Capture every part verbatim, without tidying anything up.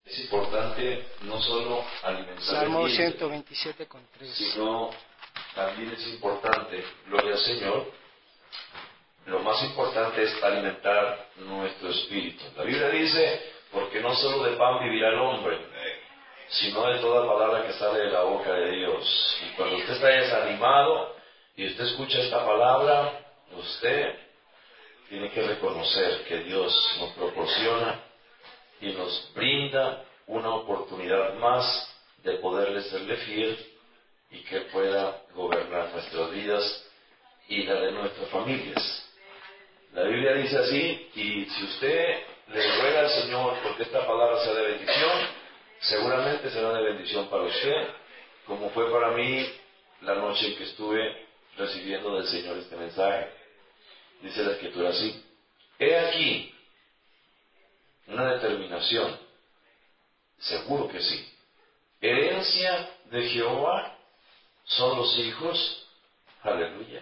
Es importante no solo alimentar Salmo el vientre, ciento veintisiete con tres. sino también es importante, gloria al Señor, lo más importante es alimentar nuestro espíritu. La Biblia dice, porque no solo de pan vivirá el hombre, sino de toda palabra que sale de la boca de Dios. Y cuando usted está desanimado y usted escucha esta palabra, usted tiene que reconocer que Dios nos proporciona y nos brinda una oportunidad más de poderle serle fiel y que pueda gobernar nuestras vidas y la de nuestras familias. La Biblia dice así, y si usted le ruega al Señor porque esta palabra sea de bendición, seguramente será de bendición para usted, como fue para mí la noche en que estuve recibiendo del Señor este mensaje. Dice la Escritura así: he aquí una determinación, seguro que sí. Herencia de Jehová son los hijos, aleluya.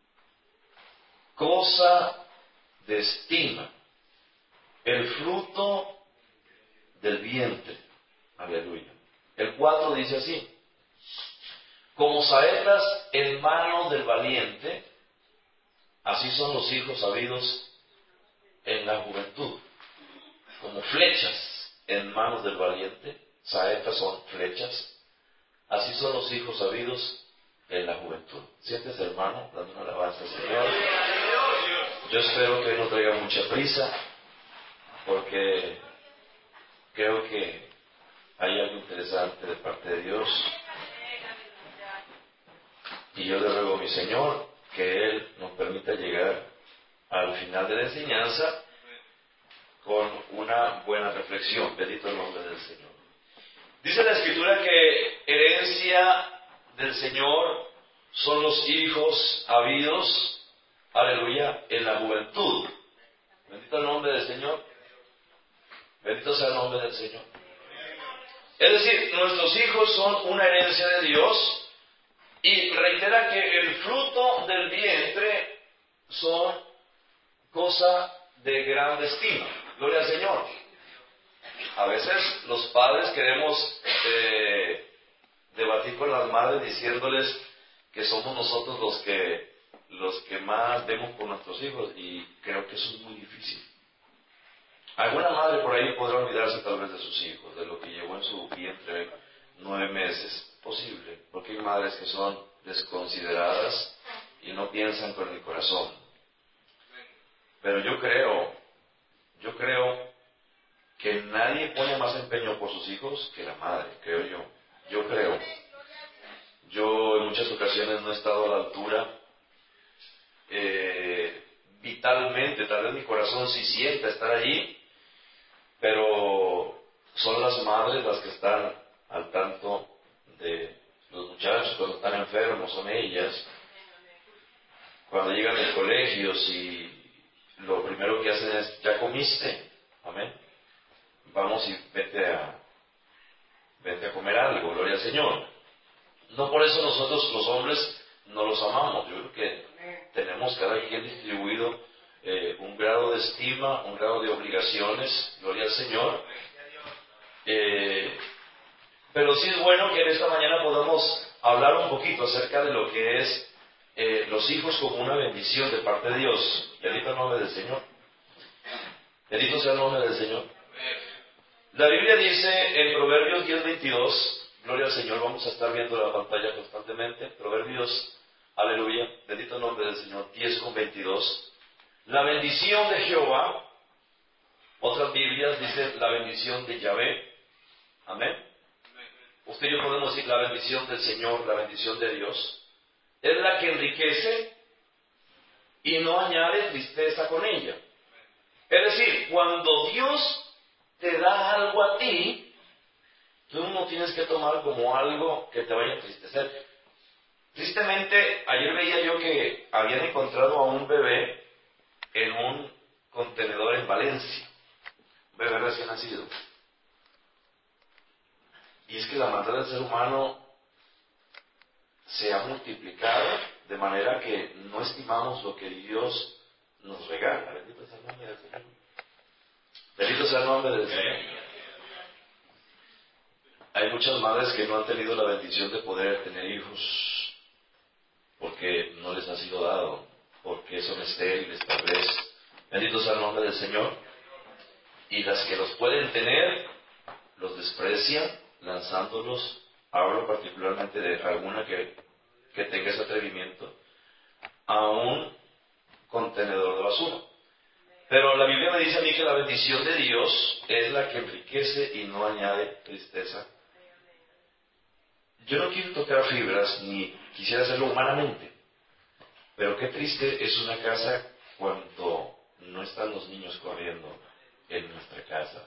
Cosa de estima, el fruto del vientre, aleluya. El cuatro dice así: como saetas en manos del valiente, así son los hijos sabidos en la juventud. Como flechas en manos del valiente, saetas son flechas, así son los hijos sabidos en la juventud. Siéntese, hermano, dando una alabanza al Señor. Yo espero que no traiga mucha prisa, porque creo que hay algo interesante de parte de Dios. Y yo le ruego a mi Señor que Él nos permita llegar al final de la enseñanza con una buena reflexión. Bendito el nombre del Señor. Dice la Escritura que herencia del Señor son los hijos habidos, aleluya, en la juventud. Bendito el nombre del Señor. Bendito sea el nombre del Señor. Es decir, nuestros hijos son una herencia de Dios, y reitera que el fruto del vientre son cosa de gran estima. Gloria al Señor. A veces los padres queremos eh, debatir con las madres diciéndoles que somos nosotros los que los que más vemos por nuestros hijos, y creo que eso es muy difícil. Alguna madre por ahí podrá olvidarse tal vez de sus hijos, de lo que llevó en su vientre nueve meses. Posible, porque hay madres que son desconsideradas y no piensan con el corazón. Pero yo creo, yo creo que nadie pone más empeño por sus hijos que la madre, creo yo. Yo creo. Yo en muchas ocasiones no he estado a la altura. Eh, vitalmente, tal vez mi corazón sí sienta estar allí, pero son las madres las que están al tanto de los muchachos cuando están enfermos, son ellas. Cuando llegan al colegio, si lo primero que hacen es: ¿ya comiste? Amén. Vamos y vete a, vete a comer algo, gloria al Señor. No por eso nosotros los hombres no los amamos. Yo creo que tenemos cada quien distribuido eh, un grado de estima, un grado de obligaciones, gloria al Señor. Eh, pero sí es bueno que en esta mañana podamos hablar un poquito acerca de lo que es eh, los hijos como una bendición de parte de Dios. Bendito el nombre del Señor. Bendito sea el nombre del Señor. La Biblia dice en Proverbios diez veintidós, gloria al Señor, vamos a estar viendo la pantalla constantemente. Proverbios, aleluya, bendito el nombre del Señor, diez con veintidós. La bendición de Jehová, otras Biblias dicen la bendición de Yahvé. Amén. Usted y yo podemos decir la bendición del Señor, la bendición de Dios. Es la que enriquece y no añade tristeza con ella. Es decir, cuando Dios te da algo a ti, tú no tienes que tomar como algo que te vaya a entristecer. Tristemente, ayer veía yo que habían encontrado a un bebé en un contenedor en Valencia. Un bebé recién nacido. Y es que la maldad del ser humano se ha multiplicado de manera que no estimamos lo que Dios nos regala. Bendito sea el nombre del Señor. Bendito sea el nombre del Señor. hay muchas madres que no han tenido la bendición de poder tener hijos porque no les ha sido dado, porque son estériles tal vez. Bendito sea el nombre del Señor. Y las que los pueden tener, los desprecian lanzándolos. Hablo particularmente de alguna que, que tenga ese atrevimiento a un contenedor de basura. Pero la Biblia me dice a mí que la bendición de Dios es la que enriquece y no añade tristeza. Yo no quiero tocar fibras ni quisiera hacerlo humanamente, pero qué triste es una casa cuando no están los niños corriendo en nuestra casa.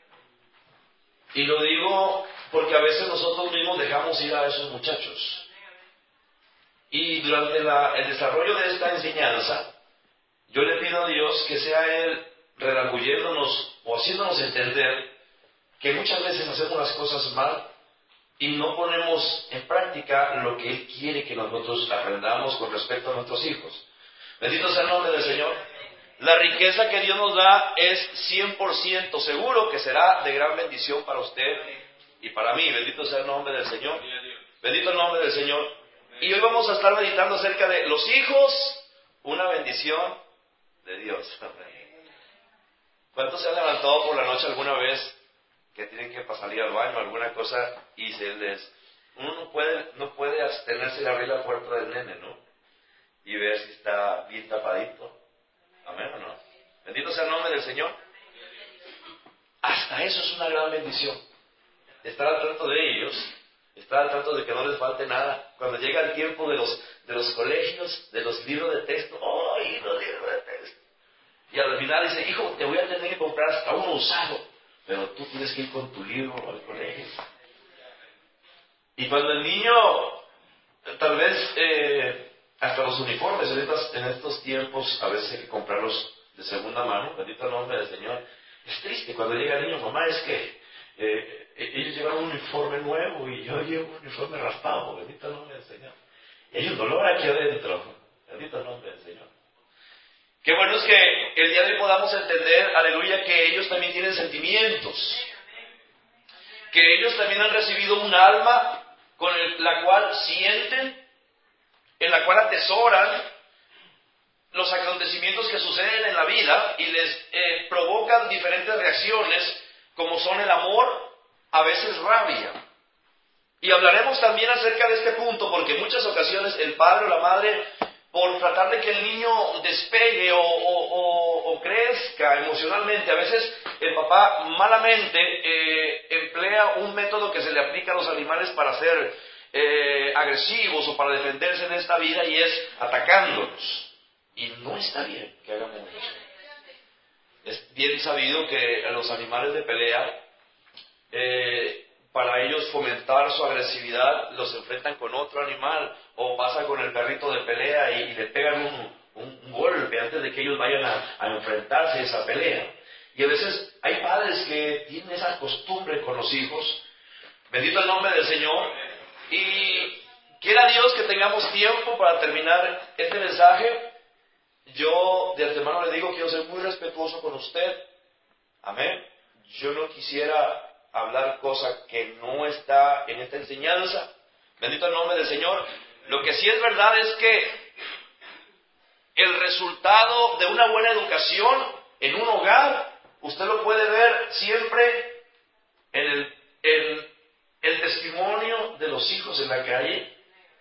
Y lo digo porque a veces nosotros mismos dejamos ir a esos muchachos. Y durante la, el desarrollo de esta enseñanza, yo le pido a Dios que sea Él redarguyéndonos o haciéndonos entender que muchas veces hacemos las cosas mal y no ponemos en práctica lo que Él quiere que nosotros aprendamos con respecto a nuestros hijos. Bendito sea el nombre del Señor. La riqueza que Dios nos da es cien por ciento seguro que será de gran bendición para usted y para mí. Bendito sea el nombre del Señor. Bendito el nombre del Señor. Y hoy vamos a estar meditando acerca de los hijos, una bendición de Dios. ¿Cuántos se han levantado por la noche alguna vez que tienen que salir al baño, alguna cosa, y se les... Uno no puede, no puede abstenerse de abrir la puerta del nene, ¿no? Y ver si está bien tapadito. ¿Amén o no? Bendito sea el nombre del Señor. Hasta eso es una gran bendición. Estar al tanto de ellos, estar al tanto de que no les falte nada. Cuando llega el tiempo de los, de los colegios, de los libros de texto, ¡ay, los libros de texto! Y al final dice, hijo, te voy a tener que comprar hasta uno usado, pero tú tienes que ir con tu libro al colegio. Y cuando el niño, tal vez, eh, hasta los uniformes, en, estas, en estos tiempos, a veces hay que comprarlos de segunda mano, bendito el nombre del Señor. Es triste cuando llega el niño, mamá, es que eh, ellos llevan un uniforme nuevo y yo llevo un uniforme raspado, bendito el nombre del Señor. Y hay un dolor aquí adentro, bendito el nombre del Señor. Qué bueno es que el día de hoy podamos entender, aleluya, que ellos también tienen sentimientos, que ellos también han recibido un alma con el, la cual sienten, en la cual atesoran los acontecimientos que suceden en la vida y les eh, provocan diferentes reacciones, como son el amor, a veces rabia. Y hablaremos también acerca de este punto, porque en muchas ocasiones el padre o la madre, por tratar de que el niño despegue o, o, o, o crezca emocionalmente, a veces el papá malamente eh, emplea un método que se le aplica a los animales para ser eh, agresivos o para defenderse en esta vida, y es atacándolos. Y no está bien que hagamos eso. Es bien sabido que a los animales de pelea, eh, para ellos fomentar su agresividad, los enfrentan con otro animal, o pasa con el perrito de pelea y, y le pegan un, un, un golpe antes de que ellos vayan a, a enfrentarse a esa pelea. Y a veces hay padres que tienen esa costumbre con los hijos. Bendito el nombre del Señor. Y quiera Dios que tengamos tiempo para terminar este mensaje. Yo de antemano le digo, quiero ser muy respetuoso con usted. Amén. Yo no quisiera hablar cosa que no está en esta enseñanza. Bendito el nombre del Señor. Lo que sí es verdad es que el resultado de una buena educación en un hogar, usted lo puede ver siempre en el, en el testimonio de los hijos en la calle.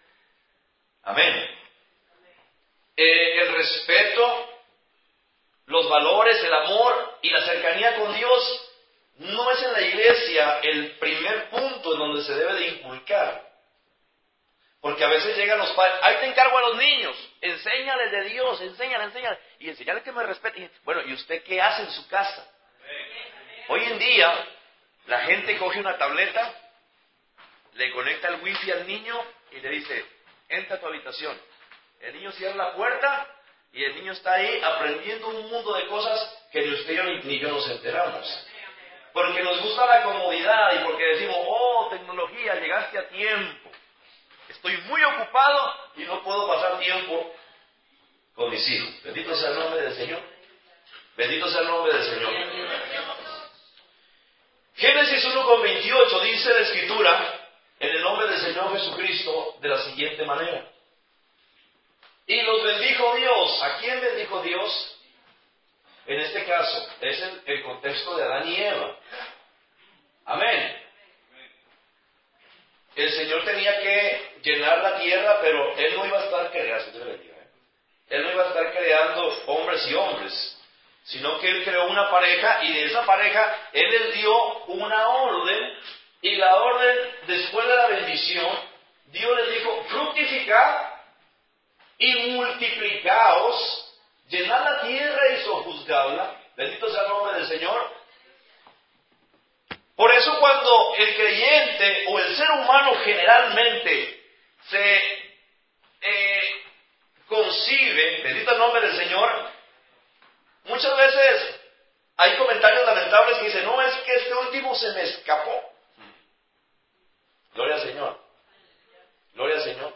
Amén. Eh, el respeto, los valores, el amor y la cercanía con Dios no es en la iglesia el primer punto en donde se debe de inculcar. Porque a veces llegan los padres, ahí te encargo a los niños, enséñales de Dios, enséñale, enséñale, y enséñale que me respeten. Bueno, ¿y usted qué hace en su casa? Hoy en día, la gente coge una tableta, le conecta el wifi al niño y le dice, entra a tu habitación. El niño cierra la puerta y el niño está ahí aprendiendo un mundo de cosas que ni usted ni, ni yo nos enteramos. Porque nos gusta la comodidad y porque decimos, oh, tecnología, llegaste a tiempo. Estoy muy ocupado y no puedo pasar tiempo con mis hijos. Bendito sea el nombre del Señor. Bendito sea el nombre del Señor. Génesis uno con veintiocho dice la Escritura, en el nombre del Señor Jesucristo, de la siguiente manera. Y los bendijo Dios. ¿A quién bendijo Dios? En este caso, es el, el contexto de Adán y Eva. Amén. El Señor tenía que llenar la tierra, pero Él no iba a estar creando, Él no iba a estar creando hombres y hombres, sino que Él creó una pareja, y de esa pareja Él les dio una orden, y la orden, después de la bendición, Dios les dijo: fructificad y multiplicaos, llenad la tierra y sojuzgadla. Bendito sea el nombre del Señor. Por eso cuando el creyente o el ser humano generalmente se eh, concibe, bendito el nombre del Señor, muchas veces hay comentarios lamentables que dicen: no, es que este último se me escapó. Gloria al Señor. Gloria al Señor.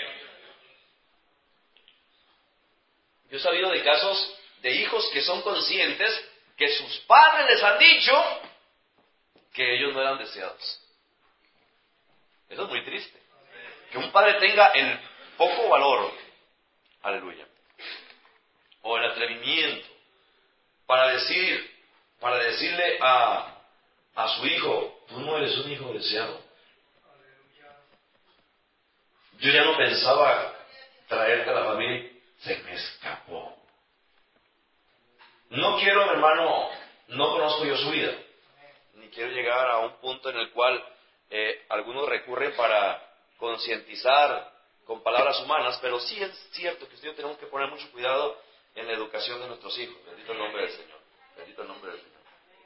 Yo he sabido de casos de hijos que son conscientes que sus padres les han dicho que ellos no eran deseados. Eso es muy triste. Que un padre tenga el poco valor, aleluya, o el atrevimiento para decir, para decirle a, a su hijo: tú no eres un hijo deseado. Yo ya no pensaba traerte a la familia, se me escapó. No quiero, hermano, no conozco yo su vida, ni quiero llegar a un punto en el cual eh, algunos recurren para concientizar con palabras humanas, pero sí es cierto que usted tenemos que poner mucho cuidado en la educación de nuestros hijos. Bendito el nombre del Señor. Bendito el nombre del Señor.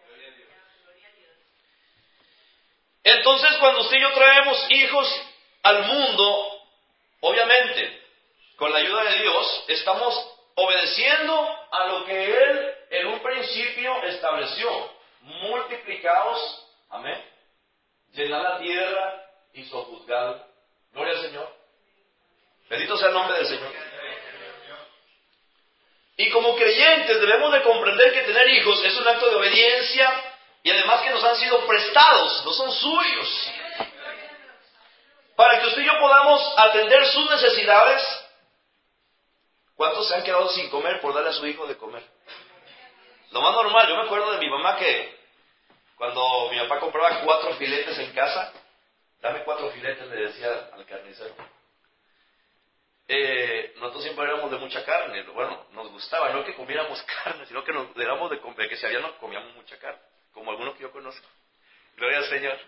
Entonces, cuando usted y yo traemos hijos al mundo, obviamente, con la ayuda de Dios, estamos obedeciendo a lo que Él en un principio estableció: multiplicaos, amén, llenad la tierra y sojuzgad. Gloria al Señor. Bendito sea el nombre del Señor. Y como creyentes debemos de comprender que tener hijos es un acto de obediencia, y además que nos han sido prestados, no son suyos, para que usted y yo podamos atender sus necesidades. ¿Cuántos se han quedado sin comer por darle a su hijo de comer? Lo más normal. Yo me acuerdo de mi mamá que cuando mi papá compraba cuatro filetes en casa, dame cuatro filetes, le decía al carnicero. Eh, nosotros siempre éramos de mucha carne. Bueno, nos gustaba, no que comiéramos carne, sino que nos éramos de comer, que si había no comíamos mucha carne, como algunos que yo conozco. Gloria al Señor.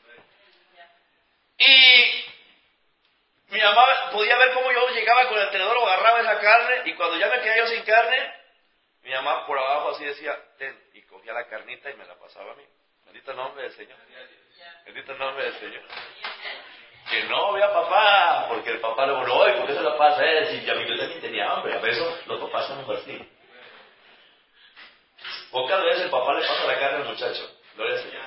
Y mi mamá podía ver cómo yo llegaba con el tenedor, agarraba esa carne, y cuando ya me quedé yo sin carne, mi mamá por abajo así decía: ten, y cogía la carnita y me la pasaba a mí. Bendito el nombre del Señor. Bendito el nombre del Señor. Que no vea papá, porque el papá luego no, ¿y por qué se la pasa a él? Si ya mi yo también tenía hambre. A veces los papás son mejor así. Pocas veces el papá le pasa la carne al muchacho. Gloria al Señor.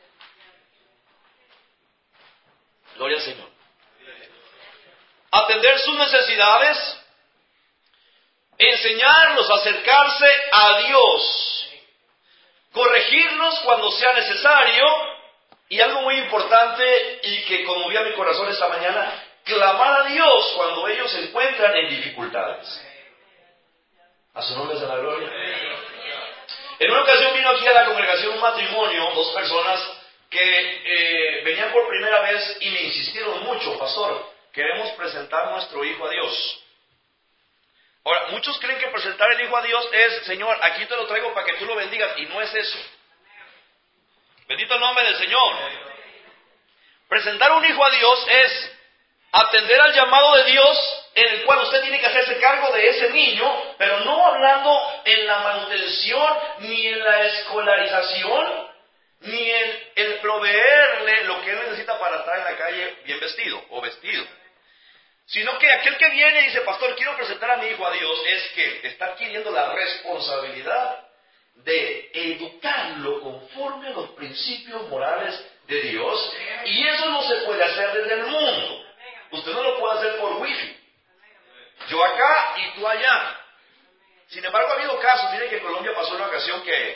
Gloria al Señor. Atender sus necesidades, enseñarlos a acercarse a Dios, corregirlos cuando sea necesario, y algo muy importante y que conmovía mi corazón esta mañana: clamar a Dios cuando ellos se encuentran en dificultades. A su nombre sea la gloria. En una ocasión vino aquí a la congregación un matrimonio, dos personas que eh, venían por primera vez y me insistieron mucho: pastor, queremos presentar nuestro hijo a Dios. Ahora, muchos creen que presentar el hijo a Dios es: Señor, aquí te lo traigo para que tú lo bendigas, y no es eso. Bendito el nombre del Señor. Presentar un hijo a Dios es atender al llamado de Dios, en el cual usted tiene que hacerse cargo de ese niño, pero no hablando en la manutención, ni en la escolarización, ni en el proveerle lo que él necesita para estar en la calle bien vestido o vestido. Sino que aquel que viene y dice: pastor, quiero presentar a mi hijo a Dios, es que está adquiriendo la responsabilidad de educarlo conforme a los principios morales de Dios, y eso no se puede hacer desde el mundo. Usted no lo puede hacer por wifi. Yo acá y tú allá. Sin embargo, ha habido casos. Miren que en Colombia pasó una ocasión que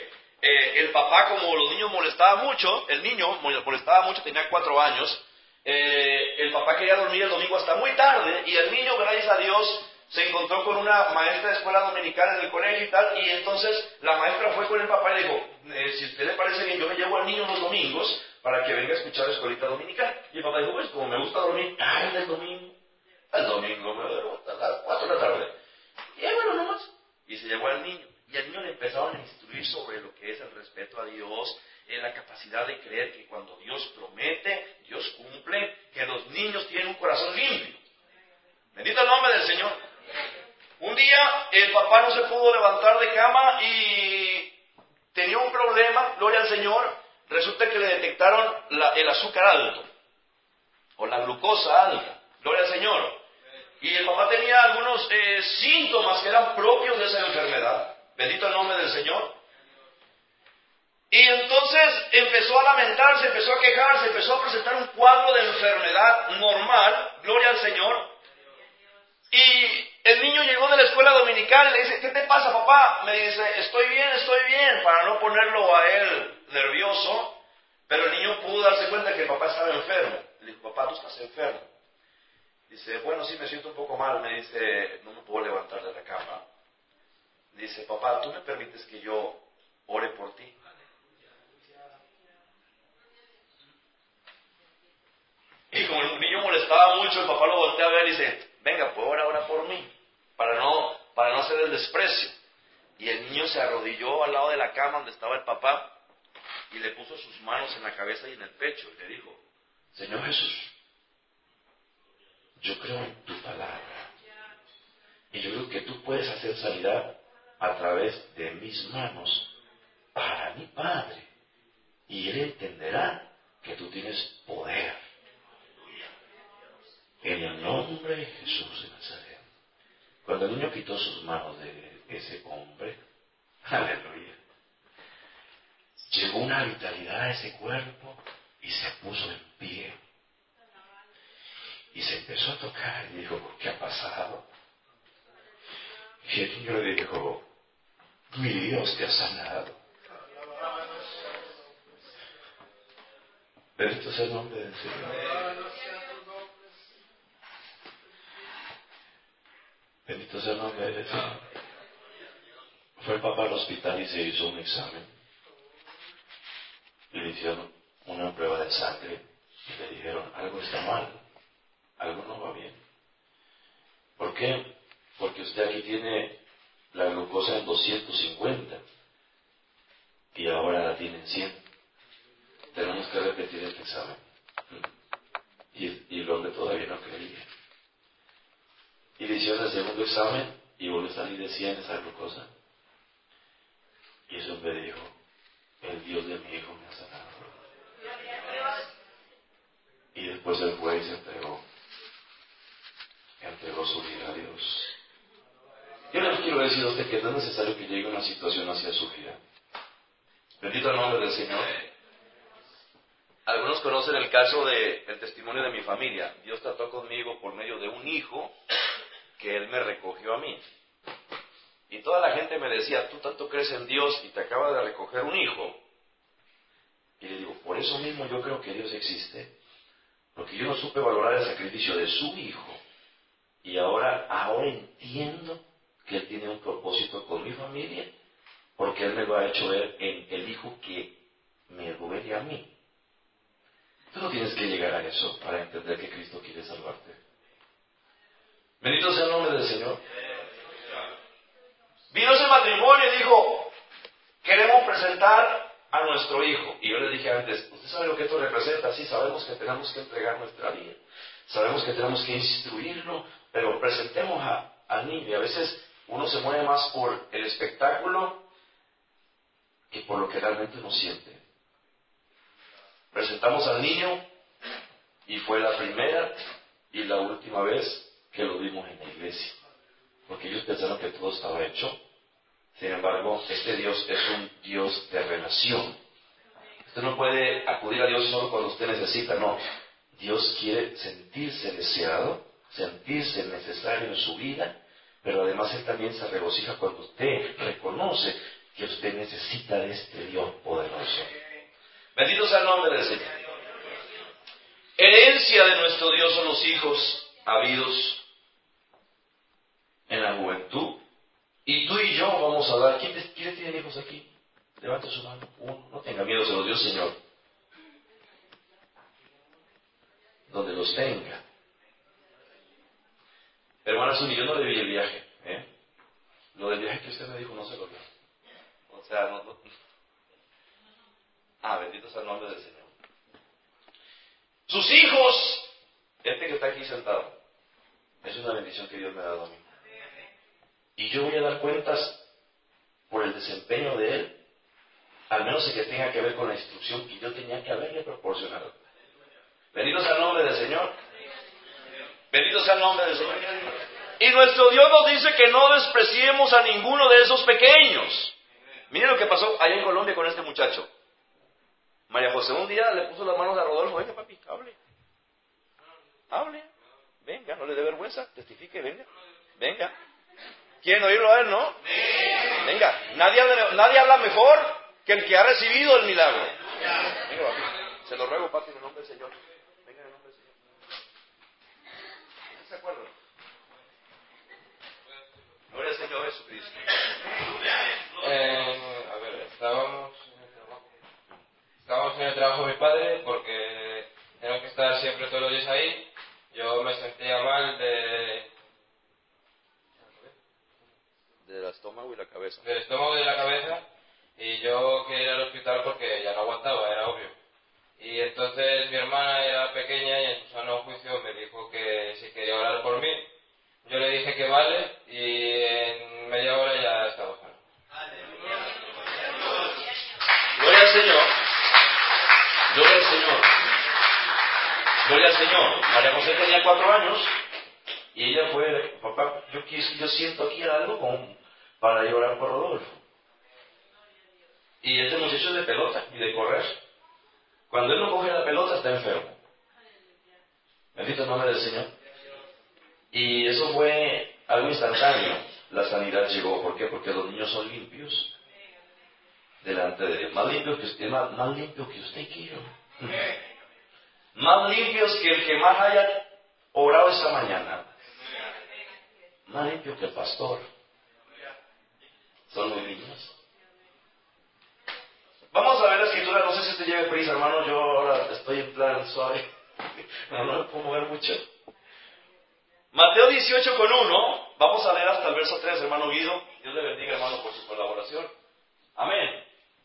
eh, el papá, como los niños molestaba mucho, el niño molestaba mucho, tenía cuatro años, eh, el papá quería dormir el domingo hasta muy tarde, y el niño, gracias a Dios, se encontró con una maestra de escuela dominical en el colegio y tal, y entonces la maestra fue con el papá y le dijo, eh, si a usted le parece bien, yo me llevo al niño los domingos para que venga a escuchar la escuelita dominical. Y el papá dijo, pues como me gusta dormir tarde el domingo, el domingo me duermo a las cuatro de la tarde. Y bueno, nomás. Y se llevó al niño. Y al niño le empezaron a instruir sobre lo que es el respeto a Dios, en la capacidad de creer que cuando Dios promete, Dios cumple, que los niños tienen un corazón limpio. Bendito el nombre del Señor. Un día el papá no se pudo levantar de cama y tenía un problema, gloria al Señor. Resulta que le detectaron la, el azúcar alto, o la glucosa alta, gloria al Señor. Y el papá tenía algunos eh, síntomas que eran propios de esa enfermedad. Bendito el nombre del Señor. Y entonces empezó a lamentarse, empezó a quejarse, empezó a presentar un cuadro de enfermedad normal, gloria al Señor. Y el niño llegó de la escuela dominical y le dice, ¿qué te pasa, papá? Me dice, estoy bien, estoy bien, para no ponerlo a él nervioso. Pero el niño pudo darse cuenta que el papá estaba enfermo. Le dijo, papá, tú estás enfermo. Dice, bueno, sí, me siento un poco mal. Me dice, no me puedo levantar de la cama. Dice, papá, ¿tú me permites que yo ore por ti? Y como el niño molestaba mucho, el papá lo voltea a ver y dice, venga, pues ora, ora por mí, para no, para no hacer el desprecio. Y el niño se arrodilló al lado de la cama donde estaba el papá y le puso sus manos en la cabeza y en el pecho y le dijo, Señor Jesús, yo creo en tu palabra y yo creo que tú puedes hacer sanidad a través de mis manos para mi Padre, y Él entenderá que tú tienes poder. En el nombre de Jesús de Nazaret. Cuando el niño quitó sus manos de ese hombre, aleluya, llegó una vitalidad a ese cuerpo y se puso en pie. Y se empezó a tocar y dijo, ¿qué ha pasado? Y el niño le dijo, mi Dios te ha sanado. Bendito sea el nombre del Señor. Bendito sea el nombre del Señor. Fue el papá al hospital y se hizo un examen. Le hicieron una prueba de sangre y le dijeron, algo está mal, algo no va bien. ¿Por qué? Porque usted aquí tiene la glucosa en doscientos cincuenta y ahora la tiene en cien. Tenemos que repetir este examen. Y, y el hombre todavía no creía. Y le hicieron el segundo examen y volvió a salir de cien esa glucosa. Y ese hombre dijo, el Dios de mi hijo me ha sanado. Y después el juez se entregó, entregó su vida a Dios. Yo les quiero decir a usted que no es necesario que llegue una situación hacia su vida. Bendito el nombre del Señor. Algunos conocen el caso del testimonio de mi familia. Dios trató conmigo por medio de un hijo que Él me recogió a mí. Y toda la gente me decía, tú tanto crees en Dios y te acaba de recoger un hijo. Y le digo, por eso mismo yo creo que Dios existe. Porque yo no supe valorar el sacrificio de su hijo. Y ahora, ahora entiendo que Él tiene un propósito con mi familia, porque Él me lo ha hecho ver en el hijo que me duele a mí. Tú no tienes que llegar a eso para entender que Cristo quiere salvarte. Bendito sea el nombre del Señor. Vino ese matrimonio y dijo, queremos presentar a nuestro hijo. Y yo les dije antes, ¿usted sabe lo que esto representa? Sí, sabemos que tenemos que entregar nuestra vida. Sabemos que tenemos que instruirlo, pero presentemos a, al niño. Y a veces uno se mueve más por el espectáculo que por lo que realmente uno siente. Presentamos al niño y fue la primera y la última vez que lo vimos en la iglesia. Porque ellos pensaron que todo estaba hecho. Sin embargo, este Dios es un Dios de relación. Usted no puede acudir a Dios solo cuando usted necesita, no. Dios quiere sentirse deseado, sentirse necesario en su vida, pero además Él también se regocija cuando usted reconoce que usted necesita de este Dios poderoso. Bendito sea el nombre del Señor. Herencia de nuestro Dios son los hijos habidos en la juventud. Y tú y yo vamos a dar. ¿Quiénes quién tiene hijos aquí? Levante su mano. Uno. No tenga miedo, se los dio el Señor. Donde los tenga. Hermana Suni, yo no le vi el viaje. ¿eh? Lo del viaje que usted me dijo no se lo dio. O sea, no, no. Ah, bendito sea el nombre del Señor. Sus hijos, este que está aquí sentado, es una bendición que Dios me ha dado a mí. Y yo voy a dar cuentas por el desempeño de él, al menos el que tenga que ver con la instrucción que yo tenía que haberle proporcionado. Bendito sea el nombre del Señor. Bendito sea el nombre del Señor. Y nuestro Dios nos dice que no despreciemos a ninguno de esos pequeños. Miren lo que pasó allá en Colombia con este muchacho. María José un día le puso las manos a Rodolfo. Venga, papi, hable. Hable. Venga, no le dé vergüenza. Testifique, venga. Venga. ¿Quieren oírlo a él, no? Venga. Nadie habla, nadie habla mejor que el que ha recibido el milagro. Venga, papi. Se lo ruego, papi, en el nombre del Señor. Venga, en el nombre del Señor. ¿Se acuerdan? Gloria al Señor Jesucristo. Eh, a ver, estábamos en el trabajo. Estábamos en el trabajo de mi padre porque tenemos que estar siempre todos los días ahí. Yo me sentía mal de... Del estómago y la cabeza. del estómago y de la cabeza, y yo quería ir al hospital porque ya no aguantaba, era obvio. Y entonces mi hermana era pequeña y en su sano juicio me dijo que si quería orar por mí. Yo le dije que vale y en media hora ya estaba sano. Gloria al Señor. Gloria al Señor. Gloria al Señor. María José tenía cuatro años y ella fue, papá, yo, yo siento aquí algo con, para llorar por Rodolfo. Y este muchacho es de pelota y de correr. Cuando él no coge la pelota está enfermo. Bendito el nombre del Señor. Y eso fue algo instantáneo. La sanidad llegó. ¿Por qué? Porque los niños son limpios delante de Dios. Más limpios que usted, más, más limpios que usted y yo. Más limpios que el que más haya orado esta mañana. Más limpios que el pastor. Son muy niños. Vamos a ver la escritura. No sé si te lleve prisa, hermano. Yo ahora estoy en plan suave. No, no me puedo mover mucho. Mateo dieciocho con uno. Vamos a leer hasta el verso tres, hermano Guido. Dios le bendiga, hermano, por su colaboración. Amén.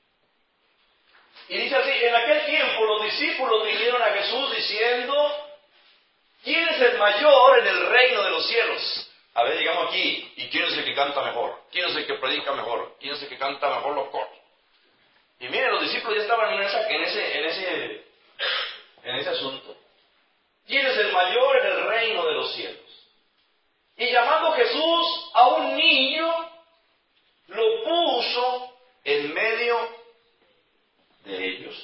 Y dice así: en aquel tiempo los discípulos vinieron a Jesús diciendo: ¿quién es el mayor en el reino de los cielos? A ver, digamos aquí. ¿Y quién es el que canta mejor? ¿Quién es el que predica mejor? ¿Quién es el que canta mejor los coros? Y miren, los discípulos ya estaban en, esa, en, ese, en, ese, en ese asunto. ¿Quién es el mayor en el reino de los cielos? Y llamando Jesús a un niño, lo puso en medio de ellos.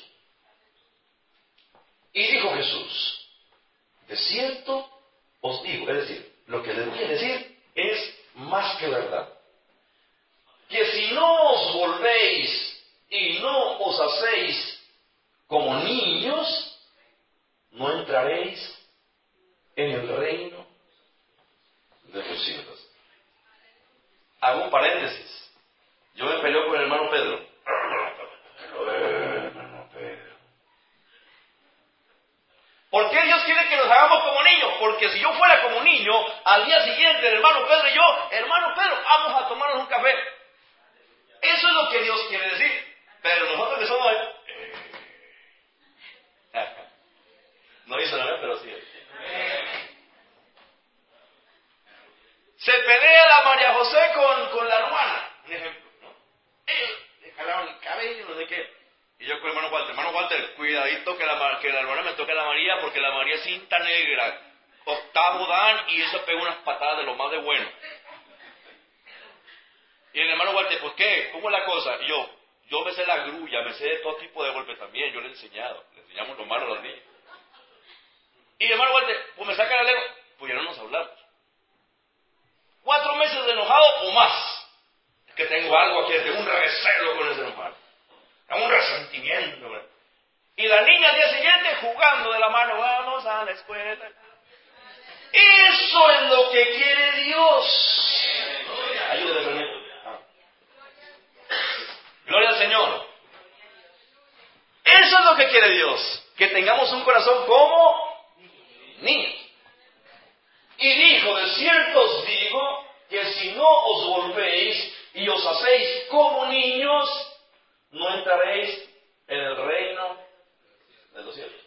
Y dijo Jesús: de cierto os digo, es decir, lo que les voy a decir es más que verdad, que si no os volvéis y no os hacéis como niños, no entraréis en el reino de los cielos. Hago un paréntesis. Yo me peleo con el hermano Pedro. Hermano Pedro. ¿Por qué Dios quiere que nos hagamos como niños? Porque si yo fuera como niño, al día siguiente el hermano Pedro y yo, hermano Pedro, vamos a tomarnos un café. Eso es lo que Dios quiere decir. Pero nosotros que somos... No hizo nada, pero sí. Se pelea la María José con, con la hermana, un ejemplo, ¿no? Ellos le jalaron el cabello, no sé qué. Y yo con el hermano Walter: hermano Walter, cuidadito que la, que la hermana me toque a la María, porque la María es cinta negra, octavo dan, y eso pega unas patadas de lo más de bueno. Y el hermano Walter: ¿por qué? ¿Cómo es la cosa? Y yo, yo me sé la grulla, me sé de todo tipo de golpes también, yo le he enseñado, le enseñamos lo malo a los niños. Y el hermano Walter, pues me saca la lengua, pues ya no nos hablamos. Cuatro meses de enojado o más. Es que tengo algo aquí, tengo un recelo jugando de la mano, vamos a la escuela. Eso es lo que quiere Dios. Ayúdale, Señor. Ah. Gloria al Señor. Eso es lo que quiere Dios. Que tengamos un corazón como niños. Y dijo, de cierto os digo, que si no os volvéis y os hacéis como niños, no entraréis en el reino de los cielos.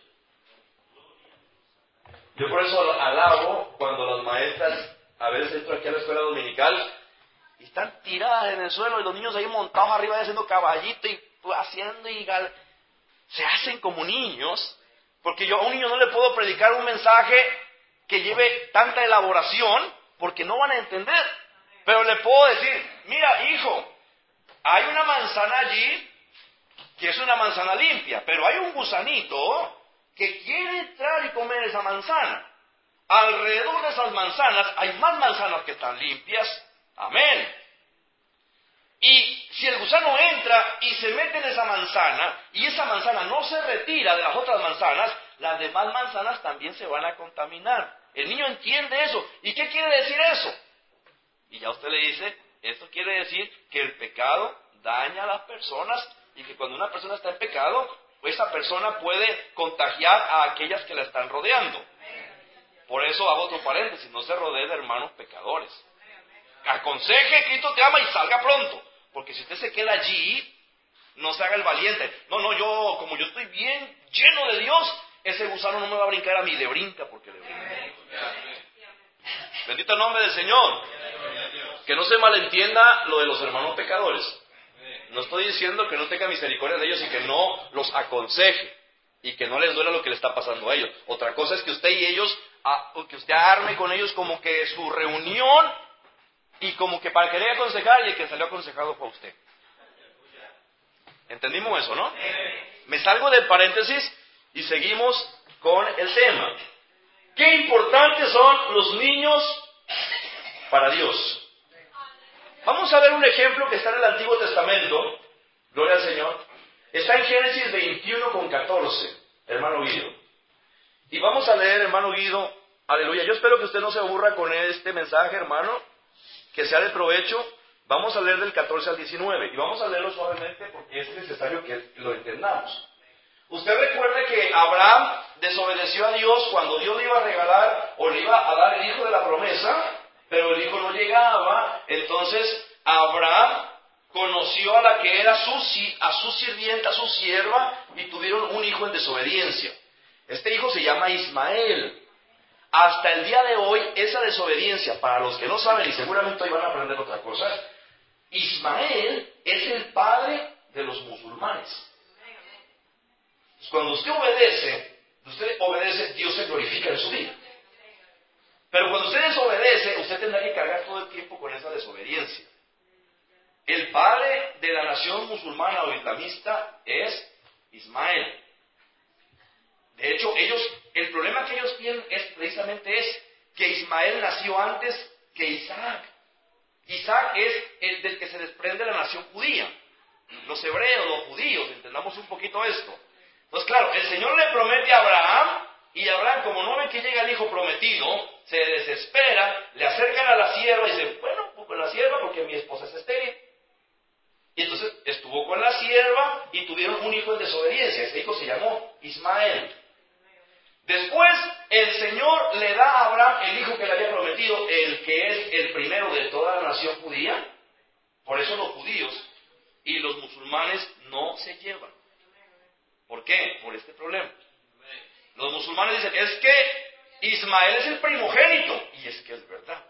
Yo por eso alabo cuando las maestras, a veces entro aquí a la escuela dominical, y están tiradas en el suelo y los niños ahí montados arriba haciendo caballito y haciendo y gal... se hacen como niños, porque yo a un niño no le puedo predicar un mensaje que lleve tanta elaboración, porque no van a entender. Pero le puedo decir, mira hijo, hay una manzana allí, que es una manzana limpia, pero hay un gusanito que quiere entrar y comer esa manzana. Alrededor de esas manzanas hay más manzanas que están limpias. Amén. Y si el gusano entra y se mete en esa manzana, y esa manzana no se retira de las otras manzanas, las demás manzanas también se van a contaminar. El niño entiende eso. ¿Y qué quiere decir eso? Y ya usted le dice, esto quiere decir que el pecado daña a las personas, y que cuando una persona está en pecado, esa persona puede contagiar a aquellas que la están rodeando. Por eso hago otro paréntesis, no se rodee de hermanos pecadores. Aconseje, Cristo te ama y salga pronto. Porque si usted se queda allí, no se haga el valiente. No, no, yo, como yo estoy bien lleno de Dios, ese gusano no me va a brincar a mí, le brinca porque le brinca. Bendito el nombre del Señor. Que no se malentienda lo de los hermanos pecadores. No estoy diciendo que no tenga misericordia de ellos y que no los aconseje y que no les duela lo que le está pasando a ellos. Otra cosa es que usted y ellos, que usted arme con ellos como que su reunión y como que para querer aconsejar, y el que salió aconsejado fue usted. ¿Entendimos eso, no? Me salgo del paréntesis y seguimos con el tema. ¿Qué importantes son los niños para Dios? Vamos a ver un ejemplo que está en el Antiguo Testamento. Gloria al Señor. Está en Génesis veintiuno con catorce, hermano Guido. Y vamos a leer, hermano Guido, aleluya. Yo espero que usted no se aburra con este mensaje, hermano, que sea de provecho. Vamos a leer del catorce al diecinueve, y vamos a leerlo suavemente porque es necesario que lo entendamos. Usted recuerda que Abraham desobedeció a Dios cuando Dios le iba a regalar o le iba a dar el hijo de la promesa, pero el hijo no llegaba. Entonces Abraham conoció a la que era su, a su sirvienta, a su sierva, y tuvieron un hijo en desobediencia. Este hijo se llama Ismael. Hasta el día de hoy, esa desobediencia, para los que no saben, y seguramente hoy van a aprender otra cosa, Ismael es el padre de los musulmanes. Cuando usted obedece, usted obedece, Dios se glorifica en su vida. Pero cuando usted desobedece, usted tendrá que cargar todo el tiempo con esa desobediencia. El padre de la nación musulmana o islamista es Ismael. De hecho, ellos, el problema que ellos tienen es precisamente es que Ismael nació antes que Isaac. Isaac es el del que se desprende la nación judía. Los hebreos, los judíos, entendamos un poquito esto. Entonces, claro, el Señor le promete a Abraham, y Abraham, como no ve que llega el hijo prometido, se desespera, le acercan a la sierva y dice, bueno, pues con la sierva porque mi esposa es estéril. Y entonces estuvo con la sierva y tuvieron un hijo en desobediencia. Ese hijo se llamó Ismael. Después el Señor le da a Abraham el hijo que le había prometido, el que es el primero de toda la nación judía. Por eso los judíos y los musulmanes no se llevan. ¿Por qué? Por este problema. Los musulmanes dicen, es que Ismael es el primogénito. Y es que es verdad.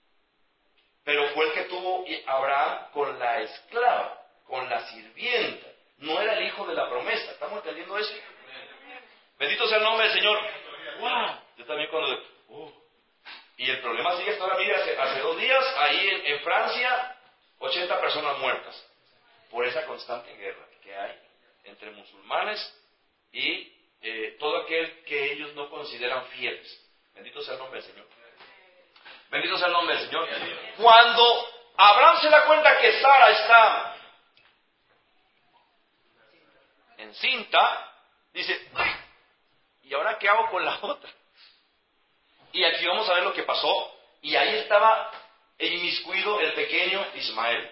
Pero fue el que tuvo Abraham con la esclava, con la sirvienta. No era el hijo de la promesa. ¿Estamos entendiendo eso? Bendito sea el nombre del Señor. ¡Wow! Yo también cuando... Uh. Y el problema sigue hasta ahora. Mire, hace, hace dos días, ahí en, en Francia, ochenta personas muertas. Por esa constante guerra que hay entre musulmanes y eh, todo aquel que ellos no consideran fieles. Bendito sea el nombre del Señor. Bendito sea el nombre del Señor. Cuando Abraham se da cuenta que Sara está encinta, dice, ¿y ahora qué hago con la otra? Y aquí vamos a ver lo que pasó. Y ahí estaba inmiscuido el pequeño Ismael.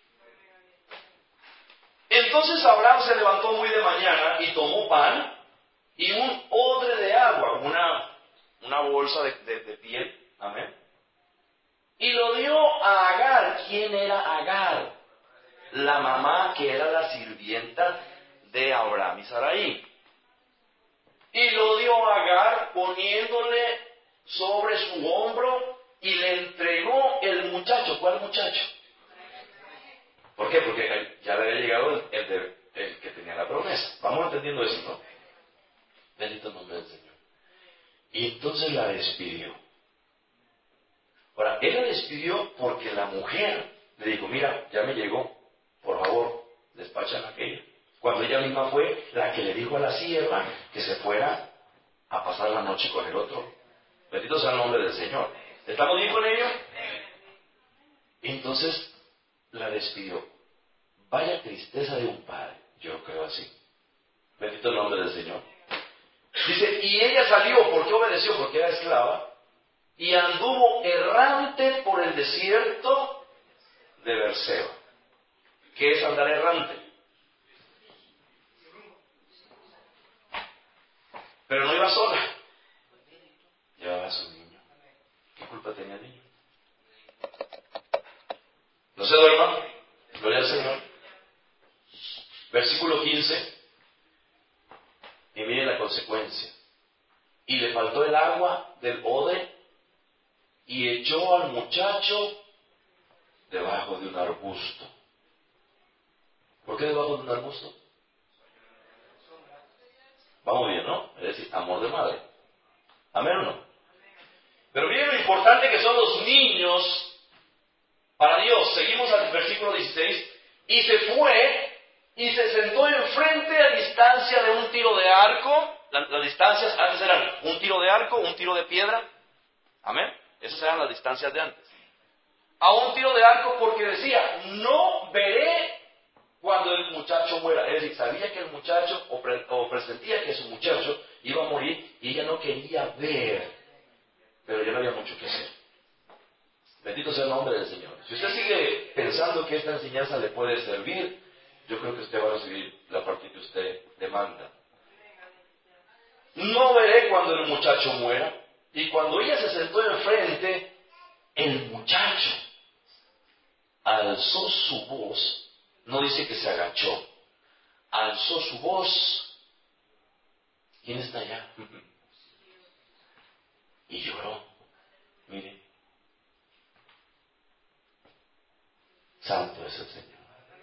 Entonces Abraham se levantó muy de mañana y tomó pan y un odre de agua, una, una bolsa de, de, de piel, amén, y lo dio a Agar. ¿Quién era Agar? La mamá, que era la sirvienta de Abraham y Sarai. Y lo dio a Agar poniéndole sobre su hombro y le entregó el muchacho. ¿Cuál muchacho? ¿Por qué? Porque ya le había llegado el, el, de, el que tenía la promesa. Vamos entendiendo eso, ¿no? Bendito el nombre del Señor. Y entonces la despidió. Ahora, él la despidió porque la mujer le dijo, mira, ya me llegó, por favor, despachan a aquella. Cuando ella misma fue la que le dijo a la sierva que se fuera a pasar la noche con el otro. Bendito sea el nombre del Señor. ¿Estamos bien con ello? Entonces la despidió. Vaya tristeza de un padre, yo creo así. Bendito el nombre del Señor. Dice, y ella salió. ¿Por qué obedeció? Porque era esclava. Y anduvo errante por el desierto de Berseba. ¿Qué es andar errante? Pero no iba sola. Llevaba a su niño. ¿Qué culpa tenía el niño? No se duerma. Gloria al Señor. Versículo quince. Y mire la consecuencia. Y le faltó el agua del odre y echó al muchacho debajo de un arbusto. ¿Por qué debajo de un arbusto? Vamos bien, ¿no? Es decir, amor de madre. ¿Amén o no? Pero miren lo importante que son los niños para Dios. Seguimos al versículo dieciséis. Y se fue y se sentó enfrente a distancia de un tiro de arco. Las, las distancias antes eran un tiro de arco, un tiro de piedra. Amén. Esas eran las distancias de antes. A un tiro de arco porque decía, no veré cuando el muchacho muera. Es decir, sabía que el muchacho, o, pre, o presentía que su muchacho iba a morir y ella no quería ver. Pero ya no había mucho que hacer. Bendito sea el nombre del Señor. Si usted sigue pensando que esta enseñanza le puede servir, yo creo que usted va a recibir la parte que usted demanda. No veré cuando el muchacho muera. Y cuando ella se sentó enfrente, el muchacho alzó su voz. No dice que se agachó. Alzó su voz. ¿Quién está allá? Y lloró. Mire. Santo es el Señor.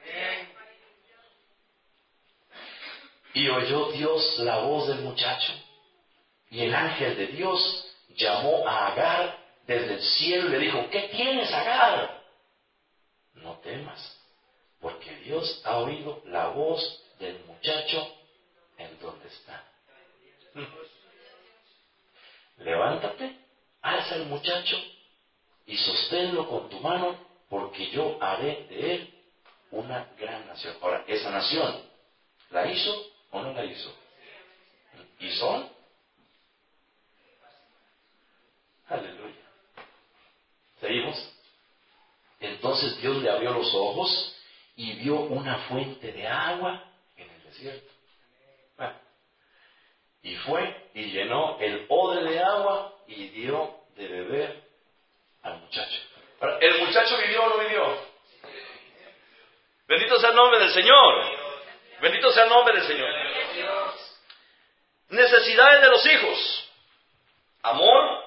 Y oyó Dios la voz del muchacho. Y el ángel de Dios llamó a Agar desde el cielo y le dijo, ¿qué tienes, Agar? No temas, porque Dios ha oído la voz del muchacho en donde está. Levántate, alza al muchacho y sosténlo con tu mano, porque yo haré de él una gran nación. Ahora, esa nación, ¿la hizo o no la hizo? ¿Y son? Aleluya. ¿Seguimos? Entonces Dios le abrió los ojos y vio una fuente de agua en el desierto. Bueno, y fue y llenó el odre de agua y dio de beber al muchacho. Ahora, ¿el muchacho vivió o no vivió? Bendito sea el nombre del Señor. Bendito sea el nombre del Señor. Necesidades de los hijos. Amor,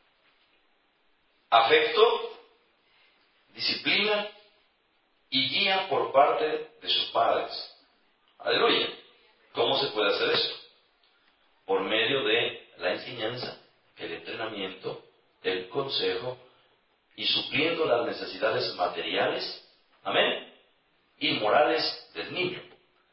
afecto, disciplina y guía por parte de sus padres. Aleluya. ¿Cómo se puede hacer eso? Por medio de la enseñanza, el entrenamiento, el consejo y supliendo las necesidades materiales, amén, y morales del niño.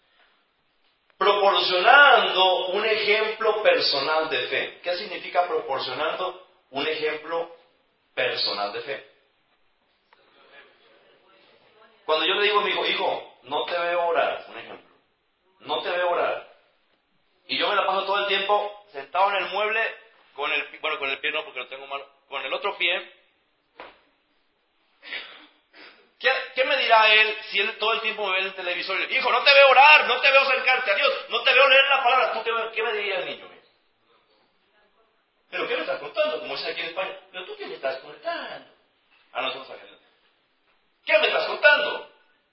Proporcionando un ejemplo personal de fe. ¿Qué significa proporcionando un ejemplo personal de fe? Cuando yo le digo a mi hijo, hijo, no te veo orar, un ejemplo, no te veo orar, Y yo me la paso todo el tiempo sentado en el mueble, con el, bueno, con el pie no, porque lo tengo malo, con el otro pie. ¿Qué, ¿Qué me dirá él si él todo el tiempo me ve en el televisor y le dice, hijo, no te veo orar, no te veo acercarte a Dios, no te veo leer la palabra? ¿Tú qué, qué me diría el niño? ¿Pero qué me estás contando? Como dicen aquí en España. ¿Pero tú qué me estás contando? Ah, no, somos argentinos. ¿Qué me estás contando?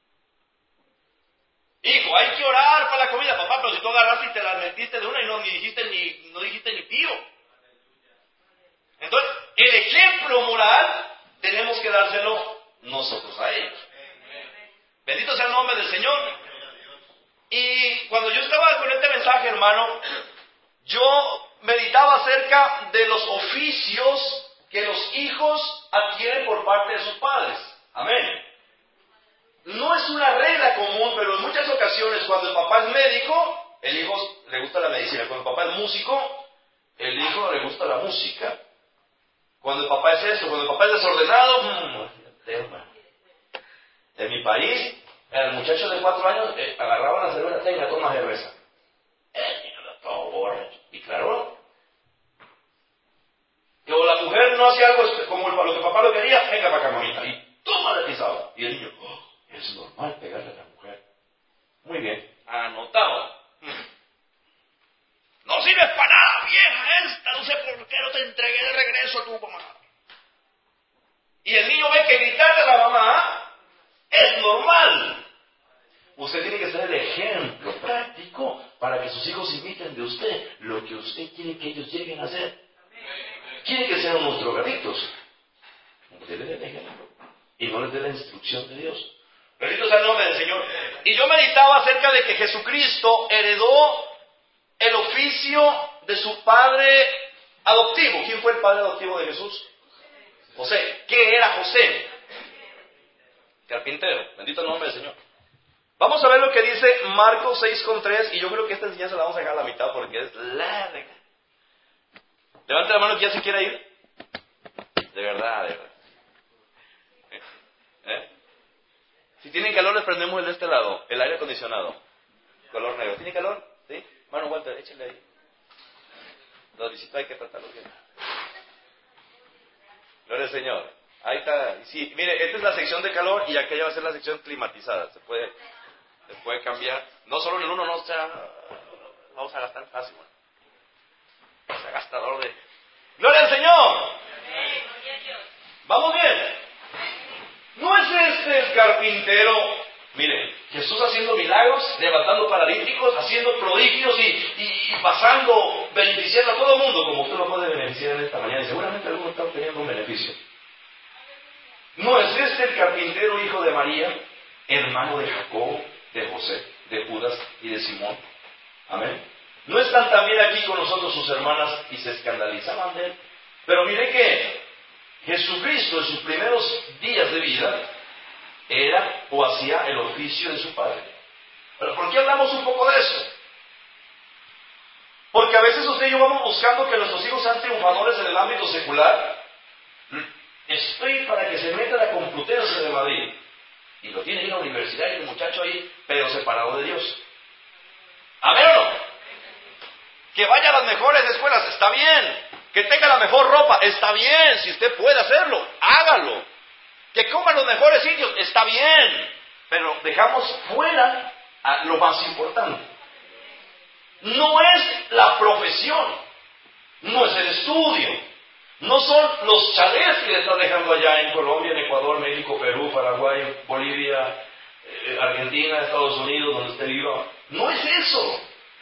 Hijo, hay que orar para la comida, papá, pero si tú agarraste y te la metiste de una y no ni dijiste ni, no dijiste ni pío. Entonces, el ejemplo moral tenemos que dárselo nosotros a ellos. Bendito sea el nombre del Señor. Y cuando yo estaba con este mensaje, hermano, yo meditaba acerca de los oficios que los hijos adquieren por parte de sus padres. Amén. No es una regla común, pero en muchas ocasiones cuando el papá es médico, el hijo le gusta la medicina. Cuando el papá es músico, el hijo le gusta la música. Cuando el papá es esto, cuando el papá es desordenado, mmm, tema. En mi país, el muchacho de cuatro años eh, agarraba la cerveza, tenga, toma cerveza. El niño era todo borracho. Y claro, que o la mujer no hacía algo como el, lo que el papá lo quería, venga para acá, mamita. Y toma de pisado. Y el niño, oh, es normal pegarle a la mujer. Muy bien, anotado. No sirves para nada, vieja esta, no sé por qué no te entregué de regreso a tu mamá. Y el niño ve que gritarle a la mamá es normal. Usted tiene que ser el ejemplo práctico para que sus hijos imiten de usted lo que usted quiere que ellos lleguen a hacer. Quiere que sean unos drogadictos. Usted les dé el ejemplo y no les dé la instrucción de Dios. Bendito sea el nombre del Señor. Y yo meditaba acerca de que Jesucristo heredó el oficio de su padre adoptivo. ¿Quién fue el padre adoptivo de Jesús? José. ¿Qué era José? Carpintero. Bendito el nombre del Señor. Vamos a ver lo que dice Marcos seis con tres, y yo creo que esta enseñanza la vamos a dejar a la mitad porque es larga. Levante la mano que ya se quiera ir. De verdad, de verdad. ¿Eh? ¿Eh? Si tienen calor, les prendemos el de este lado, el aire acondicionado. Color negro. ¿Tiene calor? ¿Sí? Mano, Walter, échale ahí. Los visitos hay que tratarlos bien. Gloria al Señor. Ahí está. Sí, mire, esta es la sección de calor y aquella va a ser la sección climatizada. Se puede, se puede cambiar. No solo en el uno, no, o sea, vamos a gastar fácil. O sea, gastador de... ¡Gloria al Señor! ¿Vamos bien? ¿No es este el carpintero? Mire, Jesús haciendo milagros, levantando paralíticos, haciendo prodigios y, y, y pasando, beneficiando a todo el mundo, como usted lo puede beneficiar en esta mañana. Y seguramente algunos están teniendo un beneficio. ¿No es este el carpintero, hijo de María, hermano de Jacobo, de José, de Judas y de Simón? Amén. ¿No están también aquí con nosotros sus hermanas y se escandalizaban de él? Pero mire que Jesucristo en sus primeros días de vida era o hacía el oficio de su padre. ¿Pero por qué hablamos un poco de eso? Porque a veces usted y yo vamos buscando que nuestros hijos sean triunfadores en el ámbito secular. Estoy para que se meta a la Complutense de Madrid. Y lo tiene en la universidad y el muchacho ahí, pero separado de Dios. ¿Amén o no? Que vaya a las mejores escuelas, está bien. Que tenga la mejor ropa, está bien. Si usted puede hacerlo, hágalo. Que coma los mejores sitios, está bien. Pero dejamos fuera a lo más importante. No es la profesión, no es el estudio. No son los chalés que le están dejando allá en Colombia, en Ecuador, México, Perú, Paraguay, Bolivia, eh, Argentina, Estados Unidos, donde usted viva. No es eso.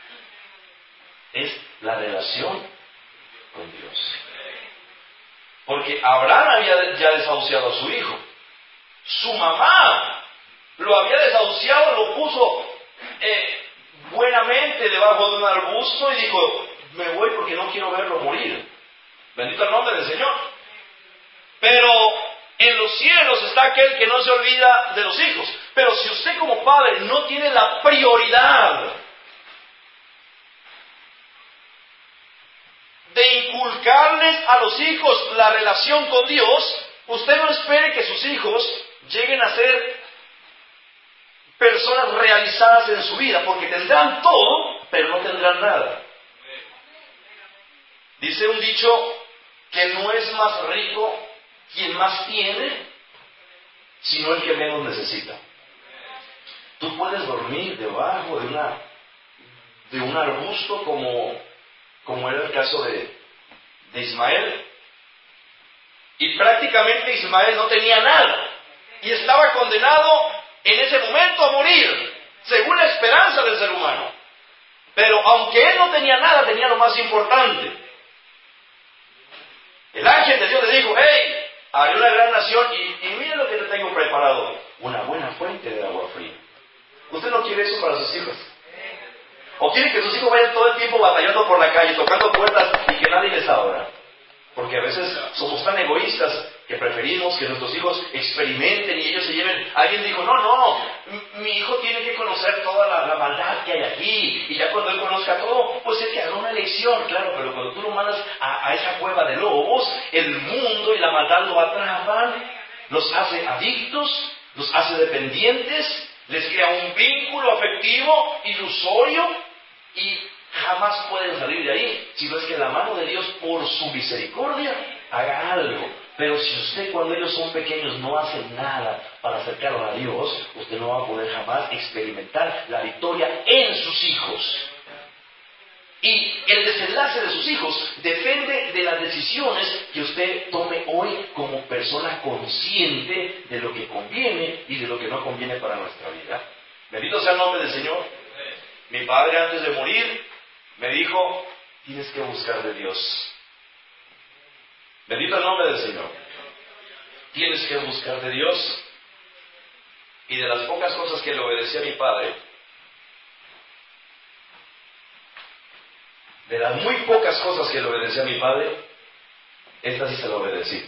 Es la relación con Dios. Porque Abraham había ya desahuciado a su hijo. Su mamá lo había desahuciado, lo puso eh, buenamente debajo de un arbusto y dijo, me voy porque no quiero verlo morir. Bendito el nombre del Señor. Pero en los cielos está aquel que no se olvida de los hijos. Pero si usted como padre no tiene la prioridad de inculcarles a los hijos la relación con Dios, usted no espere que sus hijos lleguen a ser personas realizadas en su vida, porque tendrán todo, pero no tendrán nada. Dice un dicho que no es más rico quien más tiene, sino el que menos necesita. Tú puedes dormir debajo de una de un arbusto como, como era el caso de, de Ismael. Y prácticamente Ismael no tenía nada y estaba condenado en ese momento a morir, según la esperanza del ser humano. Pero aunque él no tenía nada, tenía lo más importante. El ángel de Dios le dijo: hey, haré una gran nación y, y miren lo que te tengo preparado, una buena fuente de agua fría. ¿Usted no quiere eso para sus hijos? ¿O quiere que sus hijos vayan todo el tiempo batallando por la calle, tocando puertas y que nadie les abra? Porque a veces somos tan egoístas que preferimos que nuestros hijos experimenten y ellos se lleven. Alguien dijo: no, no, mi hijo tiene que conocer toda la, la maldad que hay aquí, y ya cuando él conozca todo, pues él que haga una elección. Claro, pero cuando tú lo mandas a, a esa cueva de lobos, el mundo y la maldad lo atrapan, los hace adictos, los hace dependientes, les crea un vínculo afectivo ilusorio y jamás pueden salir de ahí, si no es que la mano de Dios, por su misericordia, haga algo. Pero si usted, cuando ellos son pequeños, no hace nada para acercarlos a Dios, usted no va a poder jamás experimentar la victoria en sus hijos. Y el desenlace de sus hijos depende de las decisiones que usted tome hoy como persona consciente de lo que conviene y de lo que no conviene para nuestra vida. Bendito sea el nombre del Señor. Mi padre, antes de morir, me dijo: tienes que buscar de Dios. Bendito el nombre del Señor. Tienes que buscar de Dios. Y de las pocas cosas que le obedecí a mi padre, de las muy pocas cosas que le obedecí a mi padre, esta sí se la obedecí.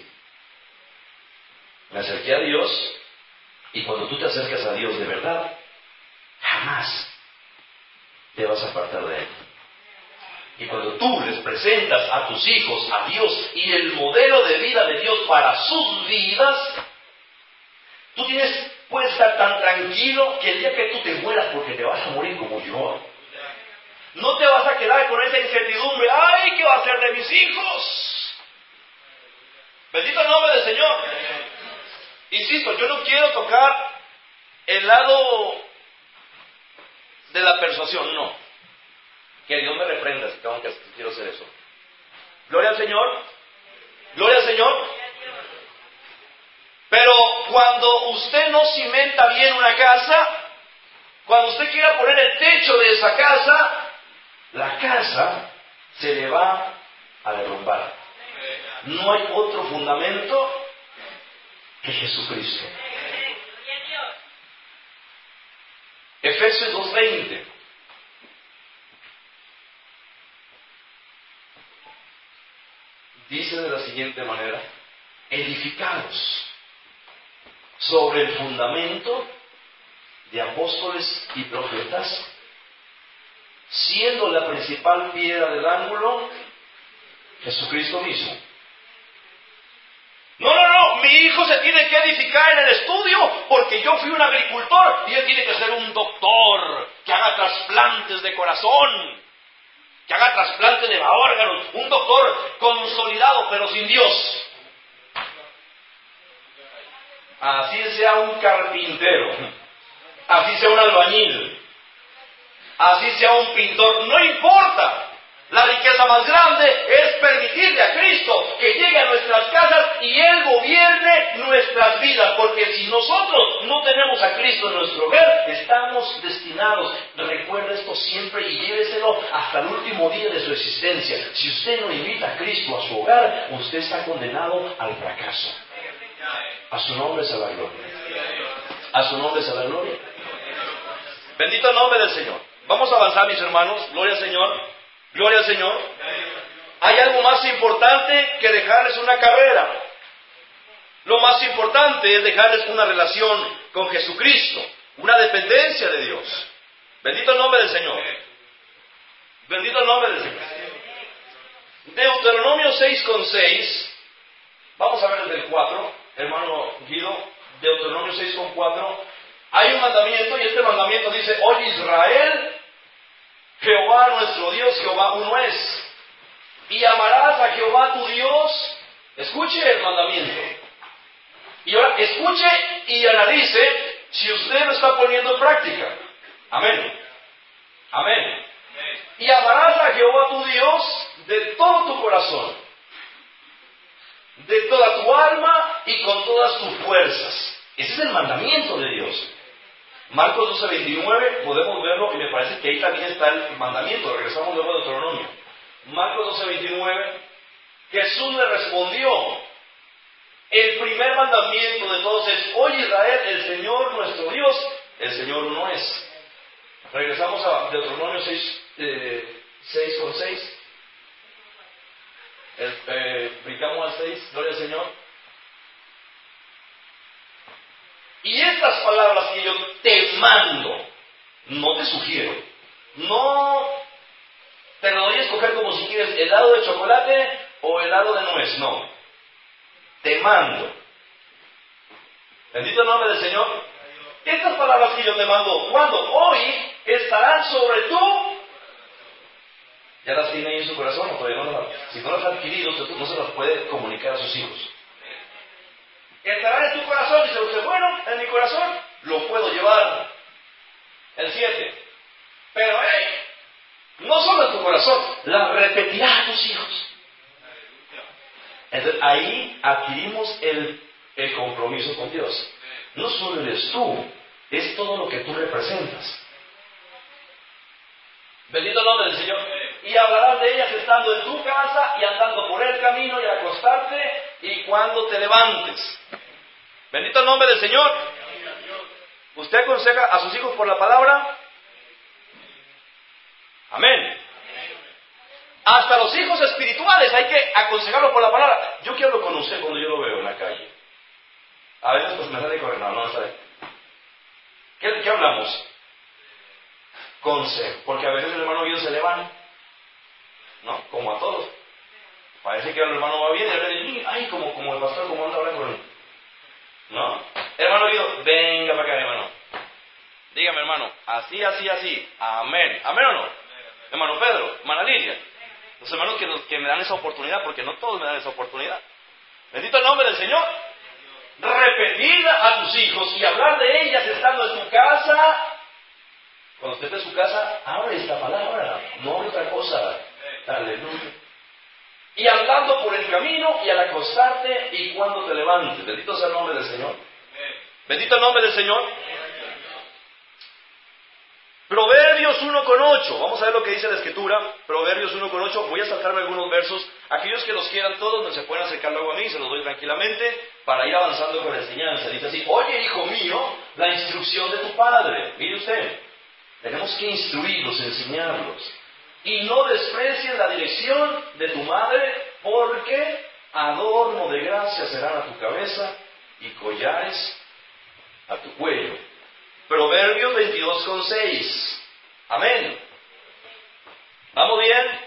Me acerqué a Dios, y cuando tú te acercas a Dios de verdad, jamás te vas a apartar de Él. Y cuando tú les presentas a tus hijos a Dios y el modelo de vida de Dios para sus vidas, tú tienes, puedes estar tan tranquilo que el día que tú te mueras, porque te vas a morir como yo, no te vas a quedar con esa incertidumbre: ¡ay, qué va a ser de mis hijos! Bendito el nombre del Señor. Insisto, yo no quiero tocar el lado de la persuasión, no. Que Dios me reprenda si tengo que si quiero hacer eso. Gloria al Señor. Gloria al Señor. Pero cuando usted no cimenta bien una casa, cuando usted quiera poner el techo de esa casa, la casa se le va a derrumbar. No hay otro fundamento que Jesucristo. Efesios dos veinte. Dice de la siguiente manera: edificados sobre el fundamento de apóstoles y profetas, siendo la principal piedra del ángulo Jesucristo mismo. No, no, no, mi hijo se tiene que edificar en el estudio porque yo fui un agricultor y él tiene que ser un doctor que haga trasplantes de corazón, que haga trasplantes de órganos, un doctor consolidado pero sin Dios. Así sea un carpintero, así sea un albañil, así sea un pintor, no importa. La riqueza más grande es permitirle a Cristo que llegue a nuestras casas y Él gobierne nuestras vidas, porque si nosotros no tenemos a Cristo en nuestro hogar, estamos destinados. Recuerda esto siempre y lléveselo hasta el último día de su existencia. Si usted no invita a Cristo a su hogar, usted está condenado al fracaso. A su nombre sea la gloria. A su nombre sea la gloria. Bendito el nombre del Señor. Vamos a avanzar, mis hermanos. Gloria al Señor. Gloria al Señor. Hay algo más importante que dejarles una carrera. Lo más importante es dejarles una relación con Jesucristo, una dependencia de Dios. Bendito el nombre del Señor. Bendito el nombre del Señor. Deuteronomio seis con seis. Vamos a ver desde el cuatro, hermano Guido. Deuteronomio seis con cuatro. Hay un mandamiento y este mandamiento dice: oye Israel, Jehová nuestro Dios, Jehová uno es. Y amarás a Jehová tu Dios. Escuche el mandamiento. Y ahora escuche y analice si usted lo está poniendo en práctica. Amén. Amén. Y amarás a Jehová tu Dios de todo tu corazón, de toda tu alma y con todas tus fuerzas. Ese es el mandamiento de Dios. Marcos doce veintinueve, podemos verlo y me parece que ahí también está el mandamiento. Regresamos luego a Deuteronomio. Marcos doce veintinueve, Jesús le respondió: el primer mandamiento de todos es: oye Israel, el Señor nuestro Dios, el Señor uno es. Regresamos a Deuteronomio seis, eh, seis con seis. El, eh, brincamos al seis, gloria al Señor. Y estas palabras que yo te mando, no te sugiero, no te lo doy a escoger como si quieres helado de chocolate o helado de nuez, no. Te mando. Bendito el nombre del Señor. Estas palabras que yo te mando, ¿cuándo? Hoy estarán sobre tú. ¿Ya las tiene ahí en su corazón o todavía no las? Si no las ha adquirido, usted no se las puede comunicar a sus hijos. Estarán en tu corazón, dice usted, bueno, en mi corazón lo puedo llevar. El siete. Pero, hey, no solo en tu corazón, las repetirás a tus hijos. Entonces, ahí adquirimos el, el compromiso con Dios. No solo eres tú, es todo lo que tú representas. Bendito el nombre del Señor. Y hablarás de ellas estando en tu casa y andando por el camino y al acostarte y cuando te levantes. Bendito el nombre del Señor. ¿Usted aconseja a sus hijos por la palabra? Amén. Hasta los hijos espirituales hay que aconsejarlos por la palabra. Yo quiero con usted cuando yo lo veo en la calle. A veces pues me sale correr, no, no me sale. ¿Qué, ¿Qué hablamos? Consejo. Porque a veces el hermano Guido se le van, ¿no? Como a todos. Parece que el hermano va bien y el hermano, ay, como, como el pastor, como anda ahora con él. ¿No? Hermano Guido, venga para acá, hermano. Dígame, hermano, así, así, así. Amén. ¿Amén o no? Amén. Hermano Pedro, hermana Lilia. Los hermanos que, nos, que me dan esa oportunidad, porque no todos me dan esa oportunidad. Bendito el nombre del Señor. Repetir a tus hijos y hablar de ellas estando en tu casa. Cuando usted esté en su casa, hable esta palabra, no hable otra cosa. Aleluya. Y andando por el camino y al acostarte y cuando te levantes. Bendito sea el nombre del Señor. Bendito el nombre del Señor. Proverbios uno con ocho. Vamos a ver lo que dice la Escritura. Proverbios uno con ocho. Voy a saltarme algunos versos. Aquellos que los quieran todos, no se pueden acercar luego a mí, se los doy tranquilamente para ir avanzando con la enseñanza. Dice así: oye, hijo mío, la instrucción de tu padre. Mire usted, tenemos que instruirlos, enseñarlos. Y no desprecies la dirección de tu madre, porque adorno de gracia serán a tu cabeza y collares a tu cuello. Proverbios veintidós con seis. Amén. ¿Vamos bien?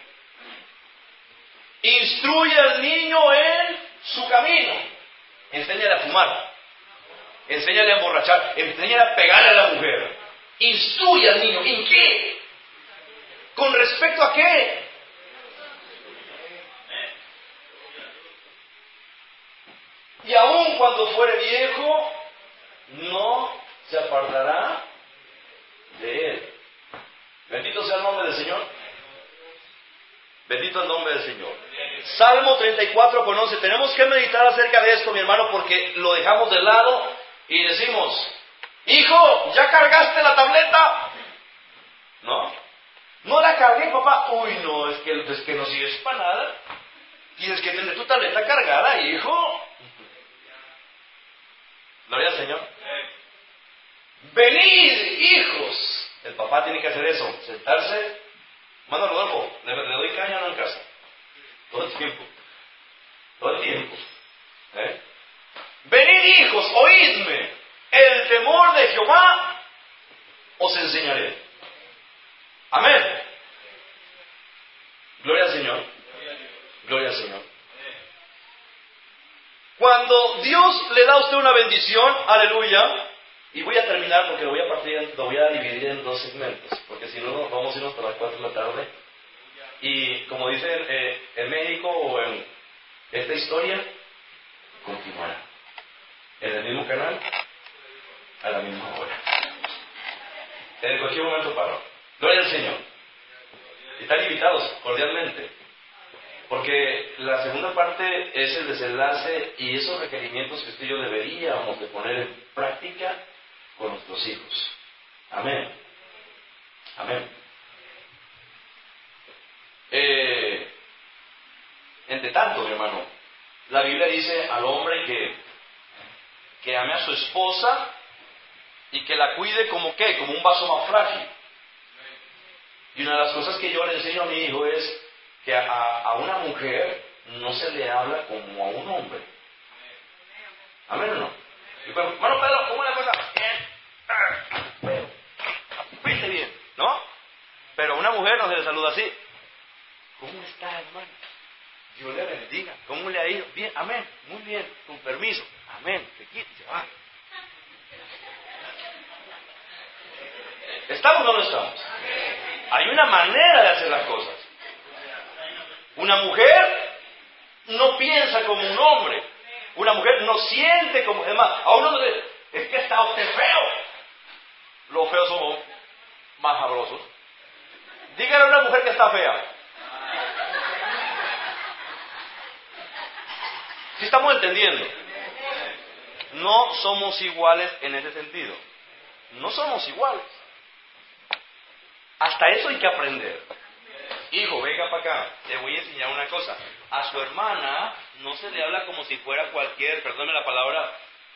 Instruye al niño en su camino. Enséñale a fumar. Enséñale a emborrachar. Enséñale a pegarle a la mujer. Instruye al niño. ¿En qué? ¿Con respecto a qué? Y aun cuando fuere viejo, no se apartará de él. Bendito sea el nombre del Señor. Bendito el nombre del Señor. Salmo treinta y cuatro con once. Tenemos que meditar acerca de esto, mi hermano, porque lo dejamos de lado y decimos: hijo, ¿ya cargaste la tableta? ¿No? No la cargué, papá. Uy, no, es que, es que no sirves para nada. Tienes que tener tu tableta cargada, hijo. Gloria al Señor. Venid, hijos. El papá tiene que hacer eso, sentarse. Mano Rodolfo, ¿le, le doy caña o no en casa? Todo el tiempo. Todo el tiempo. ¿Eh? Venid, hijos, oídme. El temor de Jehová os enseñaré. Amén. Gloria al Señor. Gloria al Señor. Cuando Dios le da a usted una bendición, aleluya, y voy a terminar porque lo voy a partir, lo voy a dividir en dos segmentos, porque si no vamos a irnos hasta las cuatro de la tarde. Y como dicen eh, en México o en esta historia, continuará. En el mismo canal, a la misma hora. En cualquier momento paró. Gloria al Señor. Están invitados cordialmente. Porque la segunda parte es el desenlace y esos requerimientos que usted y yo deberíamos de poner en práctica con nuestros hijos. Amén. Amén. Eh, entre tanto, mi hermano, la Biblia dice al hombre que, que ame a su esposa y que la cuide como qué, como un vaso más frágil. Y una de las cosas que yo le enseño a mi hijo es que a, a una mujer no se le habla como a un hombre. ¿Amén o no? Y cuando, hermano Pedro, ¿cómo le pasa? Bien. Fuiste bien, ¿no? Pero a una mujer no se le saluda así. ¿Cómo está, hermano? Dios le bendiga. ¿Cómo le ha ido? Bien, amén. Muy bien, con permiso. Amén. Se quita y se va. ¿Estamos o no estamos? Hay una manera de hacer las cosas. Una mujer no piensa como un hombre. Una mujer no siente como... Es más, a uno no le... Es que está usted feo. Los feos somos más sabrosos. Dígale a una mujer que está fea. ¿Sí estamos entendiendo? No somos iguales en ese sentido. No somos iguales. Hasta eso hay que aprender. Hijo, venga para acá, te voy a enseñar una cosa. A su hermana no se le habla como si fuera cualquier, perdónme la palabra,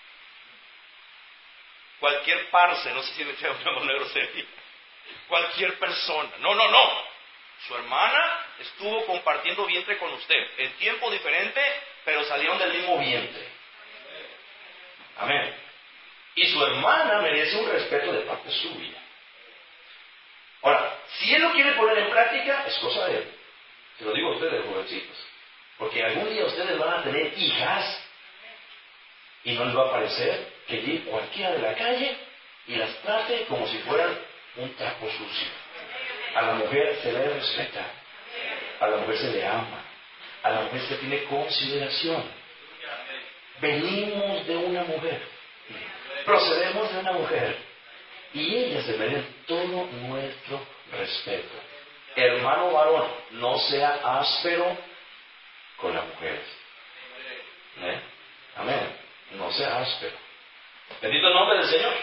cualquier parce, no sé si me estoy hablando de grosería, cualquier persona. No, no, no. Su hermana estuvo compartiendo vientre con usted, en tiempo diferente, pero salieron del mismo vientre. Amén. Y su hermana merece un respeto de parte suya. Ahora, si él lo quiere poner en práctica, es cosa de él. Se lo digo a ustedes, jovencitos. Porque algún día ustedes van a tener hijas y no les va a parecer que llegue cualquiera de la calle y las trate como si fueran un trapo sucio. A la mujer se le respeta, a la mujer se le ama, a la mujer se le tiene consideración. Venimos de una mujer, procedemos de una mujer. Y ellas se merecen todo nuestro respeto. Hermano varón, no sea áspero con las mujeres. ¿Eh? Amén. No sea áspero. Bendito el nombre del Señor.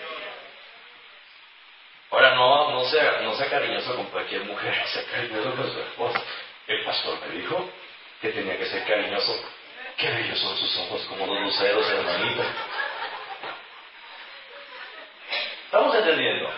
Ahora no, no sea, no sea cariñoso con cualquier mujer, sea cariñoso con su esposa. El pastor me dijo que tenía que ser cariñoso. Qué bellos son sus ojos, como dos luceros, hermanito. ¿Estamos entendiendo?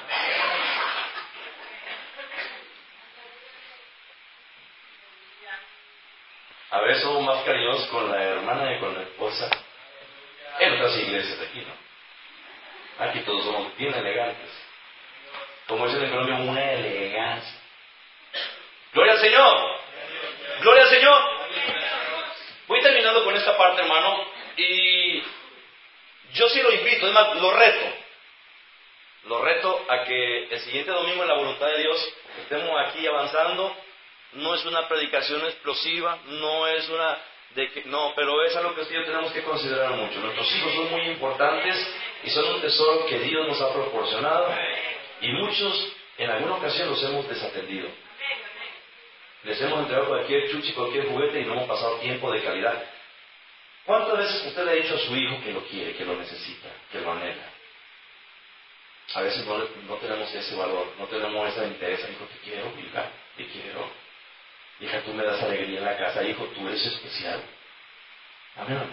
A veces somos más cariñosos con la hermana que con la esposa. En otras iglesias de aquí, ¿no? Aquí todos somos bien elegantes. Como dicen en Colombia, una elegancia. ¡Gloria al Señor! ¡Gloria al Señor! Voy terminando con esta parte, hermano, y yo sí lo invito, es más, lo reto. Lo reto a que el siguiente domingo, en la voluntad de Dios, estemos aquí avanzando. No es una predicación explosiva, no es una de que, no, pero es algo que sí tenemos que considerar mucho. Nuestros hijos son muy importantes y son un tesoro que Dios nos ha proporcionado, y muchos en alguna ocasión los hemos desatendido. Les hemos entregado cualquier chuchi, cualquier juguete y no hemos pasado tiempo de calidad. ¿Cuántas veces usted le ha dicho a su hijo que lo quiere, que lo necesita, que lo anhela? A veces no, no tenemos ese valor, no tenemos esa interés. Hijo, te quiero, hija, te quiero. Hija, tú me das alegría en la casa. Hijo, tú eres especial. Amén.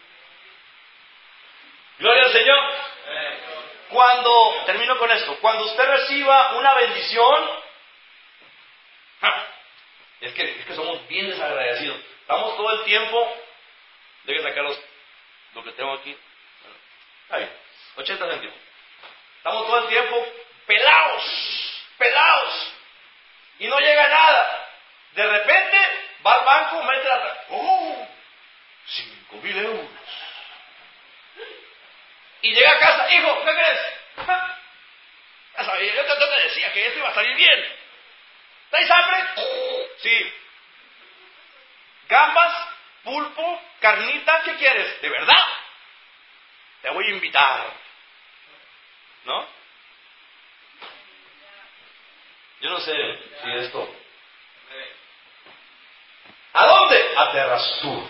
Gloria al Señor. Cuando, termino con esto, cuando usted reciba una bendición, ¡ja! es que, es que somos bien desagradecidos. Estamos todo el tiempo, deje sacar los, lo que tengo aquí. Bueno, está bien, ochenta céntimos. Estamos todo el tiempo pelados, pelados, y no llega nada. De repente va al banco, mete la... ¡Oh! Cinco mil euros. Y llega a casa, hijo, ¿qué crees? ¿Ja? Ya sabía, yo te, te decía que esto iba a salir bien. ¿Traes hambre? Sí. Gambas, pulpo, carnita, ¿qué quieres? ¿De verdad? Te voy a invitar. ¿No? Yo no sé si esto... ¿A dónde? A Terrastur.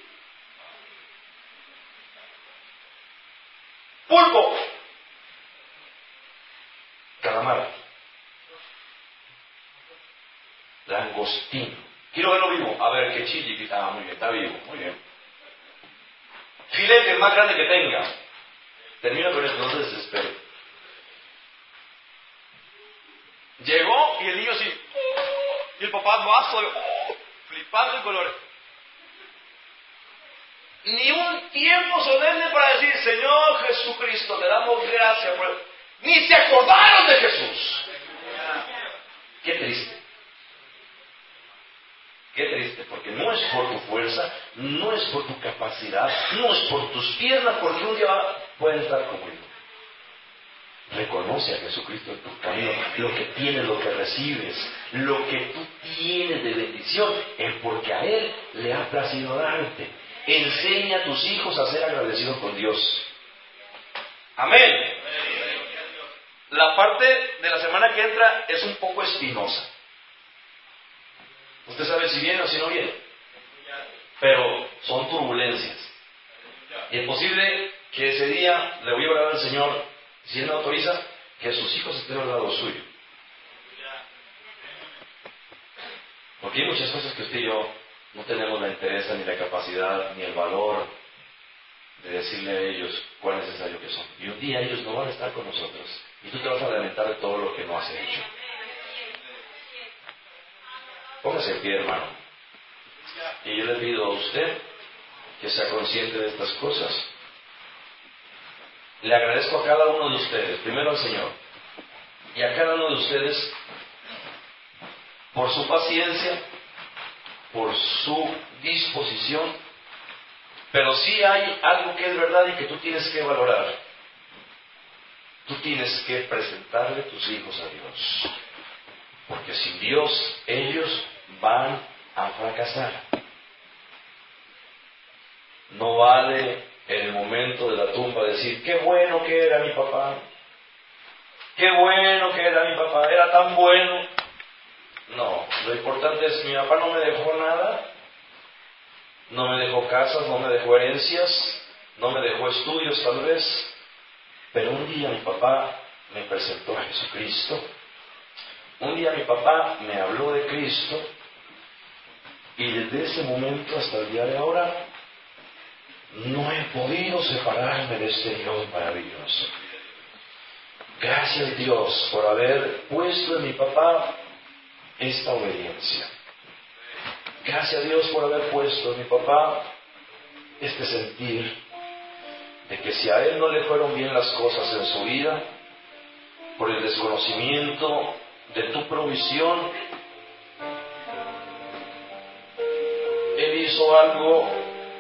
Pulpo. Calamar. Langostino. Quiero verlo vivo. A ver, qué chili. Ah, muy bien, está vivo. Muy bien. Filete más grande que tenga. Termino con esto, no se desespere. Llegó y el niño así. Y el papá vaso, flipando de colores. Ni un tiempo solemne para decir, Señor Jesucristo, te damos gracias por... Ni se acordaron de Jesús. Qué triste. Qué triste, porque no es por tu fuerza, no es por tu capacidad, no es por tus piernas, porque un día pueden estar como yo. Reconoce a Jesucristo en tu camino, lo que tienes, lo que recibes, lo que tú tienes de bendición, es porque a Él le ha placido darte. Enseña a tus hijos a ser agradecidos con Dios. Amén. La parte de la semana que entra es un poco espinosa. Usted sabe si viene o si no viene. Pero son turbulencias. Y es posible que ese día le voy a orar al Señor, si Él me autoriza, que sus hijos estén al lado suyo. Porque hay muchas cosas que usted y yo no tenemos la interés, ni la capacidad, ni el valor de decirle a ellos cuán necesario que son. Y un día ellos no van a estar con nosotros. Y tú te vas a lamentar de todo lo que no has hecho. Póngase en pie, hermano. Y yo le pido a usted que sea consciente de estas cosas. Le agradezco a cada uno de ustedes, primero al Señor, y a cada uno de ustedes por su paciencia, por su disposición, pero sí hay algo que es verdad y que tú tienes que valorar. Tú tienes que presentarle tus hijos a Dios, porque sin Dios ellos van a fracasar. No vale en el momento de la tumba decir, qué bueno que era mi papá, qué bueno que era mi papá, era tan bueno. No, lo importante es, mi papá no me dejó nada, no me dejó casas, no me dejó herencias, no me dejó estudios tal vez, pero un día mi papá me presentó a Jesucristo, un día mi papá me habló de Cristo, y desde ese momento hasta el día de ahora, no he podido separarme de este Dios maravilloso. Gracias a Dios por haber puesto en mi papá esta obediencia. Gracias a Dios por haber puesto en mi papá este sentir de que si a él no le fueron bien las cosas en su vida, por el desconocimiento de tu provisión, él hizo algo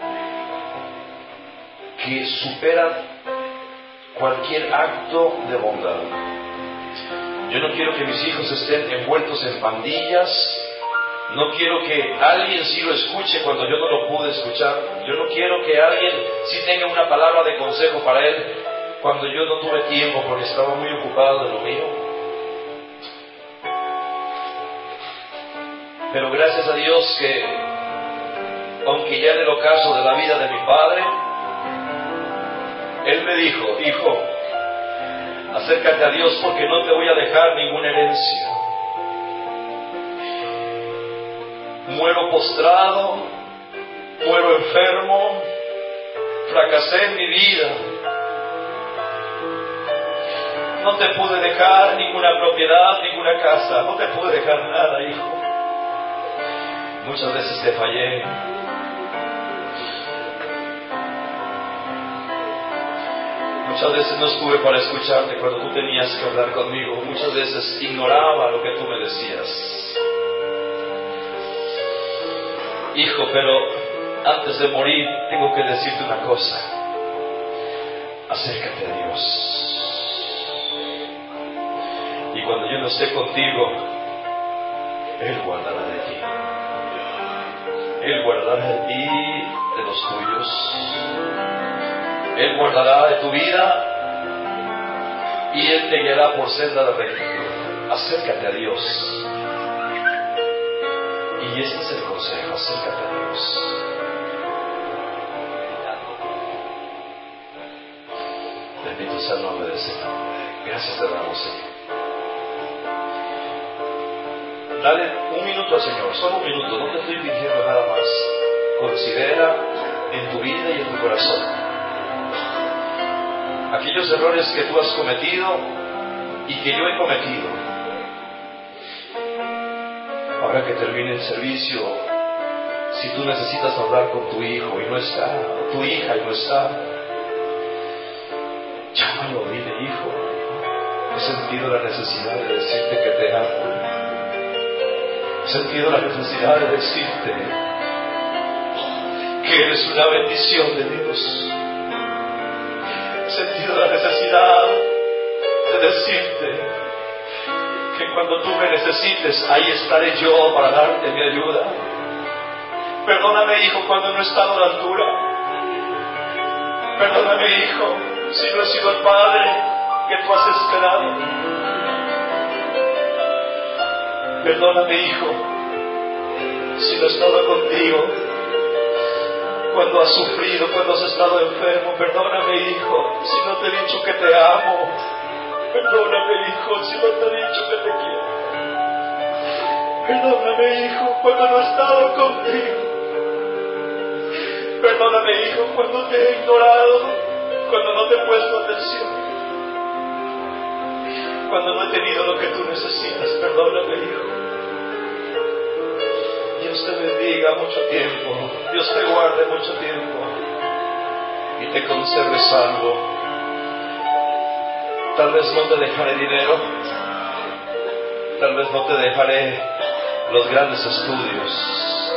que supera cualquier acto de bondad. Yo no quiero que mis hijos estén envueltos en pandillas, no quiero que alguien sí lo escuche cuando yo no lo pude escuchar, yo no quiero que alguien sí tenga una palabra de consejo para él cuando yo no tuve tiempo porque estaba muy ocupado de lo mío. Pero gracias a Dios que, aunque ya en el ocaso de la vida de mi padre, Él me dijo, hijo, acércate a Dios porque no te voy a dejar ninguna herencia. Muero postrado, muero enfermo, fracasé en mi vida. No te pude dejar ninguna propiedad, ninguna casa, no te pude dejar nada, hijo. Muchas veces te fallé. Muchas veces no estuve para escucharte cuando tú tenías que hablar conmigo. Muchas veces ignoraba lo que tú me decías. Hijo, pero antes de morir tengo que decirte una cosa. Acércate a Dios. Y cuando yo no esté contigo, Él guardará de ti. Él guardará de ti, de los tuyos. Él guardará de tu vida y Él te guiará por senda de rectitud. Acércate a Dios. Y este es el consejo, acércate a Dios. Bendito sea el nombre del Señor. Gracias te damos, Señor. Dale un minuto al Señor, solo un minuto, no te estoy diciendo nada más. Considera en tu vida y en tu corazón aquellos errores que tú has cometido y que yo he cometido. Ahora que termine el servicio, si tú necesitas hablar con tu hijo y no está, o tu hija y no está, llámalo, dile: hijo, he sentido la necesidad de decirte que te amo. He sentido la necesidad de decirte que eres una bendición de Dios. He sentido la necesidad de decirte que cuando tú me necesites, ahí estaré yo para darte mi ayuda. Perdóname, hijo, cuando no he estado a la altura. Perdóname, hijo, si no he sido el padre que tú has esperado. Perdóname, hijo, si no he estado contigo cuando has sufrido, cuando has estado enfermo. Perdóname, hijo, si no te he dicho que te amo. Perdóname, hijo, si no te he dicho que te quiero. Perdóname, hijo, cuando no he estado contigo. Perdóname, hijo, cuando te he ignorado, cuando no te he puesto atención, cuando no he tenido lo que tú necesitas. Perdóname, hijo. Dios te bendiga mucho tiempo, Dios te guarde mucho tiempo y te conserve salvo. Tal vez no te dejaré dinero, tal vez no te dejaré los grandes estudios,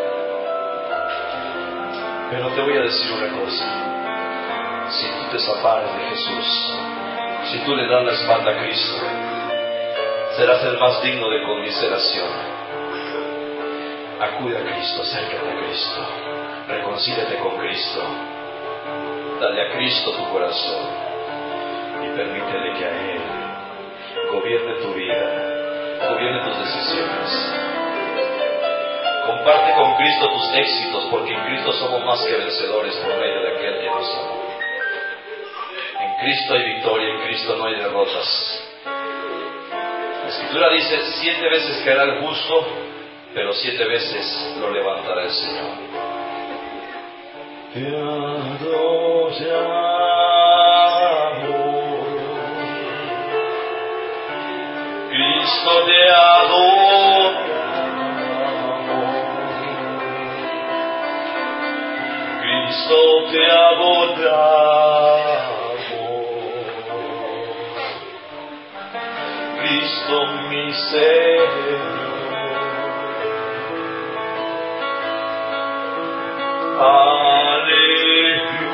pero te voy a decir una cosa: si tú te separas de Jesús, si tú le das la espalda a Cristo, serás el más digno de conmiseración. Acude a Cristo, acércate a Cristo, reconcíliate con Cristo, dale a Cristo tu corazón y permítele que a Él gobierne tu vida, gobierne tus decisiones. Comparte con Cristo tus éxitos, porque en Cristo somos más que vencedores por medio de aquel que nos amó. En Cristo hay victoria, en Cristo no hay derrotas. La Escritura dice: siete veces caerá el justo, pero siete veces lo levantará el Señor. Te adoro, te amo. Cristo, te adoro. Cristo, te adoramos. Cristo, mi Señor. Aleluya,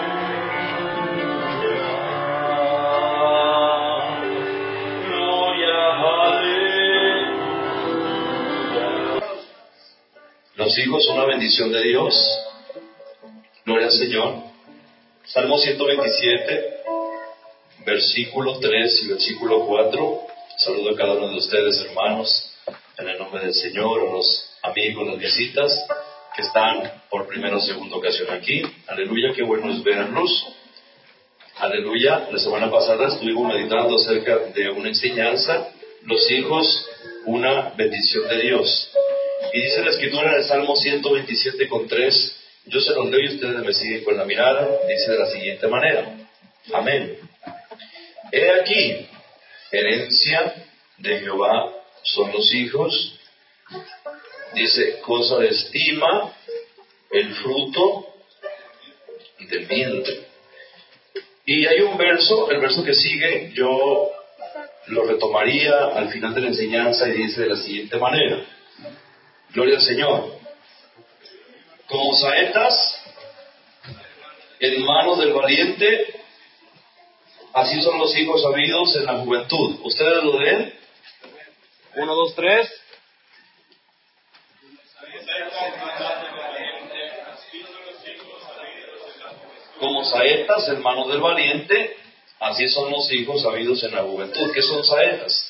gloria, aleluya. Los hijos son una bendición de Dios. Gloria al Señor. Salmo ciento veintisiete, versículo tres y versículo cuatro. Saludo a cada uno de ustedes, hermanos, en el nombre del Señor, a los amigos, las visitas que están por primera o segunda ocasión aquí. Aleluya, qué bueno es verlos. Aleluya. La semana pasada estuvimos meditando acerca de una enseñanza: los hijos, una bendición de Dios. Y dice la Escritura en el Salmo ciento veintisiete con tres, yo se los leo y ustedes me siguen con la mirada. Dice de la siguiente manera: amén. He aquí, herencia de Jehová son los hijos. Dice, cosa de estima el fruto del vientre. Y hay un verso, el verso que sigue, yo lo retomaría al final de la enseñanza, y dice de la siguiente manera: gloria al Señor. Como saetas en manos del valiente, así son los hijos habidos en la juventud. ¿Ustedes lo leen? Uno, dos, tres. Como saetas en manos del valiente, así son los hijos habidos en la juventud. ¿Qué son saetas?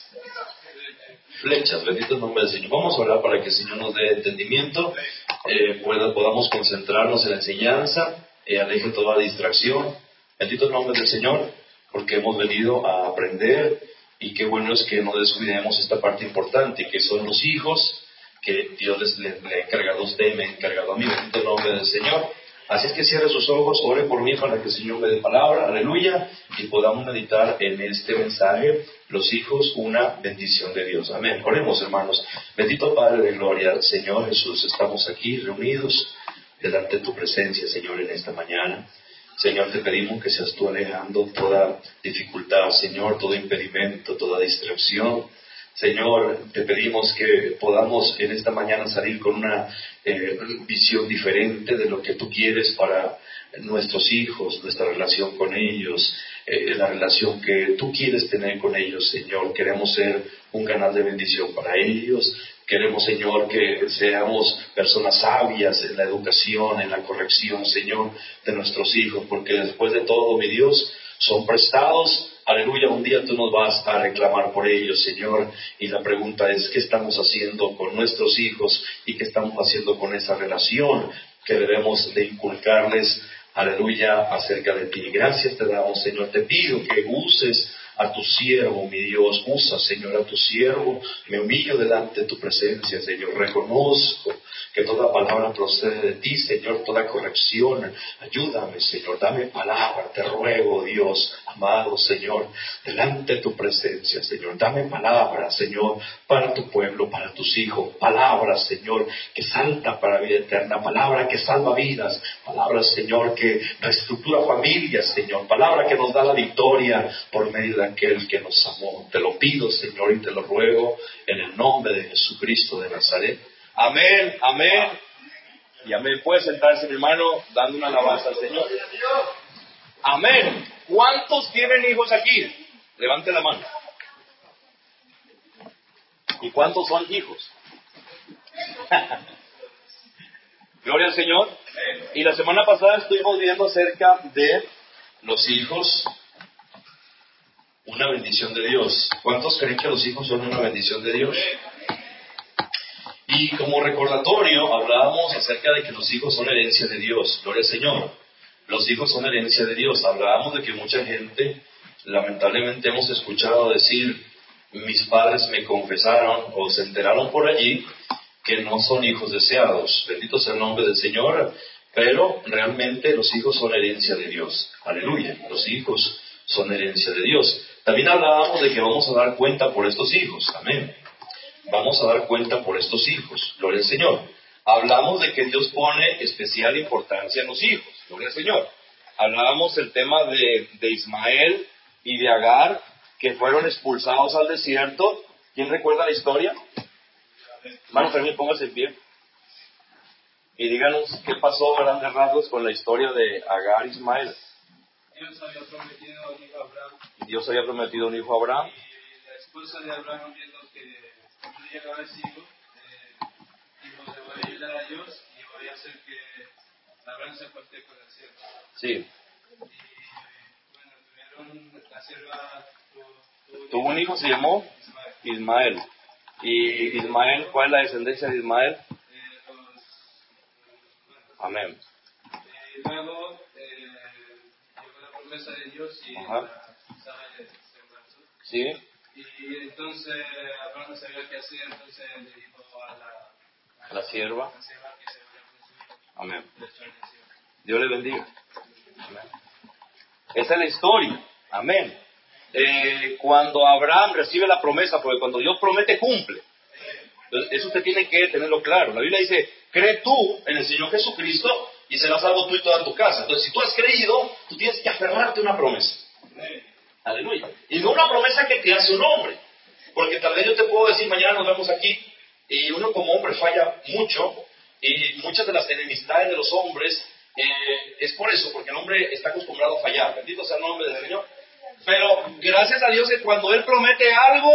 Flechas, bendito el nombre del Señor. Vamos a orar para que el Señor nos dé entendimiento, eh, pueda, podamos concentrarnos en la enseñanza, eh, aleje toda distracción. Bendito el nombre del Señor, porque hemos venido a aprender, y qué bueno es que no descuidemos esta parte importante, que son los hijos, que Dios les, les, le ha encargado a usted y me ha encargado a mí. Bendito el nombre del Señor. Así es que cierre sus ojos, ore por mí para que el Señor me dé palabra, aleluya, y podamos meditar en este mensaje, los hijos, una bendición de Dios. Amén. Oremos, hermanos. Bendito Padre de gloria, Señor Jesús, estamos aquí reunidos delante de tu presencia, Señor, en esta mañana. Señor, te pedimos que seas tú alejando toda dificultad, Señor, todo impedimento, toda distracción. Señor, te pedimos que podamos en esta mañana salir con una eh, visión diferente de lo que tú quieres para nuestros hijos, nuestra relación con ellos, eh, la relación que tú quieres tener con ellos, Señor. Queremos ser un canal de bendición para ellos. Queremos, Señor, que seamos personas sabias en la educación, en la corrección, Señor, de nuestros hijos, porque después de todo, mi Dios, son prestados. Aleluya, un día tú nos vas a reclamar por ellos, Señor, y la pregunta es, ¿qué estamos haciendo con nuestros hijos y qué estamos haciendo con esa relación que debemos de inculcarles? Aleluya, acerca de ti. Gracias te damos, Señor. Te pido que uses a tu siervo, mi Dios. Usa, Señor, a tu siervo. Me humillo delante de tu presencia, Señor. Reconozco que toda palabra procede de ti, Señor. Toda corrección. Ayúdame, Señor. Dame palabra. Te ruego, Dios, amado Señor, delante de tu presencia, Señor. Dame palabra, Señor, para tu pueblo, para tus hijos. Palabra, Señor, que salta para vida eterna. Palabra que salva vidas. Palabra, Señor, que reestructura familias, Señor. Palabra que nos da la victoria por medio de aquel que nos amó. Te lo pido, Señor, y te lo ruego en el nombre de Jesucristo de Nazaret. Amén, amén. Y amén. Puede sentarse, mi hermano, dando una alabanza al Señor. Amén. ¿Cuántos tienen hijos aquí? Levante la mano. ¿Y cuántos son hijos? Gloria al Señor. Y la semana pasada estuvimos viendo acerca de los hijos, una bendición de Dios. ¿Cuántos creen que los hijos son una bendición de Dios? Y como recordatorio hablábamos acerca de que los hijos son herencia de Dios. Gloria al Señor. Los hijos son herencia de Dios. Hablábamos de que mucha gente, lamentablemente hemos escuchado decir, mis padres me confesaron o se enteraron por allí que no son hijos deseados. Bendito sea el nombre del Señor. Pero realmente los hijos son herencia de Dios. Aleluya. Los hijos son herencia de Dios. También hablábamos de que vamos a dar cuenta por estos hijos. Amén. Vamos a dar cuenta por estos hijos. Gloria al Señor. Hablamos de que Dios pone especial importancia en los hijos. Gloria al Señor. Hablábamos el tema de, de Ismael y de Agar, que fueron expulsados al desierto. ¿Quién recuerda la historia? Hermano Fermín, póngase en pie. Y díganos qué pasó a grandes rasgos con la historia de Agar y Ismael. Dios había prometido un hijo a Abraham. Dios había prometido un hijo a Abraham. Y la esposa de Abraham, viendo que no llegaba ese hijo, eh, dijo, le voy a ayudar a Dios y voy a hacer que Abraham se acueste con la sierva. Sí. Y bueno, tuvieron, la sierva tuvo, tuvo un hijo, se llamó Ismael. Ismael. ¿Y Ismael, cuál es la descendencia de Ismael? Eh, los, los, Amén. Y luego eh, llegó la promesa de Dios y Ajá. Sara se embarazó. Sí. Y entonces Abraham no sabía qué hacer, entonces le dijo a la, a la sierva, a la sierva que se vaya con su hijo. Amén. Le echó al desierto. Dios le bendiga. Amén. Esa es la historia. Amén. Eh, cuando Abraham recibe la promesa, porque cuando Dios promete, cumple. Entonces, eso usted tiene que tenerlo claro. La Biblia dice, cree tú en el Señor Jesucristo y serás salvo tú y toda tu casa. Entonces, si tú has creído, tú tienes que aferrarte a una promesa. Aleluya. Y no una promesa que te hace un hombre. Porque tal vez yo te puedo decir, mañana nos vemos aquí, y uno como hombre falla mucho, y muchas de las enemistades de los hombres eh, es por eso, porque el hombre está acostumbrado a fallar. Bendito sea el nombre del Señor. Pero gracias a Dios que cuando Él promete algo,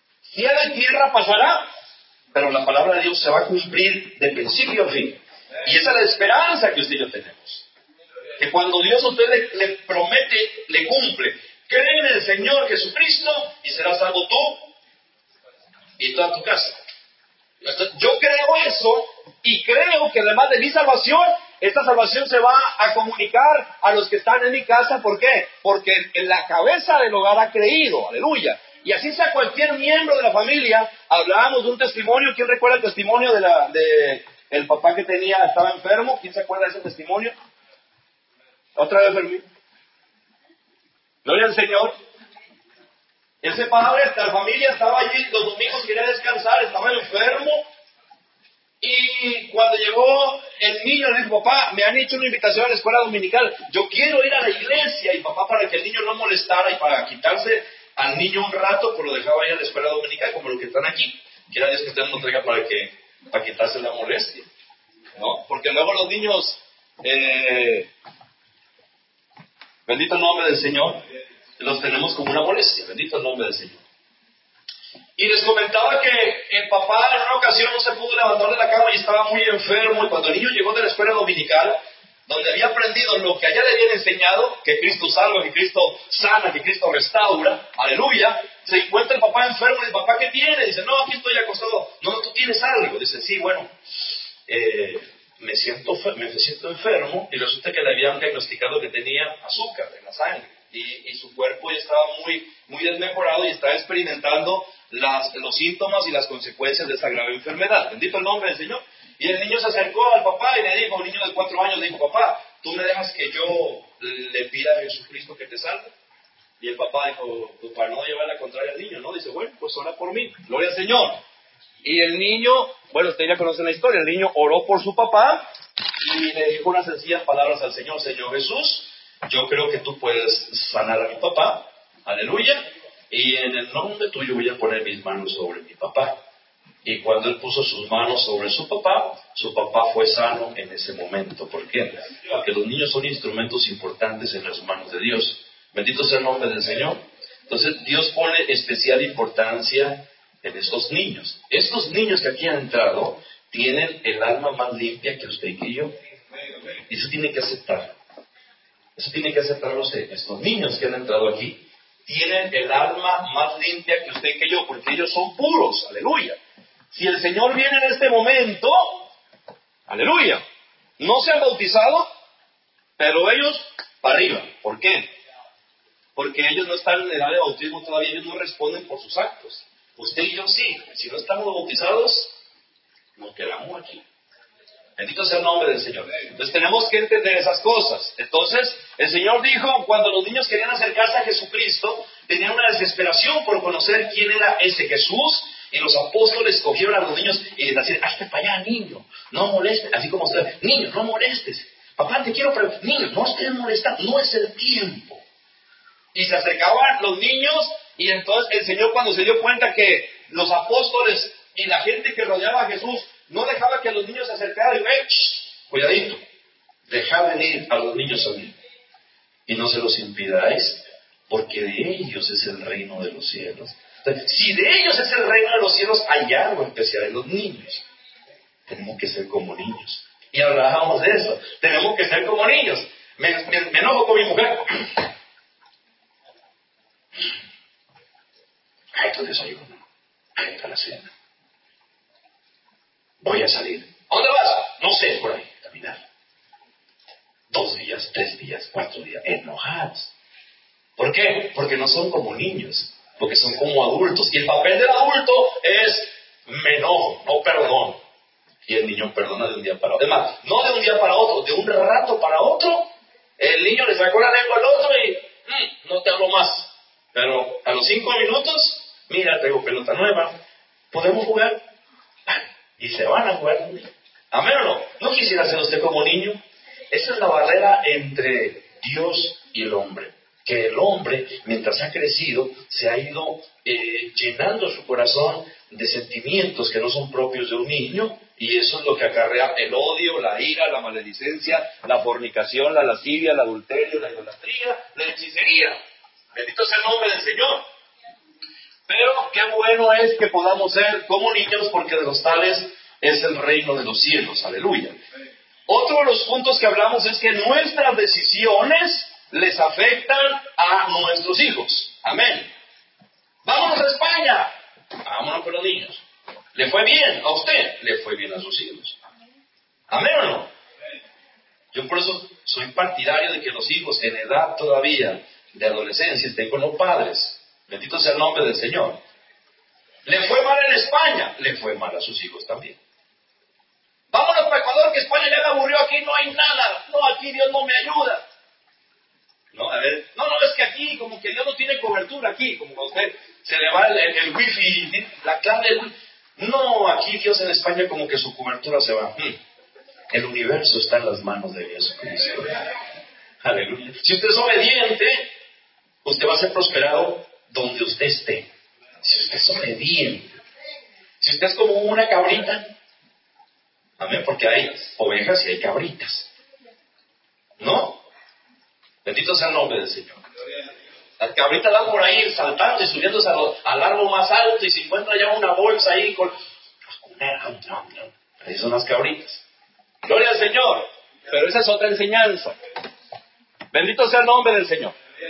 cielo y tierra pasará, pero la palabra de Dios se va a cumplir de principio a fin. Y Y esa es la esperanza que usted y yo tenemos. Que cuando Dios a usted le, le promete, le cumple. Cree en el Señor Jesucristo y serás salvo tú y toda tu casa. Yo creo eso y creo que además de mi salvación, esta salvación se va a comunicar a los que están en mi casa. ¿Por qué? Porque en la cabeza del hogar ha creído. Aleluya. Y así sea cualquier miembro de la familia. Hablábamos de un testimonio. ¿Quién recuerda el testimonio de la de el papá que tenía, estaba enfermo? ¿Quién se acuerda de ese testimonio? Otra vez, Fermín. Gloria al Señor. Ese padre, la familia estaba allí, los domingos quería descansar, estaba enfermo. Y cuando llegó el niño, le dijo, papá, me han hecho una invitación a la escuela dominical. Yo quiero ir a la iglesia. Y papá, para que el niño no molestara y para quitarse al niño un rato, pues lo dejaba ir a la escuela dominical, como los que están aquí. Quiera Dios que usted no traiga para que para quitarse la molestia, ¿no? Porque luego los niños, eh, bendito el nombre del Señor, los tenemos como una molestia. Bendito el nombre del Señor. Y les comentaba que el papá en una ocasión no se pudo levantar de la cama y estaba muy enfermo. Y cuando el niño llegó de la escuela dominical, donde había aprendido lo que allá le habían enseñado, que Cristo salva, que Cristo sana, que Cristo restaura, aleluya, se encuentra el papá enfermo y el papá, ¿qué tiene? Dice, no, aquí estoy acostado. No, tú tienes algo. Dice, sí, bueno, eh, me, siento, me siento enfermo. Y resulta que le habían diagnosticado que tenía azúcar en la sangre. Y, y su cuerpo ya estaba muy, muy desmejorado y estaba experimentando las, los síntomas y las consecuencias de esa grave enfermedad. Bendito el nombre del Señor. Y el niño se acercó al papá y le dijo, un niño de cuatro años, le dijo, papá, ¿tú me dejas que yo le pida a Jesucristo que te salve? Y el papá dijo, pues para no llevar la contraria al niño, ¿no? Dice, bueno, pues ora por mí, gloria al Señor. Y el niño, bueno, ustedes ya conocen la historia, el niño oró por su papá y le dijo unas sencillas palabras al Señor, Señor Jesús, yo creo que tú puedes sanar a mi papá, aleluya, y en el nombre tuyo voy a poner mis manos sobre mi papá. Y cuando él puso sus manos sobre su papá, su papá fue sano en ese momento. ¿Por qué? Porque los niños son instrumentos importantes en las manos de Dios. Bendito sea el nombre del Señor. Entonces Dios pone especial importancia en estos niños. Estos niños que aquí han entrado tienen el alma más limpia que usted y que yo. Y eso tiene que aceptarlo. Eso tiene que aceptarlo usted. Estos niños que han entrado aquí tienen el alma más limpia que usted y que yo, porque ellos son puros. Aleluya. Si el Señor viene en este momento, aleluya, no se han bautizado, pero ellos para arriba. ¿Por qué? Porque ellos no están en edad de bautismo todavía, ellos no responden por sus actos. Usted y yo sí. Si no estamos bautizados, nos quedamos aquí. Bendito sea el nombre del Señor. Entonces tenemos que entender esas cosas. Entonces el Señor dijo, cuando los niños querían acercarse a Jesucristo, tenían una desesperación por conocer quién era ese Jesús. Y los apóstoles cogieron a los niños y les decían, hazte para allá, niño, no molestes, así como usted, niño, no molestes. Papá, te quiero preguntar, niño, no estés molestando, no es el tiempo. Y se acercaban los niños y entonces el Señor, cuando se dio cuenta que los apóstoles y la gente que rodeaba a Jesús no dejaba que los niños se acercaran, dijo, eh, shh, cuidadito, dejad venir a los niños a mí y no se los impidáis, porque de ellos es el reino de los cielos. Entonces, si de ellos es el reino de los cielos, hay algo especial en los niños. Tenemos que ser como niños. Y hablábamos de eso. Tenemos que ser como niños. Me, me, me enojo con mi mujer. Ahí está el desayuno. Ahí está la cena. Voy a salir. ¿A dónde vas? No sé, por ahí, caminar. Dos días, tres días, cuatro días. Enojados. ¿Por qué? Porque no son como niños. Porque son como adultos. Y el papel del adulto es, me enojo, no perdono. Y el niño perdona de un día para otro. Además, no de un día para otro, de un rato para otro. El niño le sacó la lengua al otro y, mmm, no te hablo más. Pero a los cinco minutos, mira, tengo pelota nueva, ¿podemos jugar? Y se van a jugar. Amén o no. ¿No quisiera ser usted como niño? Esa es la barrera entre Dios y el hombre. Que el hombre, mientras ha crecido, se ha ido eh, llenando su corazón de sentimientos que no son propios de un niño, y eso es lo que acarrea el odio, la ira, la maledicencia, la fornicación, la lascivia, el adulterio, la idolatría, la hechicería. Bendito sea el nombre del Señor. Pero qué bueno es que podamos ser como niños, porque de los tales es el reino de los cielos. Aleluya. Otro de los puntos que hablamos es que nuestras decisiones les afectan a nuestros hijos. Amén. Vámonos a España. Vámonos con los niños. ¿Le fue bien a usted? Le fue bien a sus hijos. ¿Amén o no? Yo por eso soy partidario de que los hijos en edad todavía de adolescencia estén con los padres. Bendito sea el nombre del Señor. ¿Le fue mal en España? Le fue mal a sus hijos también. Vámonos para Ecuador, que España ya me aburrió, aquí no hay nada. No, aquí Dios no me ayuda. No, a ver, no, no, es que aquí como que Dios no tiene cobertura aquí, como a usted se le va el, el, el wifi, la clave del wifi. No, aquí Dios en España como que su cobertura se va. Hmm. El universo está en las manos de Jesucristo. Aleluya. Si usted es obediente, usted va a ser prosperado donde usted esté. Si usted es obediente. Si usted es como una cabrita. Amén, porque hay ovejas y hay cabritas. ¿No? Bendito sea el nombre del Señor. Las cabritas van por ahí saltando y subiéndose al árbol más alto y se encuentra ya una bolsa ahí con... Ahí son las cabritas. Gloria al Señor. Pero esa es otra enseñanza. Bendito sea el nombre del Señor.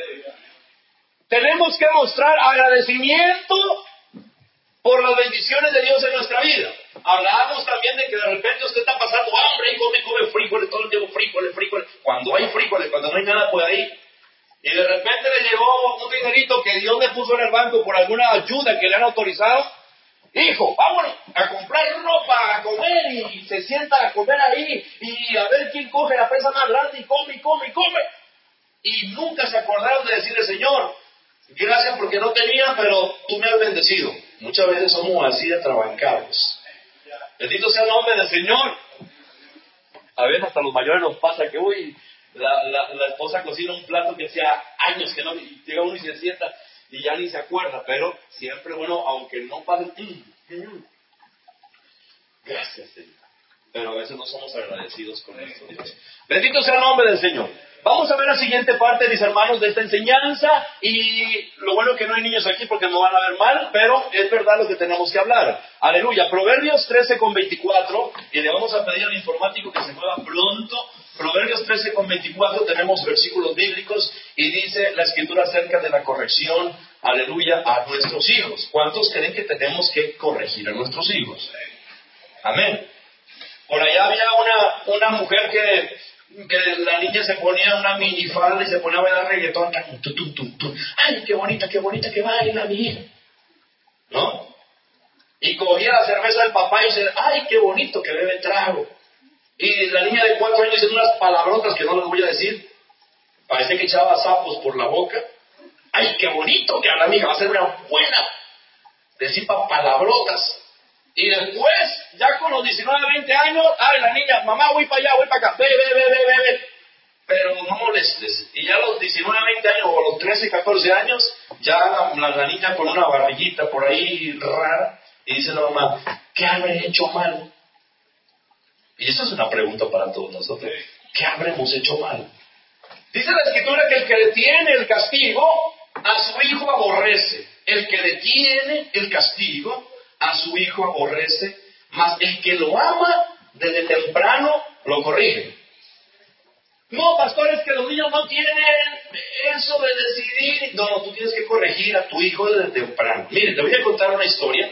Tenemos que mostrar agradecimiento por las bendiciones de Dios en nuestra vida. Hablábamos también de que de repente usted está pasando hambre y come, come frijoles todo el tiempo, frijoles, frijoles. Cuando hay frijoles, cuando no hay nada por ahí. Y de repente le llegó un dinerito que Dios le puso en el banco por alguna ayuda que le han autorizado. Hijo, vámonos a comprar ropa, a comer, y se sienta a comer ahí y a ver quién coge la presa más grande y come, y come, y come. Y nunca se acordaron de decirle, Señor, gracias porque no tenía, pero tú me has bendecido. Muchas veces somos así de trabancados. Bendito sea el nombre del Señor. A veces hasta los mayores nos pasa que, uy, la, la, la esposa cocina un plato que hacía años que no, y llega uno y se sienta y ya ni se acuerda, pero siempre, bueno, aunque no pase, mm, mm, gracias, Señor. Pero a veces no somos agradecidos con nuestro Dios. Bendito sea el nombre del Señor. Vamos a ver la siguiente parte, mis hermanos, de esta enseñanza. Y lo bueno es que no hay niños aquí porque no van a ver mal, pero es verdad lo que tenemos que hablar. Aleluya. Proverbios trece con veinticuatro. Y le vamos a pedir al informático que se mueva pronto. Proverbios trece con veinticuatro, tenemos versículos bíblicos y dice la Escritura acerca de la corrección, aleluya, a nuestros hijos. ¿Cuántos creen que tenemos que corregir a nuestros hijos? Amén. Por allá había una, una mujer que, que la niña se ponía una minifalda y se ponía a bailar reggaetón. Tu, tu, tu, tu. Ay, qué bonita, qué bonita que baila mi hija. ¿No? Y cogía la cerveza del papá y dice, ay, qué bonito que bebe trago. Y la niña de cuatro años dice unas palabrotas que no les voy a decir. Parece que echaba sapos por la boca. Ay, qué bonito que habla mi hija, va a ser una buena. Decir palabrotas. Y después, ya con los diecinueve, veinte años, ay, la niña, mamá, voy para allá, voy para acá, ve, ve, ve, ve, ve, ve. Pero no molestes. Y ya a los diecinueve, veinte años, o a los trece, catorce años, ya la, la, la niña con una barriguita por ahí rara, y dice la mamá, ¿qué habré hecho mal? Y esa es una pregunta para todos nosotros. ¿Qué habremos hecho mal? Dice la Escritura que el que detiene el castigo, a su hijo aborrece. El que detiene el castigo, a su hijo aborrece, mas el que lo ama desde temprano lo corrige. No, pastores, que los niños no tienen eso de decidir. No, no, tú tienes que corregir a tu hijo desde temprano. Miren, te voy a contar una historia.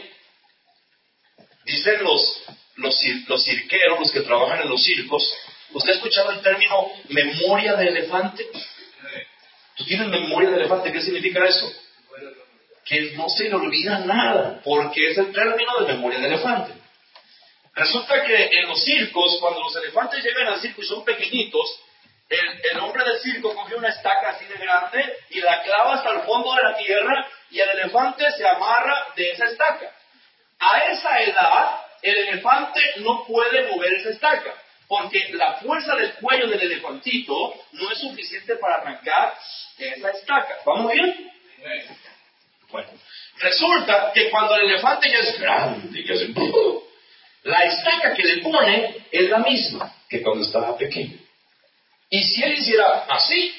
Dicen los, los, los cirqueros, los que trabajan en los circos. ¿Usted ha escuchado el término memoria de elefante? ¿Tú tienes memoria de elefante? ¿Qué significa eso? Que no se le olvida nada, porque es el término de memoria de elefante. Resulta que en los circos, cuando los elefantes llegan al circo y son pequeñitos, el, el hombre del circo coge una estaca así de grande y la clava hasta el fondo de la tierra y el elefante se amarra de esa estaca. A esa edad, el elefante no puede mover esa estaca, porque la fuerza del cuello del elefantito no es suficiente para arrancar esa estaca. ¿Vamos bien? Bueno, resulta que cuando el elefante ya es grande, ya es... la estaca que le pone es la misma que cuando estaba pequeño. Y si él hiciera así,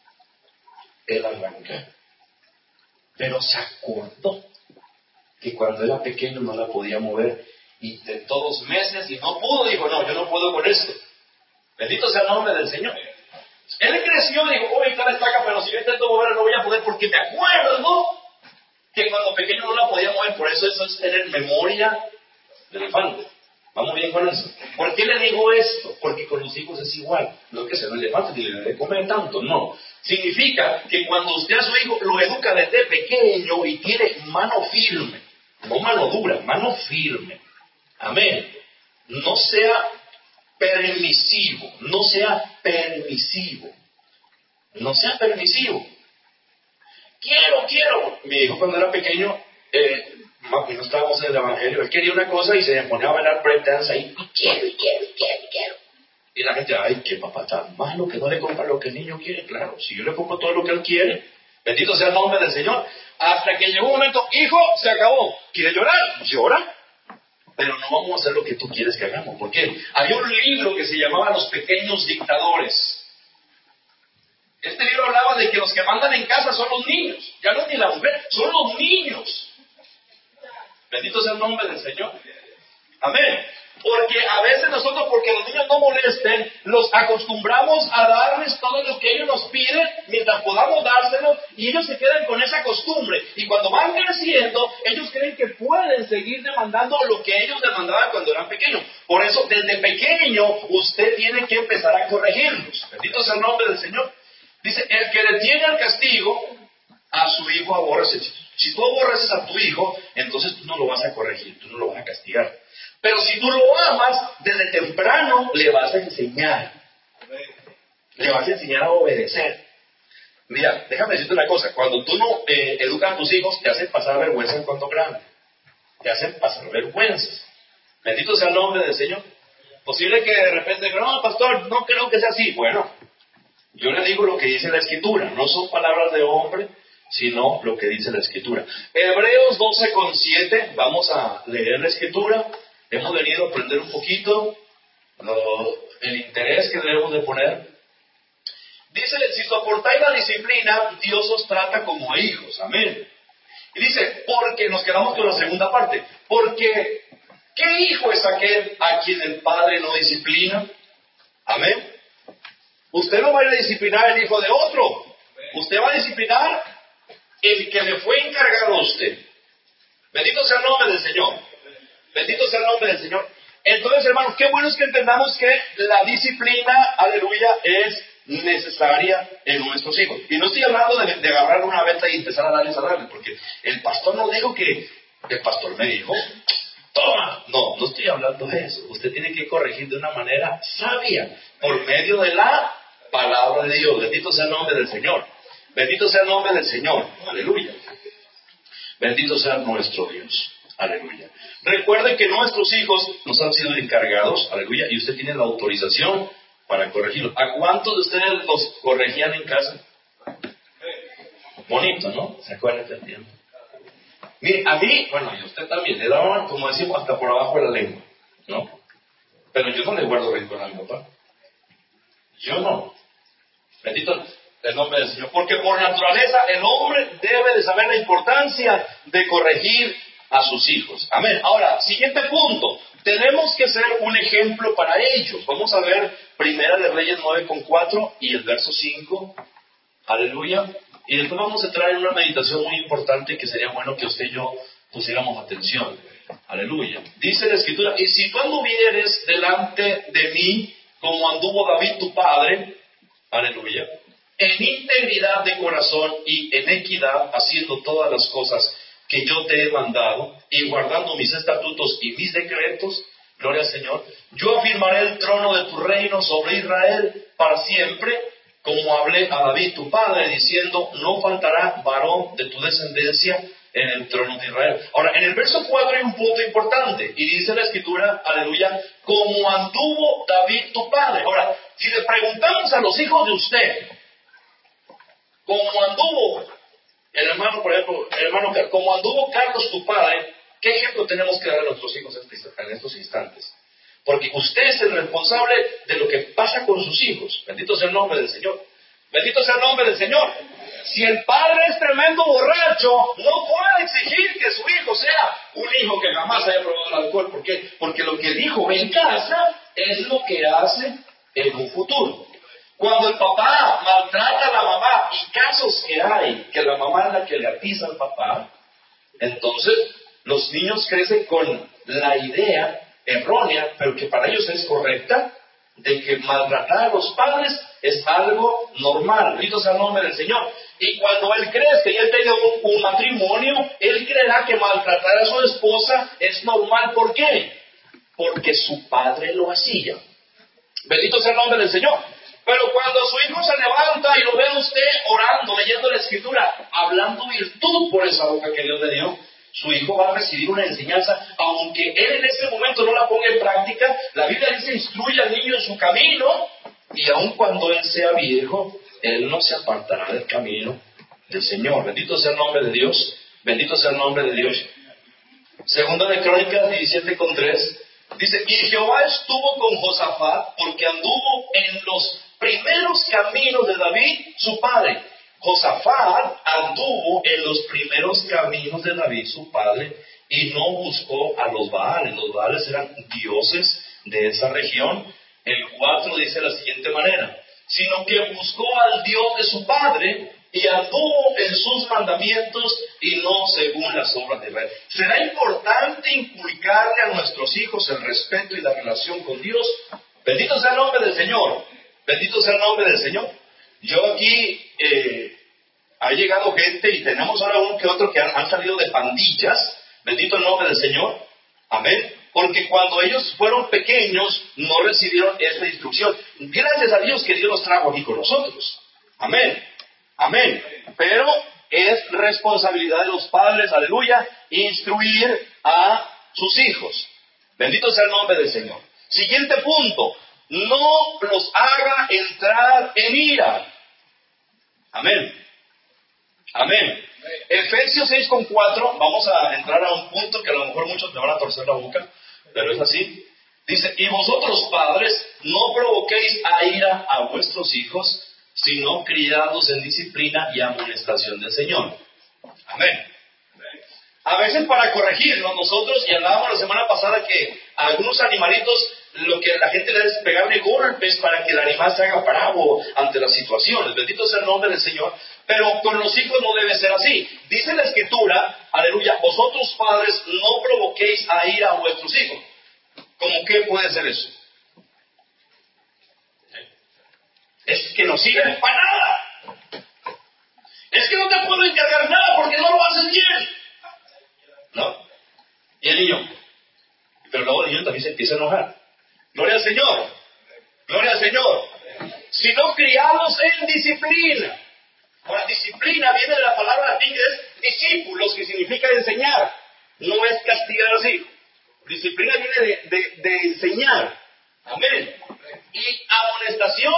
él arranca. Pero se acordó que cuando era pequeño no la podía mover. Intentó dos meses y no pudo. Dijo, no, yo no puedo con esto. Bendito sea el nombre del Señor. Él creció y dijo, oh, está la estaca, pero si yo intento moverla no voy a poder, porque me acuerdo que cuando pequeño no la podía mover. Por eso eso es tener memoria de elefante. ¿Vamos bien con eso? ¿Por qué le digo esto? Porque con los hijos es igual. No es que sea un elefante ni le debe comer tanto, no. Significa que cuando usted a su hijo lo educa desde pequeño y tiene mano firme, no mano dura, mano firme. Amén. No sea permisivo, no sea permisivo. No sea permisivo. Quiero, quiero. Mi hijo cuando era pequeño, eh, no estábamos en el evangelio, él quería una cosa y se ponía a bailar breakdance ahí. Y quiero, y quiero, y quiero, y quiero. Y la gente, ay, qué papá tan malo que no le compra lo que el niño quiere. Claro, si yo le compro todo lo que él quiere, bendito sea el nombre del Señor. Hasta que llegó un momento, hijo, se acabó. ¿Quiere llorar? Llora. Pero no vamos a hacer lo que tú quieres que hagamos. ¿Por qué? Había un libro que se llamaba Los Pequeños Dictadores. Este libro hablaba de que los que mandan en casa son los niños. Ya no es ni la mujer, son los niños. Bendito sea el nombre del Señor. Amén. Porque a veces nosotros, porque los niños no molesten, los acostumbramos a darles todo lo que ellos nos piden mientras podamos dárselo, y ellos se quedan con esa costumbre. Y cuando van creciendo, ellos creen que pueden seguir demandando lo que ellos demandaban cuando eran pequeños. Por eso, desde pequeño, usted tiene que empezar a corregirlos. Bendito sea el nombre del Señor. Dice, el que detiene al castigo, a su hijo aborrece. Si tú aborreces a tu hijo, entonces tú no lo vas a corregir, tú no lo vas a castigar. Pero si tú lo amas, desde temprano le vas a enseñar. Le vas a enseñar a obedecer. Mira, déjame decirte una cosa. Cuando tú no eh, educas a tus hijos, te hacen pasar vergüenza en cuanto grande. Te hacen pasar vergüenzas. Bendito sea el nombre del Señor. Posible que de repente, no, pastor, no creo que sea así. Bueno, yo le digo lo que dice la Escritura. No son palabras de hombre, sino lo que dice la Escritura. Hebreos doce con siete, vamos a leer la Escritura. Hemos venido a aprender un poquito lo, el interés que debemos de poner. Dice, si soportáis la disciplina, Dios os trata como a hijos. Amén. Y dice, porque, nos quedamos con la segunda parte, porque, ¿qué hijo es aquel a quien el padre no disciplina? Amén. Usted no va a ir a disciplinar el hijo de otro. Usted va a disciplinar el que le fue encargado a usted. Bendito sea el nombre del Señor. Bendito sea el nombre del Señor. Entonces, hermanos, qué bueno es que entendamos que la disciplina, aleluya, es necesaria en nuestros hijos. Y no estoy hablando de, de agarrar una venta y empezar a darles a darles, porque el pastor no dijo que, el pastor me dijo, toma. No, no estoy hablando de eso. Usted tiene que corregir de una manera sabia, por medio de la palabra de Dios. Bendito sea el nombre del Señor. Bendito sea el nombre del Señor. Aleluya. Bendito sea nuestro Dios. Aleluya. Recuerden que nuestros hijos nos han sido encargados, aleluya, y usted tiene la autorización para corregirlos. ¿A cuántos de ustedes los corregían en casa? Bonito, ¿no? ¿Se acuerdan del tiempo? Mire, a mí, bueno, y a usted también, le daban, como decimos, hasta por abajo de la lengua, ¿no? Pero yo no le guardo rencor a mi papá. Yo no. Bendito el nombre del Señor. Porque por naturaleza el hombre debe de saber la importancia de corregir a sus hijos. Amén. Ahora, siguiente punto. Tenemos que ser un ejemplo para ellos. Vamos a ver Primera de Reyes nueve con cuatro y el verso cinco. Aleluya. Y después vamos a entrar en una meditación muy importante que sería bueno que usted y yo pusiéramos atención. Aleluya. Dice la Escritura, y si tú anduvieres delante de mí como anduvo David tu padre, aleluya, en integridad de corazón y en equidad, haciendo todas las cosas que yo te he mandado, y guardando mis estatutos y mis decretos, gloria al Señor, yo afirmaré el trono de tu reino sobre Israel para siempre, como hablé a David tu padre, diciendo, no faltará varón de tu descendencia en el trono de Israel. Ahora, en el verso cuatro hay un punto importante, y dice la Escritura, aleluya, como anduvo David tu padre. Ahora, si le preguntamos a los hijos de usted, como anduvo el hermano, por ejemplo, el hermano, como anduvo Carlos tu padre, ¿qué ejemplo tenemos que dar a nuestros hijos en estos instantes? Porque usted es el responsable de lo que pasa con sus hijos. Bendito sea el nombre del Señor. Bendito sea el nombre del Señor. Si el padre es tremendo borracho, no puede exigir que su hijo sea un hijo que jamás haya probado el alcohol. ¿Por qué? Porque lo que el hijo ve en casa es lo que hace en un futuro. Cuando el papá maltrata a la mamá, y casos que hay, que la mamá es la que le atiza al papá, entonces los niños crecen con la idea errónea, pero que para ellos es correcta, de que maltratar a los padres es algo normal. Bendito sea el nombre del Señor. Y cuando él crezca y él tenga un, un matrimonio, él creerá que maltratar a su esposa es normal. ¿Por qué? Porque su padre lo hacía. Bendito sea el nombre del Señor. Pero cuando su hijo se levanta y lo ve a usted orando, leyendo la Escritura, hablando virtud por esa boca que Dios le dio, su hijo va a recibir una enseñanza, aunque él en ese momento no la ponga en práctica. La Biblia dice: instruye al niño en su camino, y aun cuando él sea viejo, él no se apartará del camino del Señor. Bendito sea el nombre de Dios. Bendito sea el nombre de Dios. Segunda de Crónicas diecisiete con tres. Dice: y Jehová estuvo con Josafat, porque anduvo en los primeros caminos de David, su padre. Josafat anduvo en los primeros caminos de David, su padre, y no buscó a los Baales. Los Baales eran dioses de esa región. El cuatro dice de la siguiente manera: sino que buscó al Dios de su padre, y anduvo en sus mandamientos, y no según las obras de Israel. ¿Será importante inculcarle a nuestros hijos el respeto y la relación con Dios? Bendito sea el nombre del Señor. Bendito sea el nombre del Señor. Yo aquí, eh, ha llegado gente, y tenemos ahora uno que otro que han, han salido de pandillas. Bendito el nombre del Señor. Amén. Porque cuando ellos fueron pequeños, no recibieron esta instrucción. Gracias a Dios que Dios los trajo aquí con nosotros. Amén. Amén. Pero es responsabilidad de los padres, aleluya, instruir a sus hijos. Bendito sea el nombre del Señor. Siguiente punto: no los haga entrar en ira. Amén. Amén. Efesios seis con cuatro, vamos a entrar a un punto que a lo mejor muchos me van a torcer la boca, pero es así. Dice: y vosotros, padres, no provoquéis a ira a vuestros hijos, sino criadlos en disciplina y amonestación del Señor. Amén. A veces para corregirnos nosotros, y hablábamos la semana pasada que a algunos animalitos lo que la gente le hace es pegarle golpes para que el animal se haga bravo ante las situaciones. Bendito sea el nombre del Señor. Pero con los hijos no debe ser así. Dice la Escritura, aleluya: vosotros, padres, no provoquéis a ira a vuestros hijos. ¿Cómo qué puede ser eso? Es que no sirven para nada. Es que no te puedo encargar nada porque no lo haces bien. ¿No? Y el niño, pero luego el niño también se empieza a enojar. Gloria al Señor. Gloria al Señor. Sino criados en disciplina. Ahora, disciplina viene de la palabra latín que es discípulos, que significa enseñar. No es castigar así. Disciplina viene de, de, de enseñar. Amén. Y amonestación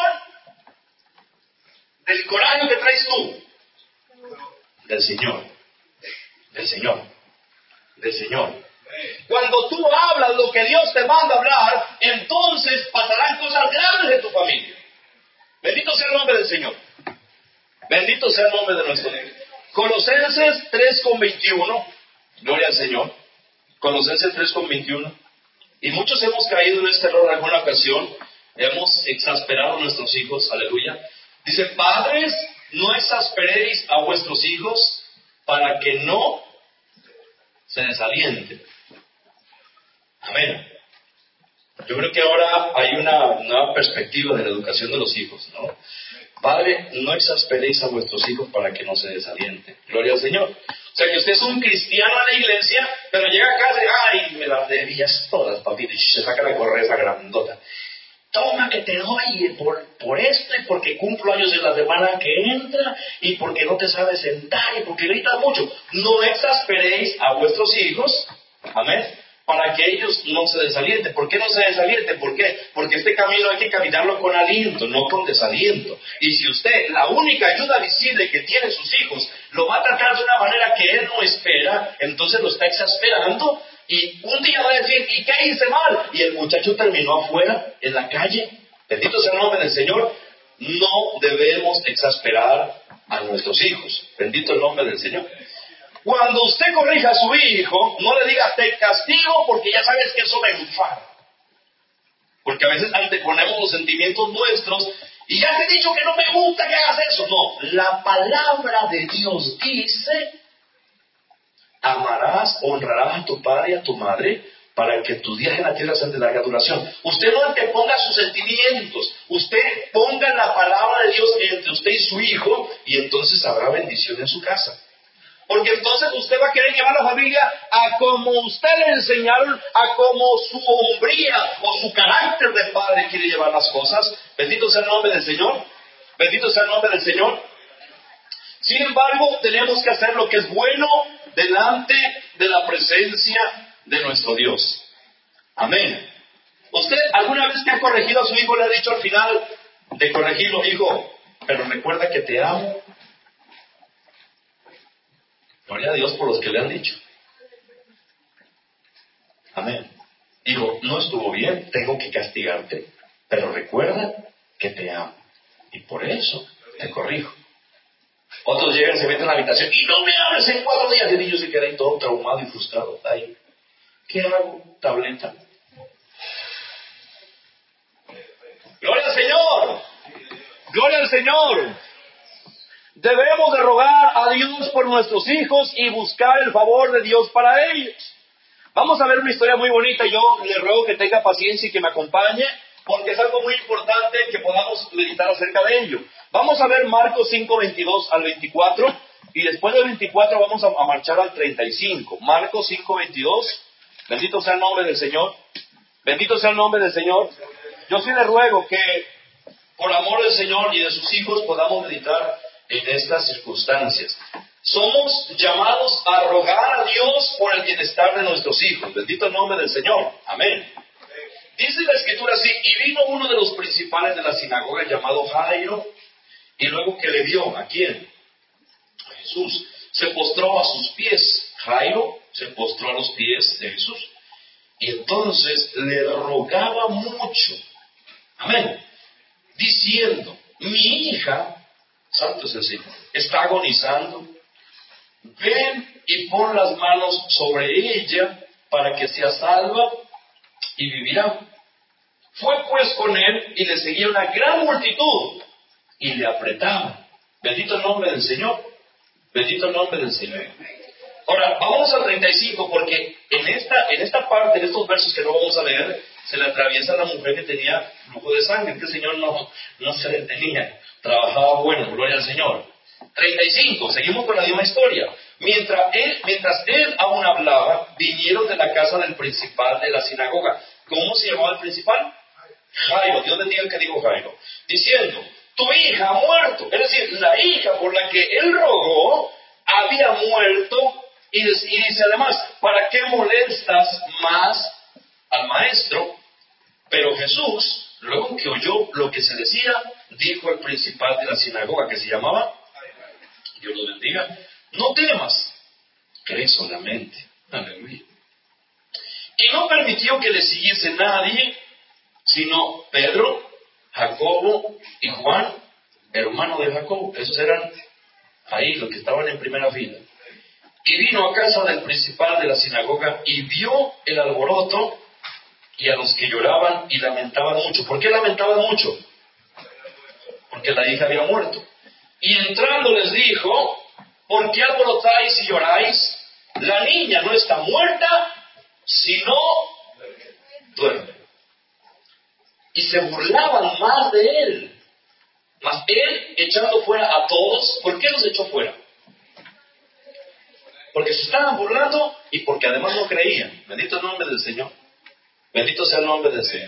del coraje que traes tú. Del Señor. Del Señor. Del Señor. Cuando tú hablas lo que Dios te manda hablar, entonces pasarán cosas grandes en tu familia. Bendito sea el nombre del Señor. Bendito sea el nombre de nuestro Dios. Colosenses tres con veintiuno. Gloria al Señor. Colosenses tres con veintiuno. Y muchos hemos caído en este error en alguna ocasión. Hemos exasperado a nuestros hijos. Aleluya. Dice: padres, no exasperéis a vuestros hijos para que no se desalienten. Amén. Yo creo que ahora hay una nueva perspectiva de la educación de los hijos, ¿no? Padre, no exasperéis a vuestros hijos para que no se desalienten. Gloria al Señor. O sea, que usted es un cristiano a la iglesia, pero llega a casa y, ay, me las debías todas, papito, y se saca la correa esa grandota. Toma que te doy por, por esto, y porque cumplo años en la semana que entra, y porque no te sabes sentar, y porque gritas mucho. No exasperéis a vuestros hijos, amén, para que ellos no se desalienten. ¿Por qué no se desalienten? ¿Por qué? Porque este camino hay que caminarlo con aliento, no con desaliento. Y si usted, la única ayuda visible que tiene sus hijos, lo va a tratar de una manera que él no espera, entonces lo está exasperando, y un día va a decir, ¿y qué hice mal? Y el muchacho terminó afuera, en la calle. Bendito sea el nombre del Señor. No debemos exasperar a nuestros hijos. Bendito el nombre del Señor. Cuando usted corrija a su hijo, no le diga, te castigo porque ya sabes que eso me enfada. Porque a veces anteponemos los sentimientos nuestros y ya te he dicho que no me gusta que hagas eso. No, la palabra de Dios dice: amarás, honrarás a tu padre y a tu madre para que tus días en la tierra sean de larga duración. Usted no anteponga sus sentimientos, usted ponga la palabra de Dios entre usted y su hijo, y entonces habrá bendición en su casa. Porque entonces usted va a querer llevar a la familia a como usted le enseñaron, a como su hombría o su carácter de padre quiere llevar las cosas. Bendito sea el nombre del Señor. Bendito sea el nombre del Señor. Sin embargo, tenemos que hacer lo que es bueno delante de la presencia de nuestro Dios. Amén. ¿Usted alguna vez que ha corregido a su hijo le ha dicho al final de corregirlo: hijo, pero recuerda que te amo? Gloria a Dios por los que le han dicho. Amén. Hijo, no estuvo bien, tengo que castigarte, pero recuerda que te amo, y por eso te corrijo. Otros llegan, se meten en la habitación y no me hables en cuatro días. El niño se queda ahí todo traumado y frustrado. Ahí, ¿qué hago? Tableta. ¡Gloria al Señor! ¡Gloria al Señor! Debemos de rogar a Dios por nuestros hijos y buscar el favor de Dios para ellos. Vamos a ver una historia muy bonita. Yo le ruego que tenga paciencia y que me acompañe, porque es algo muy importante que podamos meditar acerca de ello. Vamos a ver Marcos cinco, veintidós al veinticuatro, y después del veinticuatro vamos a, a marchar al treinta y cinco. Marcos cinco, veintidós. Bendito sea el nombre del Señor. Bendito sea el nombre del Señor. Yo sí le ruego que, por amor del Señor y de sus hijos, podamos meditar en estas circunstancias. Somos llamados a rogar a Dios por el bienestar de nuestros hijos. Bendito el nombre del Señor. Amén. Dice la Escritura así: y vino uno de los principales de la sinagoga llamado Jairo, y luego que le vio, ¿a quién? A Jesús. Se postró a sus pies. Jairo se postró a los pies de Jesús, y entonces le rogaba mucho. Amén. Diciendo: mi hija, santo es el Señor, está agonizando. Ven y pon las manos sobre ella para que sea salva y vivirá. Fue pues con él y le seguía una gran multitud y le apretaban. Bendito el nombre del Señor. Bendito el nombre del Señor. Ahora, vamos al treinta y cinco, porque en esta, en esta parte, en estos versos que no vamos a leer, se le atraviesa a la mujer que tenía flujo de sangre, que el Señor no, no se detenía. Trabajaba bueno, gloria al Señor. treinta y cinco, seguimos con la misma historia. Mientras él, mientras él aún hablaba, vinieron de la casa del principal de la sinagoga. ¿Cómo se llamaba el principal? Jairo. Dios bendiga el que dijo Jairo. Diciendo: tu hija ha muerto. Es decir, la hija por la que él rogó había muerto. Y dice además: ¿para qué molestas más al maestro? Pero Jesús, luego que oyó lo que se decía, dijo al principal de la sinagoga, que se llamaba, Dios lo bendiga: no temas, cree solamente. Aleluya. Y no permitió que le siguiese nadie, sino Pedro, Jacobo y Juan, hermano de Jacobo. Esos eran ahí los que estaban en primera fila. Y vino a casa del principal de la sinagoga y vio el alboroto y a los que lloraban y lamentaban mucho. ¿Por qué lamentaban mucho? Porque la hija había muerto. Y entrando les dijo: ¿por qué alborotáis y lloráis? La niña no está muerta, sino duerme. Y se burlaban más de él. Mas él, echando fuera a todos, ¿por qué los echó fuera? Porque se estaban burlando y porque además no creían. Bendito el nombre del Señor. Bendito sea el nombre del Señor.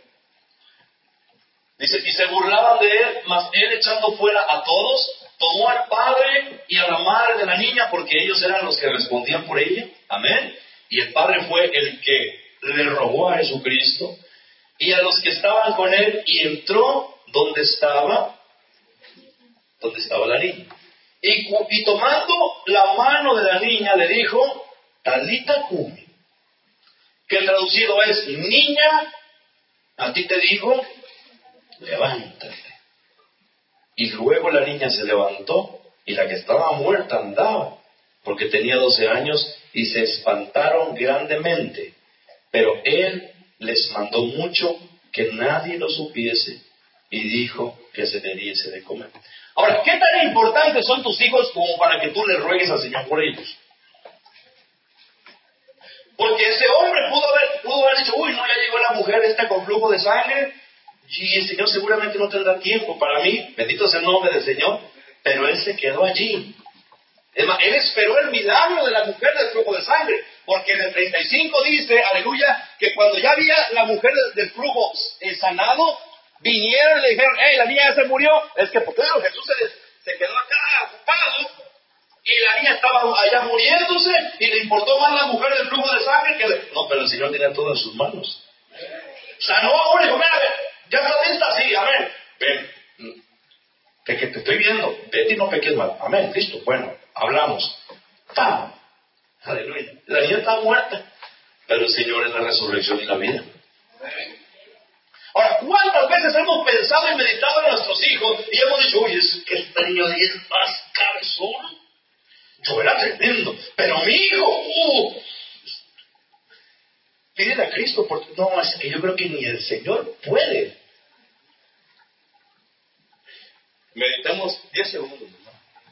Dice: y se burlaban de él, mas él, echando fuera a todos, tomó al padre y a la madre de la niña, porque ellos eran los que respondían por ella. Amén. Y el padre fue el que le rogó a Jesucristo y a los que estaban con él, y entró donde estaba, donde estaba la niña. Y, y tomando la mano de la niña, le dijo: Talita cumi, que traducido es: niña, a ti te digo, levántate. Y luego la niña se levantó, y la que estaba muerta andaba, porque tenía doce años, y se espantaron grandemente. Pero él les mandó mucho que nadie lo supiese, y dijo que se le diese de comer. Ahora, ¿qué tan importantes son tus hijos como para que tú le ruegues al Señor por ellos? Porque ese hombre pudo haber, pudo haber dicho, uy, no, ya llegó la mujer esta con flujo de sangre, y el Señor seguramente no tendrá tiempo para mí, bendito sea el nombre del Señor, pero él se quedó allí. Es más, él esperó el milagro de la mujer del flujo de sangre, porque en el treinta y cinco dice, aleluya, que cuando ya había la mujer del flujo eh, sanado, vinieron y le dijeron, hey, la niña ya se murió. Es que, pues claro, Jesús se, se quedó acá ocupado, y la niña estaba allá muriéndose, y le importó más la mujer del flujo de sangre que... Le... No, pero el Señor tenía todo en sus manos. Sanó a una y dijo, mira, ya está lista, sí, amén. Ven, que, que te estoy viendo, vete y no peques mal. Amén, listo, bueno, hablamos. ¡Pam! Aleluya. La niña está muerta, pero el Señor es la resurrección y la vida. Ahora, ¿cuántas veces hemos pensado y meditado en nuestros hijos y hemos dicho, oye, es que este niño de es más cabezón? Yo era tremendo, pero mi hijo, uh, pídele a Cristo, porque no, es que yo creo que ni el Señor puede. Meditemos diez segundos, ¿no?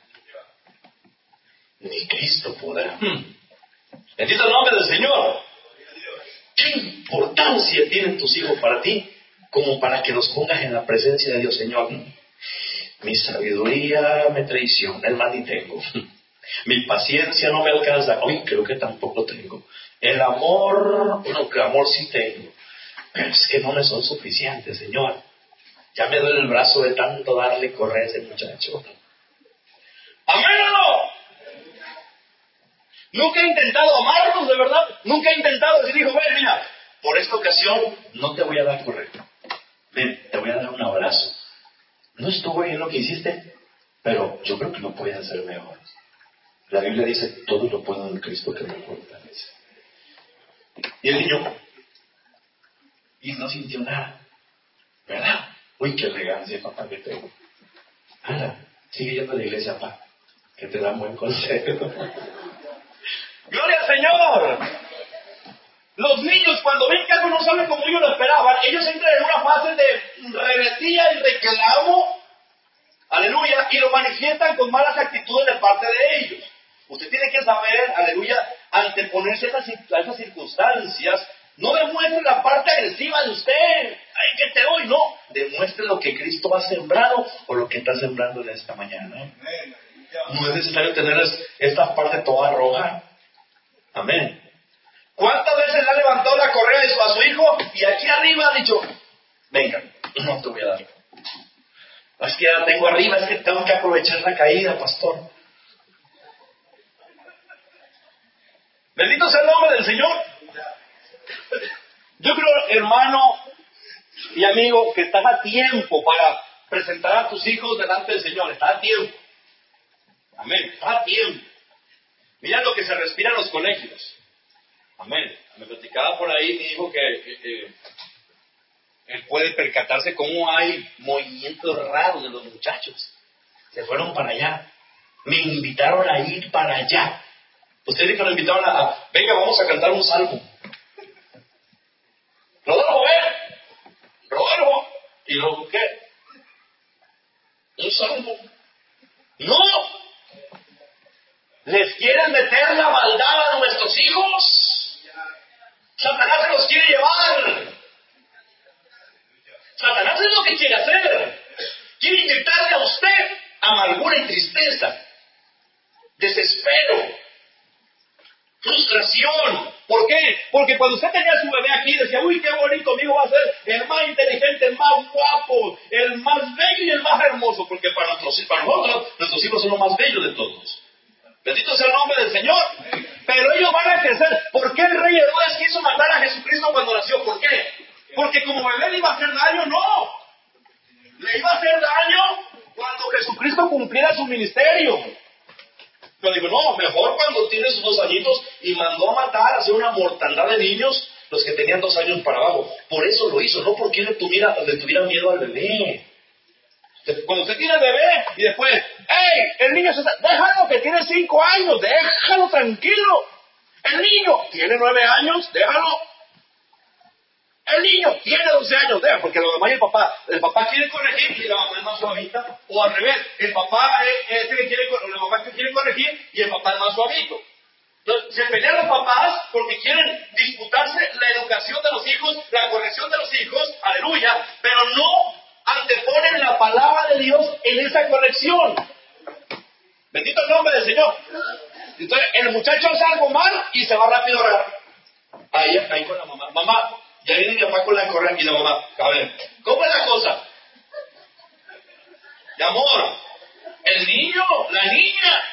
Ni Cristo podrá. Hmm. Bendito el nombre del Señor. ¿Qué importancia tienen tus hijos para ti? Como para que los pongas en la presencia de Dios, Señor. Mi sabiduría me traiciona, el mal ni tengo. Mi paciencia no me alcanza. Hoy creo que tampoco tengo. El amor, bueno, que amor sí tengo. Pero es que no me son suficientes, Señor. Ya me duele el brazo de tanto darle correr a ese muchacho. ¡Amén o no! Nunca he intentado amarlos, de verdad. Nunca he intentado decir, hijo, ven, mira, por esta ocasión no te voy a dar correr. Ven, te voy a dar un abrazo. No estuvo bien lo que hiciste, pero yo creo que lo puedes hacer mejor. La Biblia dice, todo lo puedo en Cristo que me fortalece. Y el niño, y no sintió nada, ¿verdad? Uy, qué elegancia, papá, que tengo. Anda, sigue yendo a la iglesia, papá, que te dan buen consejo. ¡Gloria al Señor! Los niños, cuando ven que algo no sale como ellos lo esperaban, ellos entran en una fase de rebeldía y reclamo, aleluya, y lo manifiestan con malas actitudes de parte de ellos. Usted tiene que saber, aleluya, anteponerse a esas circunstancias. No demuestre la parte agresiva de usted. ¡Ay, que te doy! No. Demuestre lo que Cristo ha sembrado o lo que está sembrando en esta mañana. ¿eh? No es necesario tener esta parte toda roja. Amén. ¿Cuántas veces le ha levantado la correa a su hijo y aquí arriba ha dicho, venga, no te voy a dar? Es que ya la tengo arriba, es que tengo que aprovechar la caída, pastor. Bendito sea el nombre del Señor. Yo creo, hermano y amigo, que estás a tiempo para presentar a tus hijos delante del Señor. Estás a tiempo. Amén. Estás a tiempo. Mira lo que se respira en los colegios. Amén. Me platicaba por ahí mi hijo que, que, que él puede percatarse cómo hay movimientos raros de los muchachos. Se fueron para allá. Me invitaron a ir para allá. Ustedes que lo invitaron a, a, venga, vamos a cantar un salmo. Rodolfo, ven. Rodolfo. ¿Y luego qué? Un salmo. ¡No! ¿Les quieren meter la maldad a nuestros hijos? Satanás se los quiere llevar. Satanás es lo que quiere hacer. Quiere inyectarle a usted amargura y tristeza, desespero, frustración. ¿Por qué? Porque cuando usted tenía a su bebé aquí, decía, uy, qué bonito, mi hijo va a ser el más inteligente, el más guapo, el más bello y el más hermoso. Porque para, nuestros, para nosotros, nuestros hijos son los más bellos de todos. Bendito sea el nombre del Señor. Pero ellos van a crecer. ¿Por qué el rey Herodes quiso matar a Jesucristo cuando nació? ¿Por qué? Porque como bebé le iba a hacer daño, no. Le iba a hacer daño cuando Jesucristo cumpliera su ministerio. Pero digo, no, mejor cuando tienes dos añitos, y mandó a matar, a hacer una mortandad de niños, los que tenían dos años para abajo. Por eso lo hizo, no porque le tuviera, le tuviera miedo al bebé. Cuando usted tiene bebé y después, ¡hey! El niño se está... Déjalo que tiene cinco años, déjalo tranquilo. El niño tiene nueve años, déjalo. El niño tiene doce años, deja, porque la mamá y el papá, el papá quiere corregir y la mamá es más suavita, o al revés, el papá es este que quiere, la mamá que quiere corregir y el papá es más suavito. Entonces, se pelean los papás porque quieren disputarse la educación de los hijos, la corrección de los hijos, aleluya, pero no anteponen la palabra de Dios en esa corrección. Bendito el nombre del Señor. Entonces, el muchacho hace algo mal y se va rápido a orar. Ahí, ahí con la mamá. Mamá, ya viene mi papá con la correa y la mamá. A ver, ¿cómo es la cosa? Mi amor, el niño, la niña.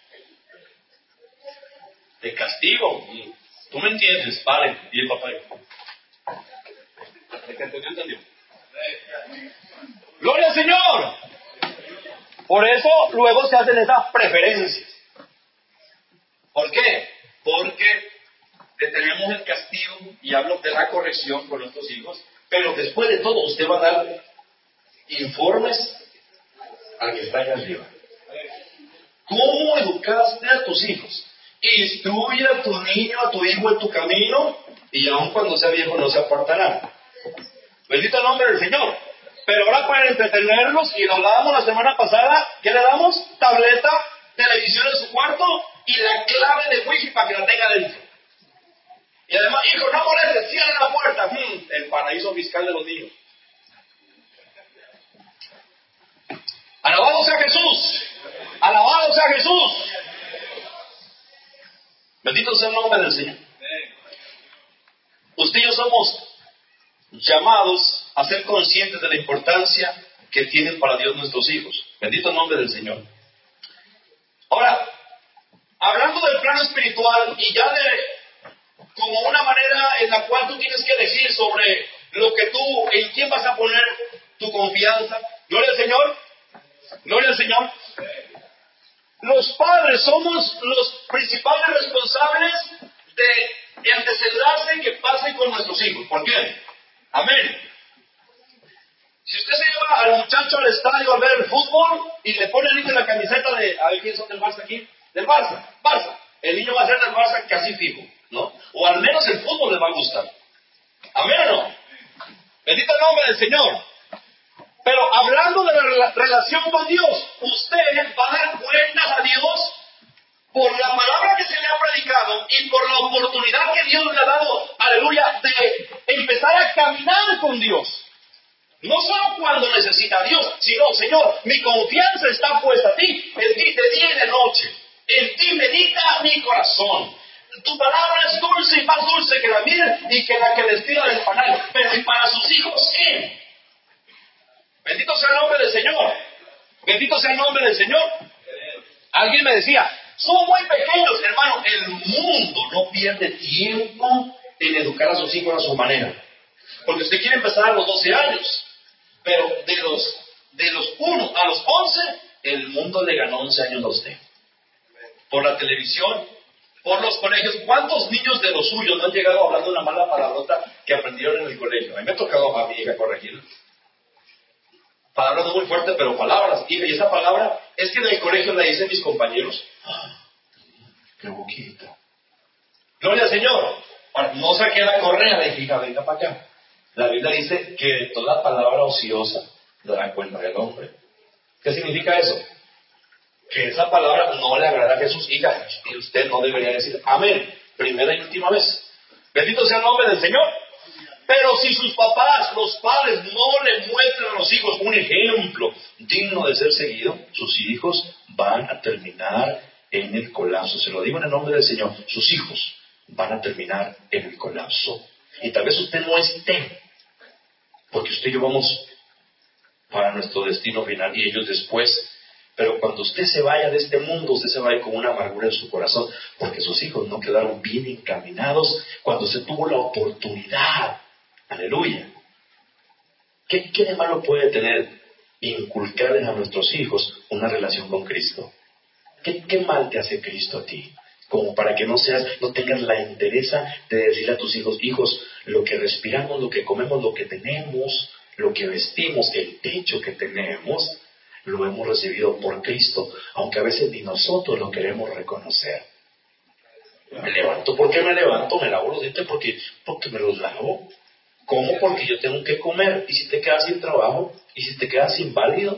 De castigo. ¿Tú me entiendes? Vale. Y el papá. ¿El que entendió, entendió? ¡Gloria al Señor! Por eso luego se hacen esas preferencias. ¿Por qué? Porque detenemos el castigo y hablo de la corrección con nuestros hijos, pero después de todo usted va a dar informes al que está allá arriba. ¿Cómo educaste a tus hijos? Instruye a tu niño, a tu hijo en tu camino, y aun cuando sea viejo no se apartará. Bendito el nombre del Señor. Pero ahora para entretenerlos, y lo hablábamos la semana pasada, ¿qué le damos? Tableta, televisión en su cuarto y la clave de wifi para que la tenga dentro. Y además, hijo, no molestes, cierra la puerta. Hmm, el paraíso fiscal de los niños. Alabado sea Jesús. Alabado sea Jesús. Bendito sea el nombre del Señor. Usted y yo somos llamados a ser conscientes de la importancia que tienen para Dios nuestros hijos. Bendito el nombre del Señor. Ahora, hablando del plano espiritual y ya de como una manera en la cual tú tienes que elegir sobre lo que tú, en quién vas a poner tu confianza. Gloria al Señor. Gloria al Señor. Los padres somos los principales responsables de el desenlace que pase con nuestros hijos. ¿Por qué? Amén. Si usted se lleva al muchacho al estadio a ver el fútbol y le pone al niño la camiseta de, a ver quién son del Barça aquí, del Barça, Barça, el niño va a ser del Barça casi fijo, ¿no? O al menos el fútbol le va a gustar. Amén o no. Bendito el nombre del Señor. Pero hablando de la relación con Dios, usted va a dar cuentas a Dios por la palabra que se le ha predicado y por la oportunidad que Dios le ha dado, aleluya, de empezar a caminar con Dios. No solo cuando necesita a Dios, sino, Señor, mi confianza está puesta a ti, en ti de día y de noche, en ti medita mi corazón. Tu palabra es dulce y más dulce que la miel y que la que les tira del panal. Pero ¿y para sus hijos qué? Bendito sea el nombre del Señor. Bendito sea el nombre del Señor. Alguien me decía, son muy pequeños, hermano. El mundo no pierde tiempo en educar a sus hijos a su manera. Porque usted quiere empezar a los doce años. Pero de los de los uno a los once, el mundo le ganó once años a usted. Por la televisión, por los colegios. ¿Cuántos niños de los suyos no han llegado hablando una mala palabrota que aprendieron en el colegio? A mí me ha tocado a mi hija corregir. Palabras no muy fuertes, pero palabras. Y esa palabra es que en el colegio la dicen mis compañeros. ¡Ah, qué boquita! Gloria al Señor. Ahora, no saqué la correa de hija, venga para acá. La Biblia dice que de toda palabra ociosa dará cuenta del hombre. ¿Qué significa eso? Que esa palabra no le agrada a Jesús. Hija, y usted no debería decir amén, primera y última vez. Bendito sea el nombre del Señor. Pero si sus papás, los padres, no le muestran a los hijos un ejemplo digno de ser seguido, sus hijos van a terminar en el colapso. Se lo digo en el nombre del Señor. Sus hijos van a terminar en el colapso. Y tal vez usted no esté, porque usted y yo vamos para nuestro destino final y ellos después. Pero cuando usted se vaya de este mundo, usted se va a ir con una amargura en su corazón, porque sus hijos no quedaron bien encaminados cuando se tuvo la oportunidad. Aleluya. ¿Qué, qué de malo puede tener inculcarles a nuestros hijos una relación con Cristo? ¿Qué, qué mal te hace Cristo a ti? Como para que no seas, no tengas la entereza de decirle a tus hijos, hijos, lo que respiramos, lo que comemos, lo que tenemos, lo que vestimos, el techo que tenemos, lo hemos recibido por Cristo, aunque a veces ni nosotros lo queremos reconocer. Me levanto, ¿por qué me levanto? Me lavo los dientes porque, porque me los lavo. ¿Cómo? Porque yo tengo que comer. ¿Y si te quedas sin trabajo? ¿Y si te quedas inválido?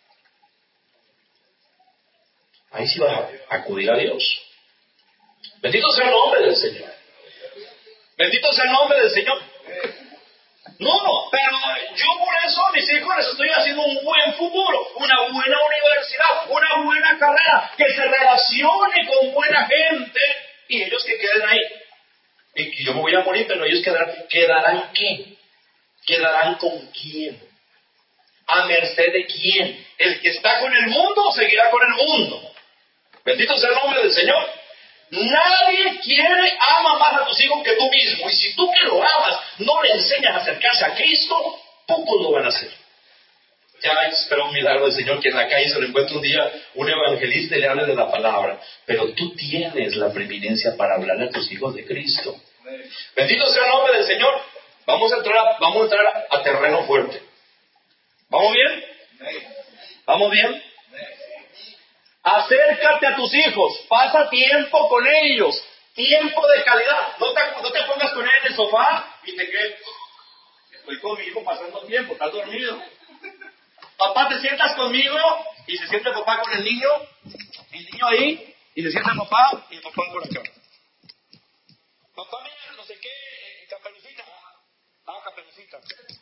Ahí sí vas a acudir a Dios. Bendito sea el nombre del Señor. Bendito sea el nombre del Señor. No, pero yo por eso a mis hijos les estoy haciendo un buen futuro, una buena universidad, una buena carrera, que se relacione con buena gente y ellos que queden ahí. Y que yo me voy a morir, pero ellos quedarán. ¿Quedarán qué? ¿Quedarán con quién? ¿A merced de quién? El que está con el mundo seguirá con el mundo. Bendito sea el nombre del Señor. Nadie quiere, ama más a tus hijos que tú mismo. Y si tú que lo amas no le enseñas a acercarse a Cristo, pocos lo van a hacer. Ya espero un milagro del Señor que en la calle se lo encuentre un día un evangelista y le hable de la palabra. Pero tú tienes la preeminencia para hablarle a tus hijos de Cristo. Bendito sea el nombre del Señor. Vamos a entrar a, vamos a, entrar a terreno fuerte. ¿Vamos bien? ¿Vamos bien? Acércate a tus hijos, pasa tiempo con ellos, tiempo de calidad. No te, no te pongas con él en el sofá y te quedes. Estoy con mi hijo pasando tiempo, estás dormido. Papá, te sientas conmigo y se siente papá con el niño, el niño ahí, y se sienta papá y el papá por acá. Papá, mira, no sé qué, eh, caperucita. Ah, caperucita.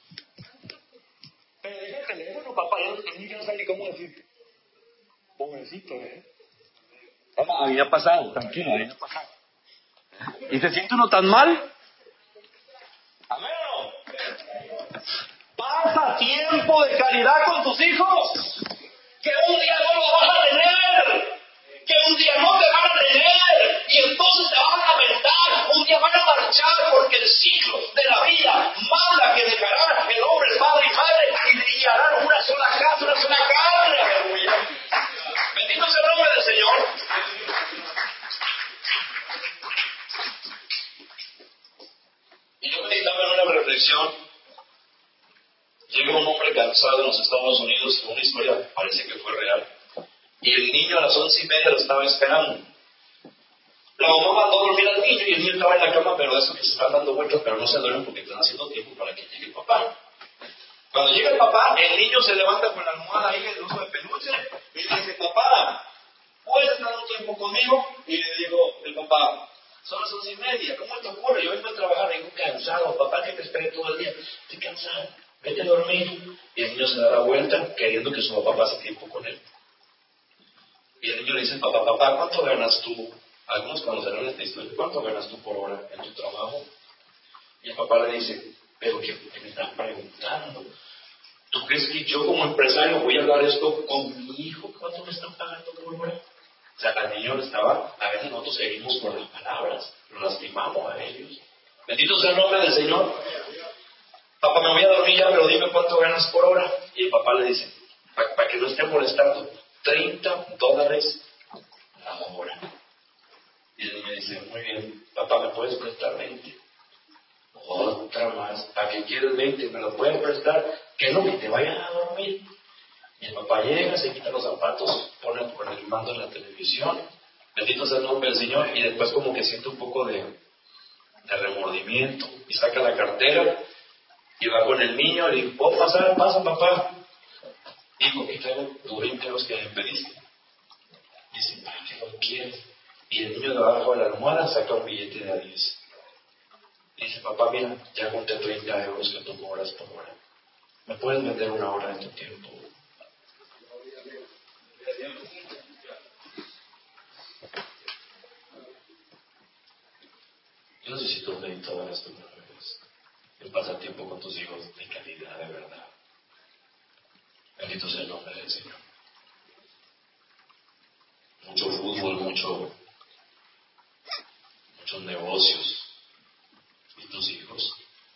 Pero deja el teléfono, papá, el niño no sabe ni cómo decir. Pobrecito, ¿eh? A mí me ha pasado, tranquilo, a mí me ha pasado. ¿Y se siente uno tan mal? Amén o no. Pasa tiempo de calidad con tus hijos. Que un día no lo vas a tener. Que un día no te van a tener. Y entonces te van a lamentar. Un día van a marchar porque el ciclo de la vida manda que dejarán el hombre, padre y madre y, y harán una sola casa, una sola carne. Aleluya. Bendito sea el nombre del Señor. Y yo meditaba en una reflexión. Llega un hombre cansado en los Estados Unidos, una historia parece que fue real. Y el niño a las once y media lo estaba esperando. La mamá mandó a dormir al niño y el niño estaba en la cama, pero de eso que se están dando vueltas, pero no se duermen porque están haciendo tiempo para que llegue el papá. Cuando llega el papá, el niño se levanta con la almohada ahí, el uso de peluche, y le dice, papá, ¿puedes estar un tiempo conmigo? Y le digo, el papá, son las once y media, ¿cómo te ocurre? Yo vengo a trabajar, vengo cansado, papá, que te esperé todo el día. Estoy cansado, vete a dormir. Y el niño se da la vuelta, queriendo que su papá pase tiempo con él. Y el niño le dice, papá, papá, ¿cuánto ganas tú? Algunos conocerán esta historia, ¿cuánto ganas tú por hora en tu trabajo? Y el papá le dice, pero ¿qué, qué me estás preguntando? ¿Tú crees que yo como empresario voy a hablar esto con mi hijo? ¿Cuánto me están pagando por hora? O sea, al niño le estaba, a veces nosotros seguimos por las palabras, lo lastimamos a ellos. Bendito sea el nombre del Señor. Papá, me voy a dormir ya, pero dime cuánto ganas por hora. Y el papá le dice, para pa que no esté molestando, treinta dólares la hora. Y él me dice, muy bien, papá, ¿me puedes prestar veinte? Otra más, ¿para qué quieres veinte? ¿Me lo pueden prestar? Que no, que te vayan a dormir. Y el papá llega, se quita los zapatos, pone por el mando en la televisión, bendito sea el nombre del Señor, y después como que siente un poco de, de remordimiento, y saca la cartera, y va con el niño, y le dice, ¿puedo pasar? Pasa, papá. Hijo, aquí traigo los veinte euros que me pediste. Dice, ¿para qué lo quieres? Y el niño debajo de la almohada saca un billete de a diez. Dice, papá, mira, ya conté treinta euros que tú cobras por hora. ¿Me puedes vender una hora de tu tiempo? Yo no sé si tú has meditado en esto una vez. En pasar tiempo con tus hijos de calidad, de verdad. Bendito sea el nombre del Señor. Mucho fútbol, mucho, muchos negocios. ¿Y tus hijos?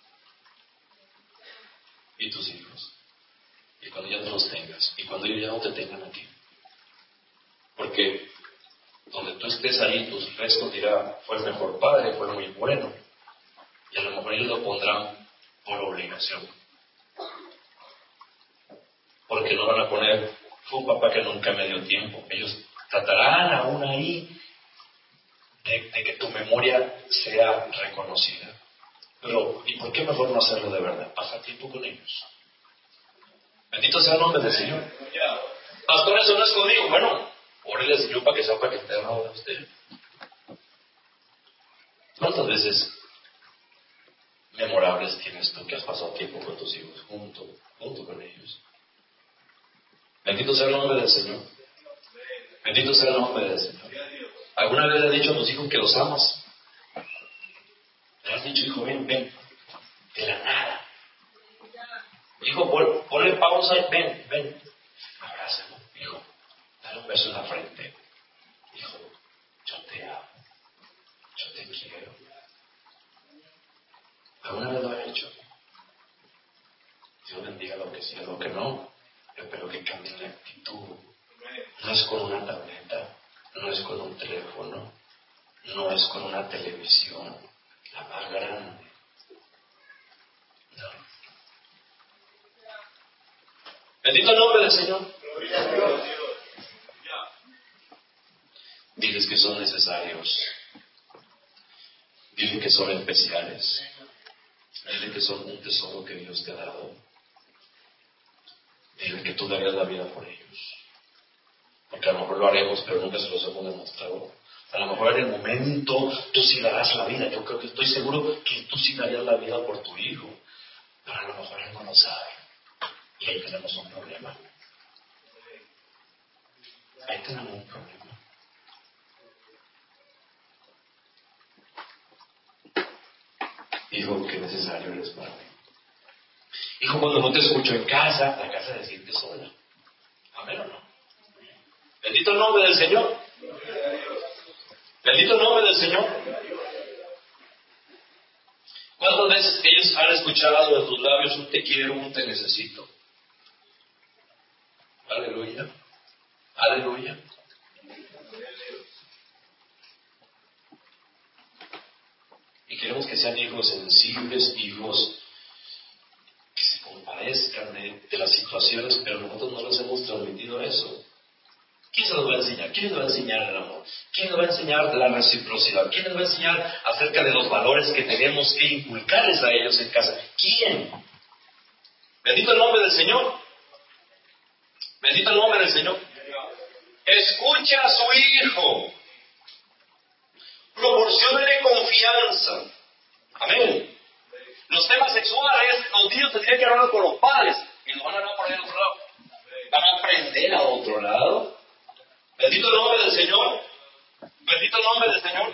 ¿Y tus hijos? Y cuando ya no los tengas, y cuando ellos ya no te tengan a ti. Porque donde tú estés ahí, tus restos dirán, fue el mejor padre, fue muy bueno. Y a lo mejor ellos lo pondrán por obligación. Porque no van a poner, fue un papá que nunca me dio tiempo. Ellos tratarán aún ahí de, de que tu memoria sea reconocida. Pero, ¿y por qué mejor no hacerlo de verdad? Pasar tiempo con ellos. Bendito sea el nombre del Señor. Pastor, eso no es conmigo. Bueno, órale al Señor para que sepa que está al lado de usted. ¿Cuántas veces memorables tienes tú que has pasado tiempo con tus hijos, junto, junto con ellos? Bendito sea el nombre del Señor. Bendito sea el nombre del Señor. ¿Alguna vez le has dicho a tus hijos que los amas? Le has dicho, hijo, ven, ven. De la nada. Hijo, pon, ponle pausa y ven, ven. Abrázalo, hijo. Dale un beso en la frente. Hijo, yo te amo. Yo te quiero. ¿Alguna vez lo has hecho? Dios bendiga lo que sí, lo que no. Espero que cambien la actitud. No es con una tableta, no es con un teléfono, no es con una televisión, la más grande. No. Bendito el nombre del Señor. Diles que son necesarios. Diles que son especiales. Diles que son un tesoro que Dios te ha dado. Dile que tú darías la vida por ellos. Porque a lo mejor lo haremos, pero nunca se los hemos demostrado. A lo mejor en el momento tú sí darás la vida. Yo creo que estoy seguro que tú sí darías la vida por tu hijo. Pero a lo mejor él no lo sabe. Y ahí tenemos un problema. Ahí tenemos un problema. Hijo, qué necesario eres para mí. Hijo, cuando no te escucho en casa, la casa se siente sola. ¿Amén o no? Bendito el nombre del Señor. Bendito el nombre del Señor. ¿Cuántas veces ellos han escuchado de tus labios un te quiero, un te necesito? Aleluya. Aleluya. Y queremos que sean hijos sensibles, hijos que se compadezcan de, de las situaciones, pero nosotros no les hemos transmitido eso. ¿Quién se nos va a enseñar? ¿Quién nos va a enseñar el amor? ¿Quién nos va a enseñar la reciprocidad? ¿Quién nos va a enseñar acerca de los valores que tenemos que inculcarles a ellos en casa? ¿Quién? Bendito el nombre del Señor. Bendito el nombre del Señor. Escucha a su hijo. Proporciónale confianza. Amén. Los temas sexuales, los niños tendrían que hablar con los padres. Y los van a hablar por ahí al otro lado. Van a aprender a otro lado. Bendito el nombre del Señor. Bendito el nombre del Señor.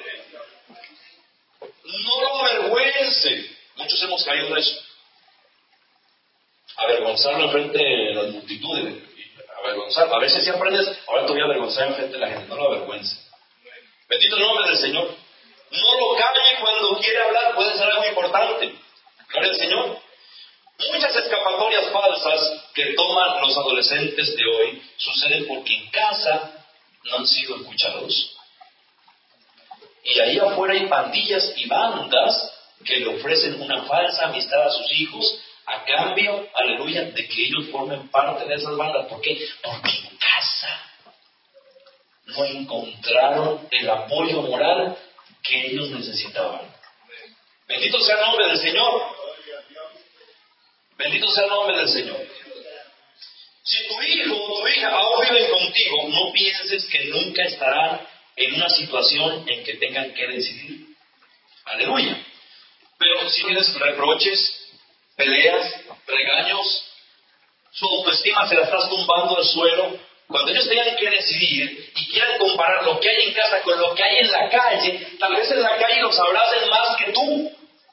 No lo avergüence. Muchos hemos caído en eso. Avergonzarlo enfrente de las multitudes. Avergonzarlo. A veces si aprendes, ahora te voy a avergonzar enfrente de la gente. No lo avergüences. Bendito el nombre del Señor. No lo calle cuando quiere hablar. Puede ser algo importante. Gloria al Señor. Muchas escapatorias falsas que toman los adolescentes de hoy suceden porque en casa no han sido escuchados. Y ahí afuera hay pandillas y bandas que le ofrecen una falsa amistad a sus hijos a cambio, aleluya, de que ellos formen parte de esas bandas. ¿Por qué? Porque en casa no encontraron el apoyo moral que ellos necesitaban. Bendito sea el nombre del Señor. Bendito sea el nombre del Señor. Si tu hijo o tu hija aún viven contigo, no pienses que nunca estarán en una situación en que tengan que decidir. Aleluya. Pero si tienes reproches, peleas, regaños, su autoestima se la estás tumbando al suelo, cuando ellos tengan que decidir y quieran comparar lo que hay en casa con lo que hay en la calle, tal vez en la calle los abracen más que tú.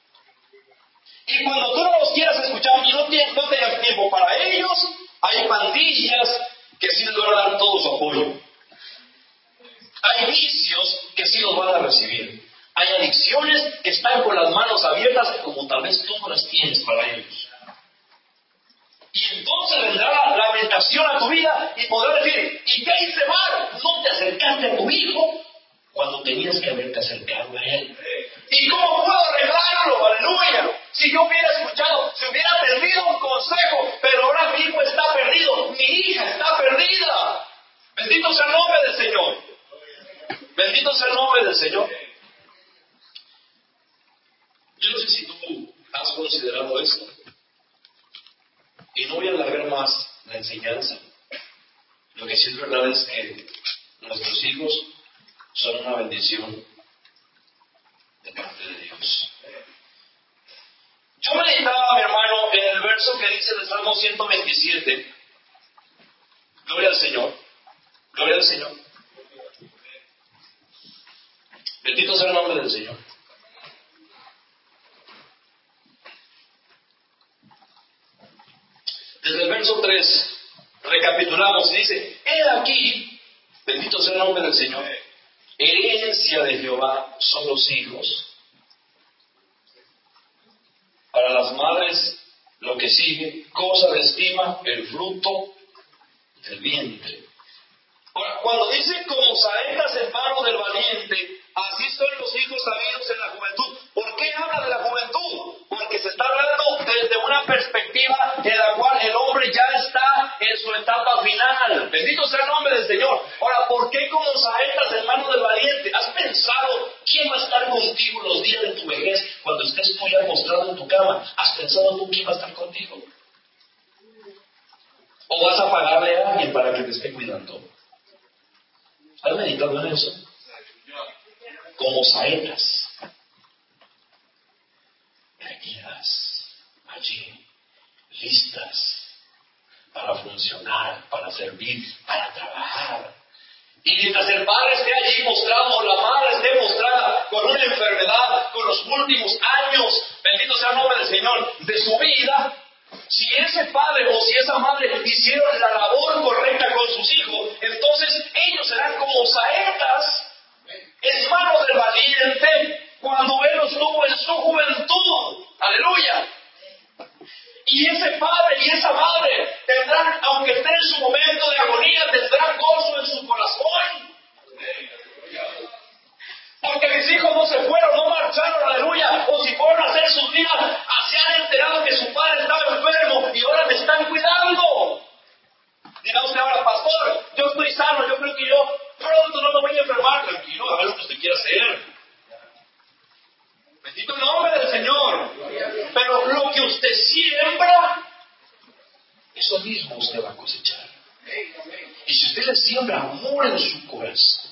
Y cuando tú no los quieras escuchar y no, tienes, no tengas tiempo para ellos, hay pandillas que sí les van a dar todo su apoyo. Hay vicios que sí los van a recibir. Hay adicciones que están con las manos abiertas como tal vez tú no las tienes para ellos. Y entonces vendrá la lamentación a tu vida y podrás decir, ¿y qué hice mal? No te acercaste a tu hijo cuando tenías que haberte acercado a él. ¿Y cómo puedo arreglarlo? Aleluya. Si yo hubiera escuchado, si hubiera perdido un consejo, pero ahora mi hijo está perdido, mi hija está perdida. Bendito sea el nombre del Señor. Bendito sea el nombre del Señor. Yo no sé si tú considerado esto. Y no voy a alargar más la enseñanza. Lo que sí es verdad es que nuestros hijos son una bendición de parte de Dios. Yo meditaba, mi hermano, en el verso que dice del Salmo ciento veintisiete. Gloria al Señor. Gloria al Señor. Bendito sea el nombre del Señor. Desde el verso tres, recapitulamos y dice: he aquí, bendito sea el nombre del Señor, herencia de Jehová son los hijos. Para las madres, lo que sigue, cosa de estima, el fruto del vientre. Ahora, cuando dice como saetas en mano del valiente, así son los hijos sabidos en la juventud. ¿Por qué habla de la juventud? Porque se está hablando desde una perspectiva en la cual el hombre ya está en su etapa final. Bendito sea el nombre del Señor. Ahora, ¿por qué como saetas en mano del valiente? ¿Has pensado quién va a estar contigo los días de tu vejez cuando estés tú ya postrado en tu cama? ¿Has pensado tú quién va a estar contigo? ¿O vas a pagarle a alguien para que te esté cuidando? ¿Has meditado en eso? Como saetas, erguidas allí, listas para funcionar, para servir, para trabajar. Y mientras el padre esté allí mostrado, o la madre esté mostrada con una enfermedad, con los últimos años, bendito sea el nombre del Señor, de su vida, si ese padre o si esa madre hicieron la labor correcta con sus hijos, entonces ellos serán como saetas en manos del valiente cuando él los tuvo en su juventud. ¡Aleluya! Y ese padre y esa madre tendrán, aunque estén en su momento de agonía, tendrán gozo en su corazón. Porque mis hijos no se fueron, no marcharon, aleluya. O si fueron a hacer sus vidas, se han enterado que su padre estaba enfermo y ahora me están cuidando. Dirá usted ahora: pastor, yo estoy sano, yo creo que yo pronto no me voy a enfermar. Tranquilo, haga lo que usted quiera hacer. Bendito el nombre del Señor. Pero lo que usted siembra, eso mismo usted va a cosechar. Y si usted le siembra amor en su corazón,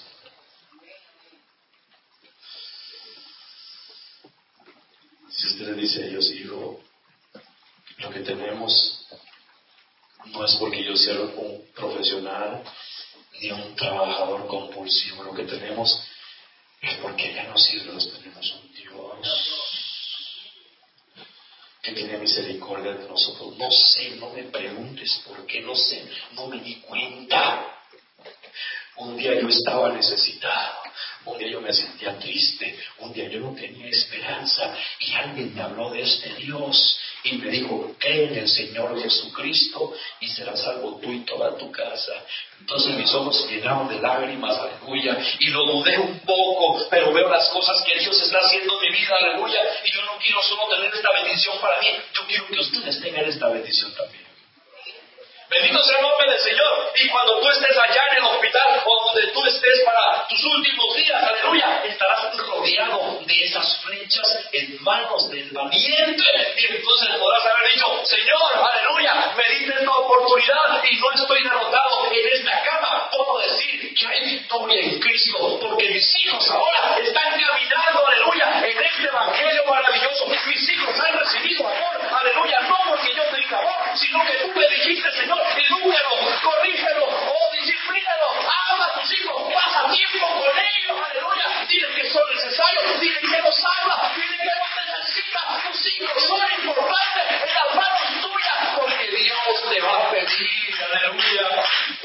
si usted le dice a ellos: hijo, lo que tenemos no es porque yo sea un profesional ni un trabajador compulsivo, lo que tenemos es porque ya nos sirve, tenemos un Dios que tiene misericordia de nosotros. No sé, no me preguntes por qué, no sé, no me di cuenta. Un día yo estaba necesitado, un día yo me sentía triste, un día yo no tenía esperanza y alguien me habló de este Dios y me dijo: cree en el Señor Jesucristo y serás salvo tú y toda tu casa. Entonces mis ojos se llenaron de lágrimas, aleluya, y lo dudé un poco, pero veo las cosas que Dios está haciendo en mi vida, aleluya, y yo no quiero solo tener esta bendición para mí, yo quiero que ustedes tengan esta bendición también. Bendito sea el nombre del Señor. Y cuando tú estés allá en el hospital o donde tú estés para tus últimos días, aleluya, estarás rodeado de esas flechas en manos del valiente. Y entonces podrás haber dicho: Señor, aleluya, me diste esta oportunidad y no estoy derrotado en esta cama. Puedo decir que hay victoria en Cristo, porque mis hijos ahora están caminando, aleluya, en este evangelio maravilloso. Mis hijos han recibido amor, aleluya, no porque yo tenga amor, sino que tú me dijiste: Señor, edúquelo, corrígelo, o disciplínalo, ama a tus hijos, pasa tiempo con ellos, aleluya, dile que son necesarios, dile que los ama, dile que los necesita. Tus hijos son importantes en las manos tuyas, porque Dios te va a pedir, aleluya.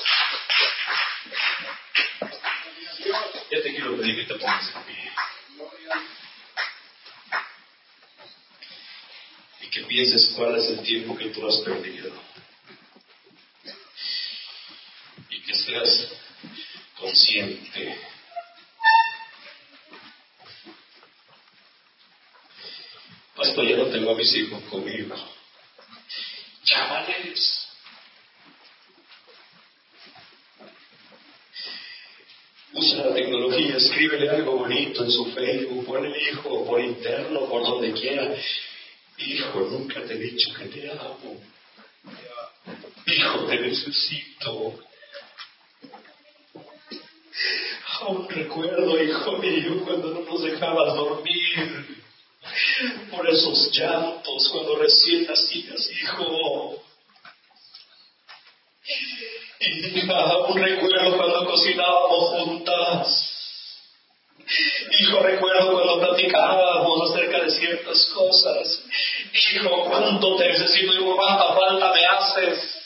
Ya te quiero pedir que te pongas en pie y que pienses cuál es el tiempo que tú has perdido. Y que seas consciente pastor, yo no tengo a mis hijos conmigo. Llámales. Usa la tecnología, escríbele algo bonito en su Facebook, ponle hijo por interno, por donde quiera. hijo, nunca te he dicho que te amo. Hijo, te necesito. Aún recuerdo, hijo mío, cuando no nos dejabas dormir, por esos llantos, cuando recién nacías, hijo. Y hija, aún recuerdo cuando cocinábamos juntas. Hijo, recuerdo cuando platicábamos acerca de ciertas cosas. Hijo, cuánto te necesito, hijo, cuánta falta me haces.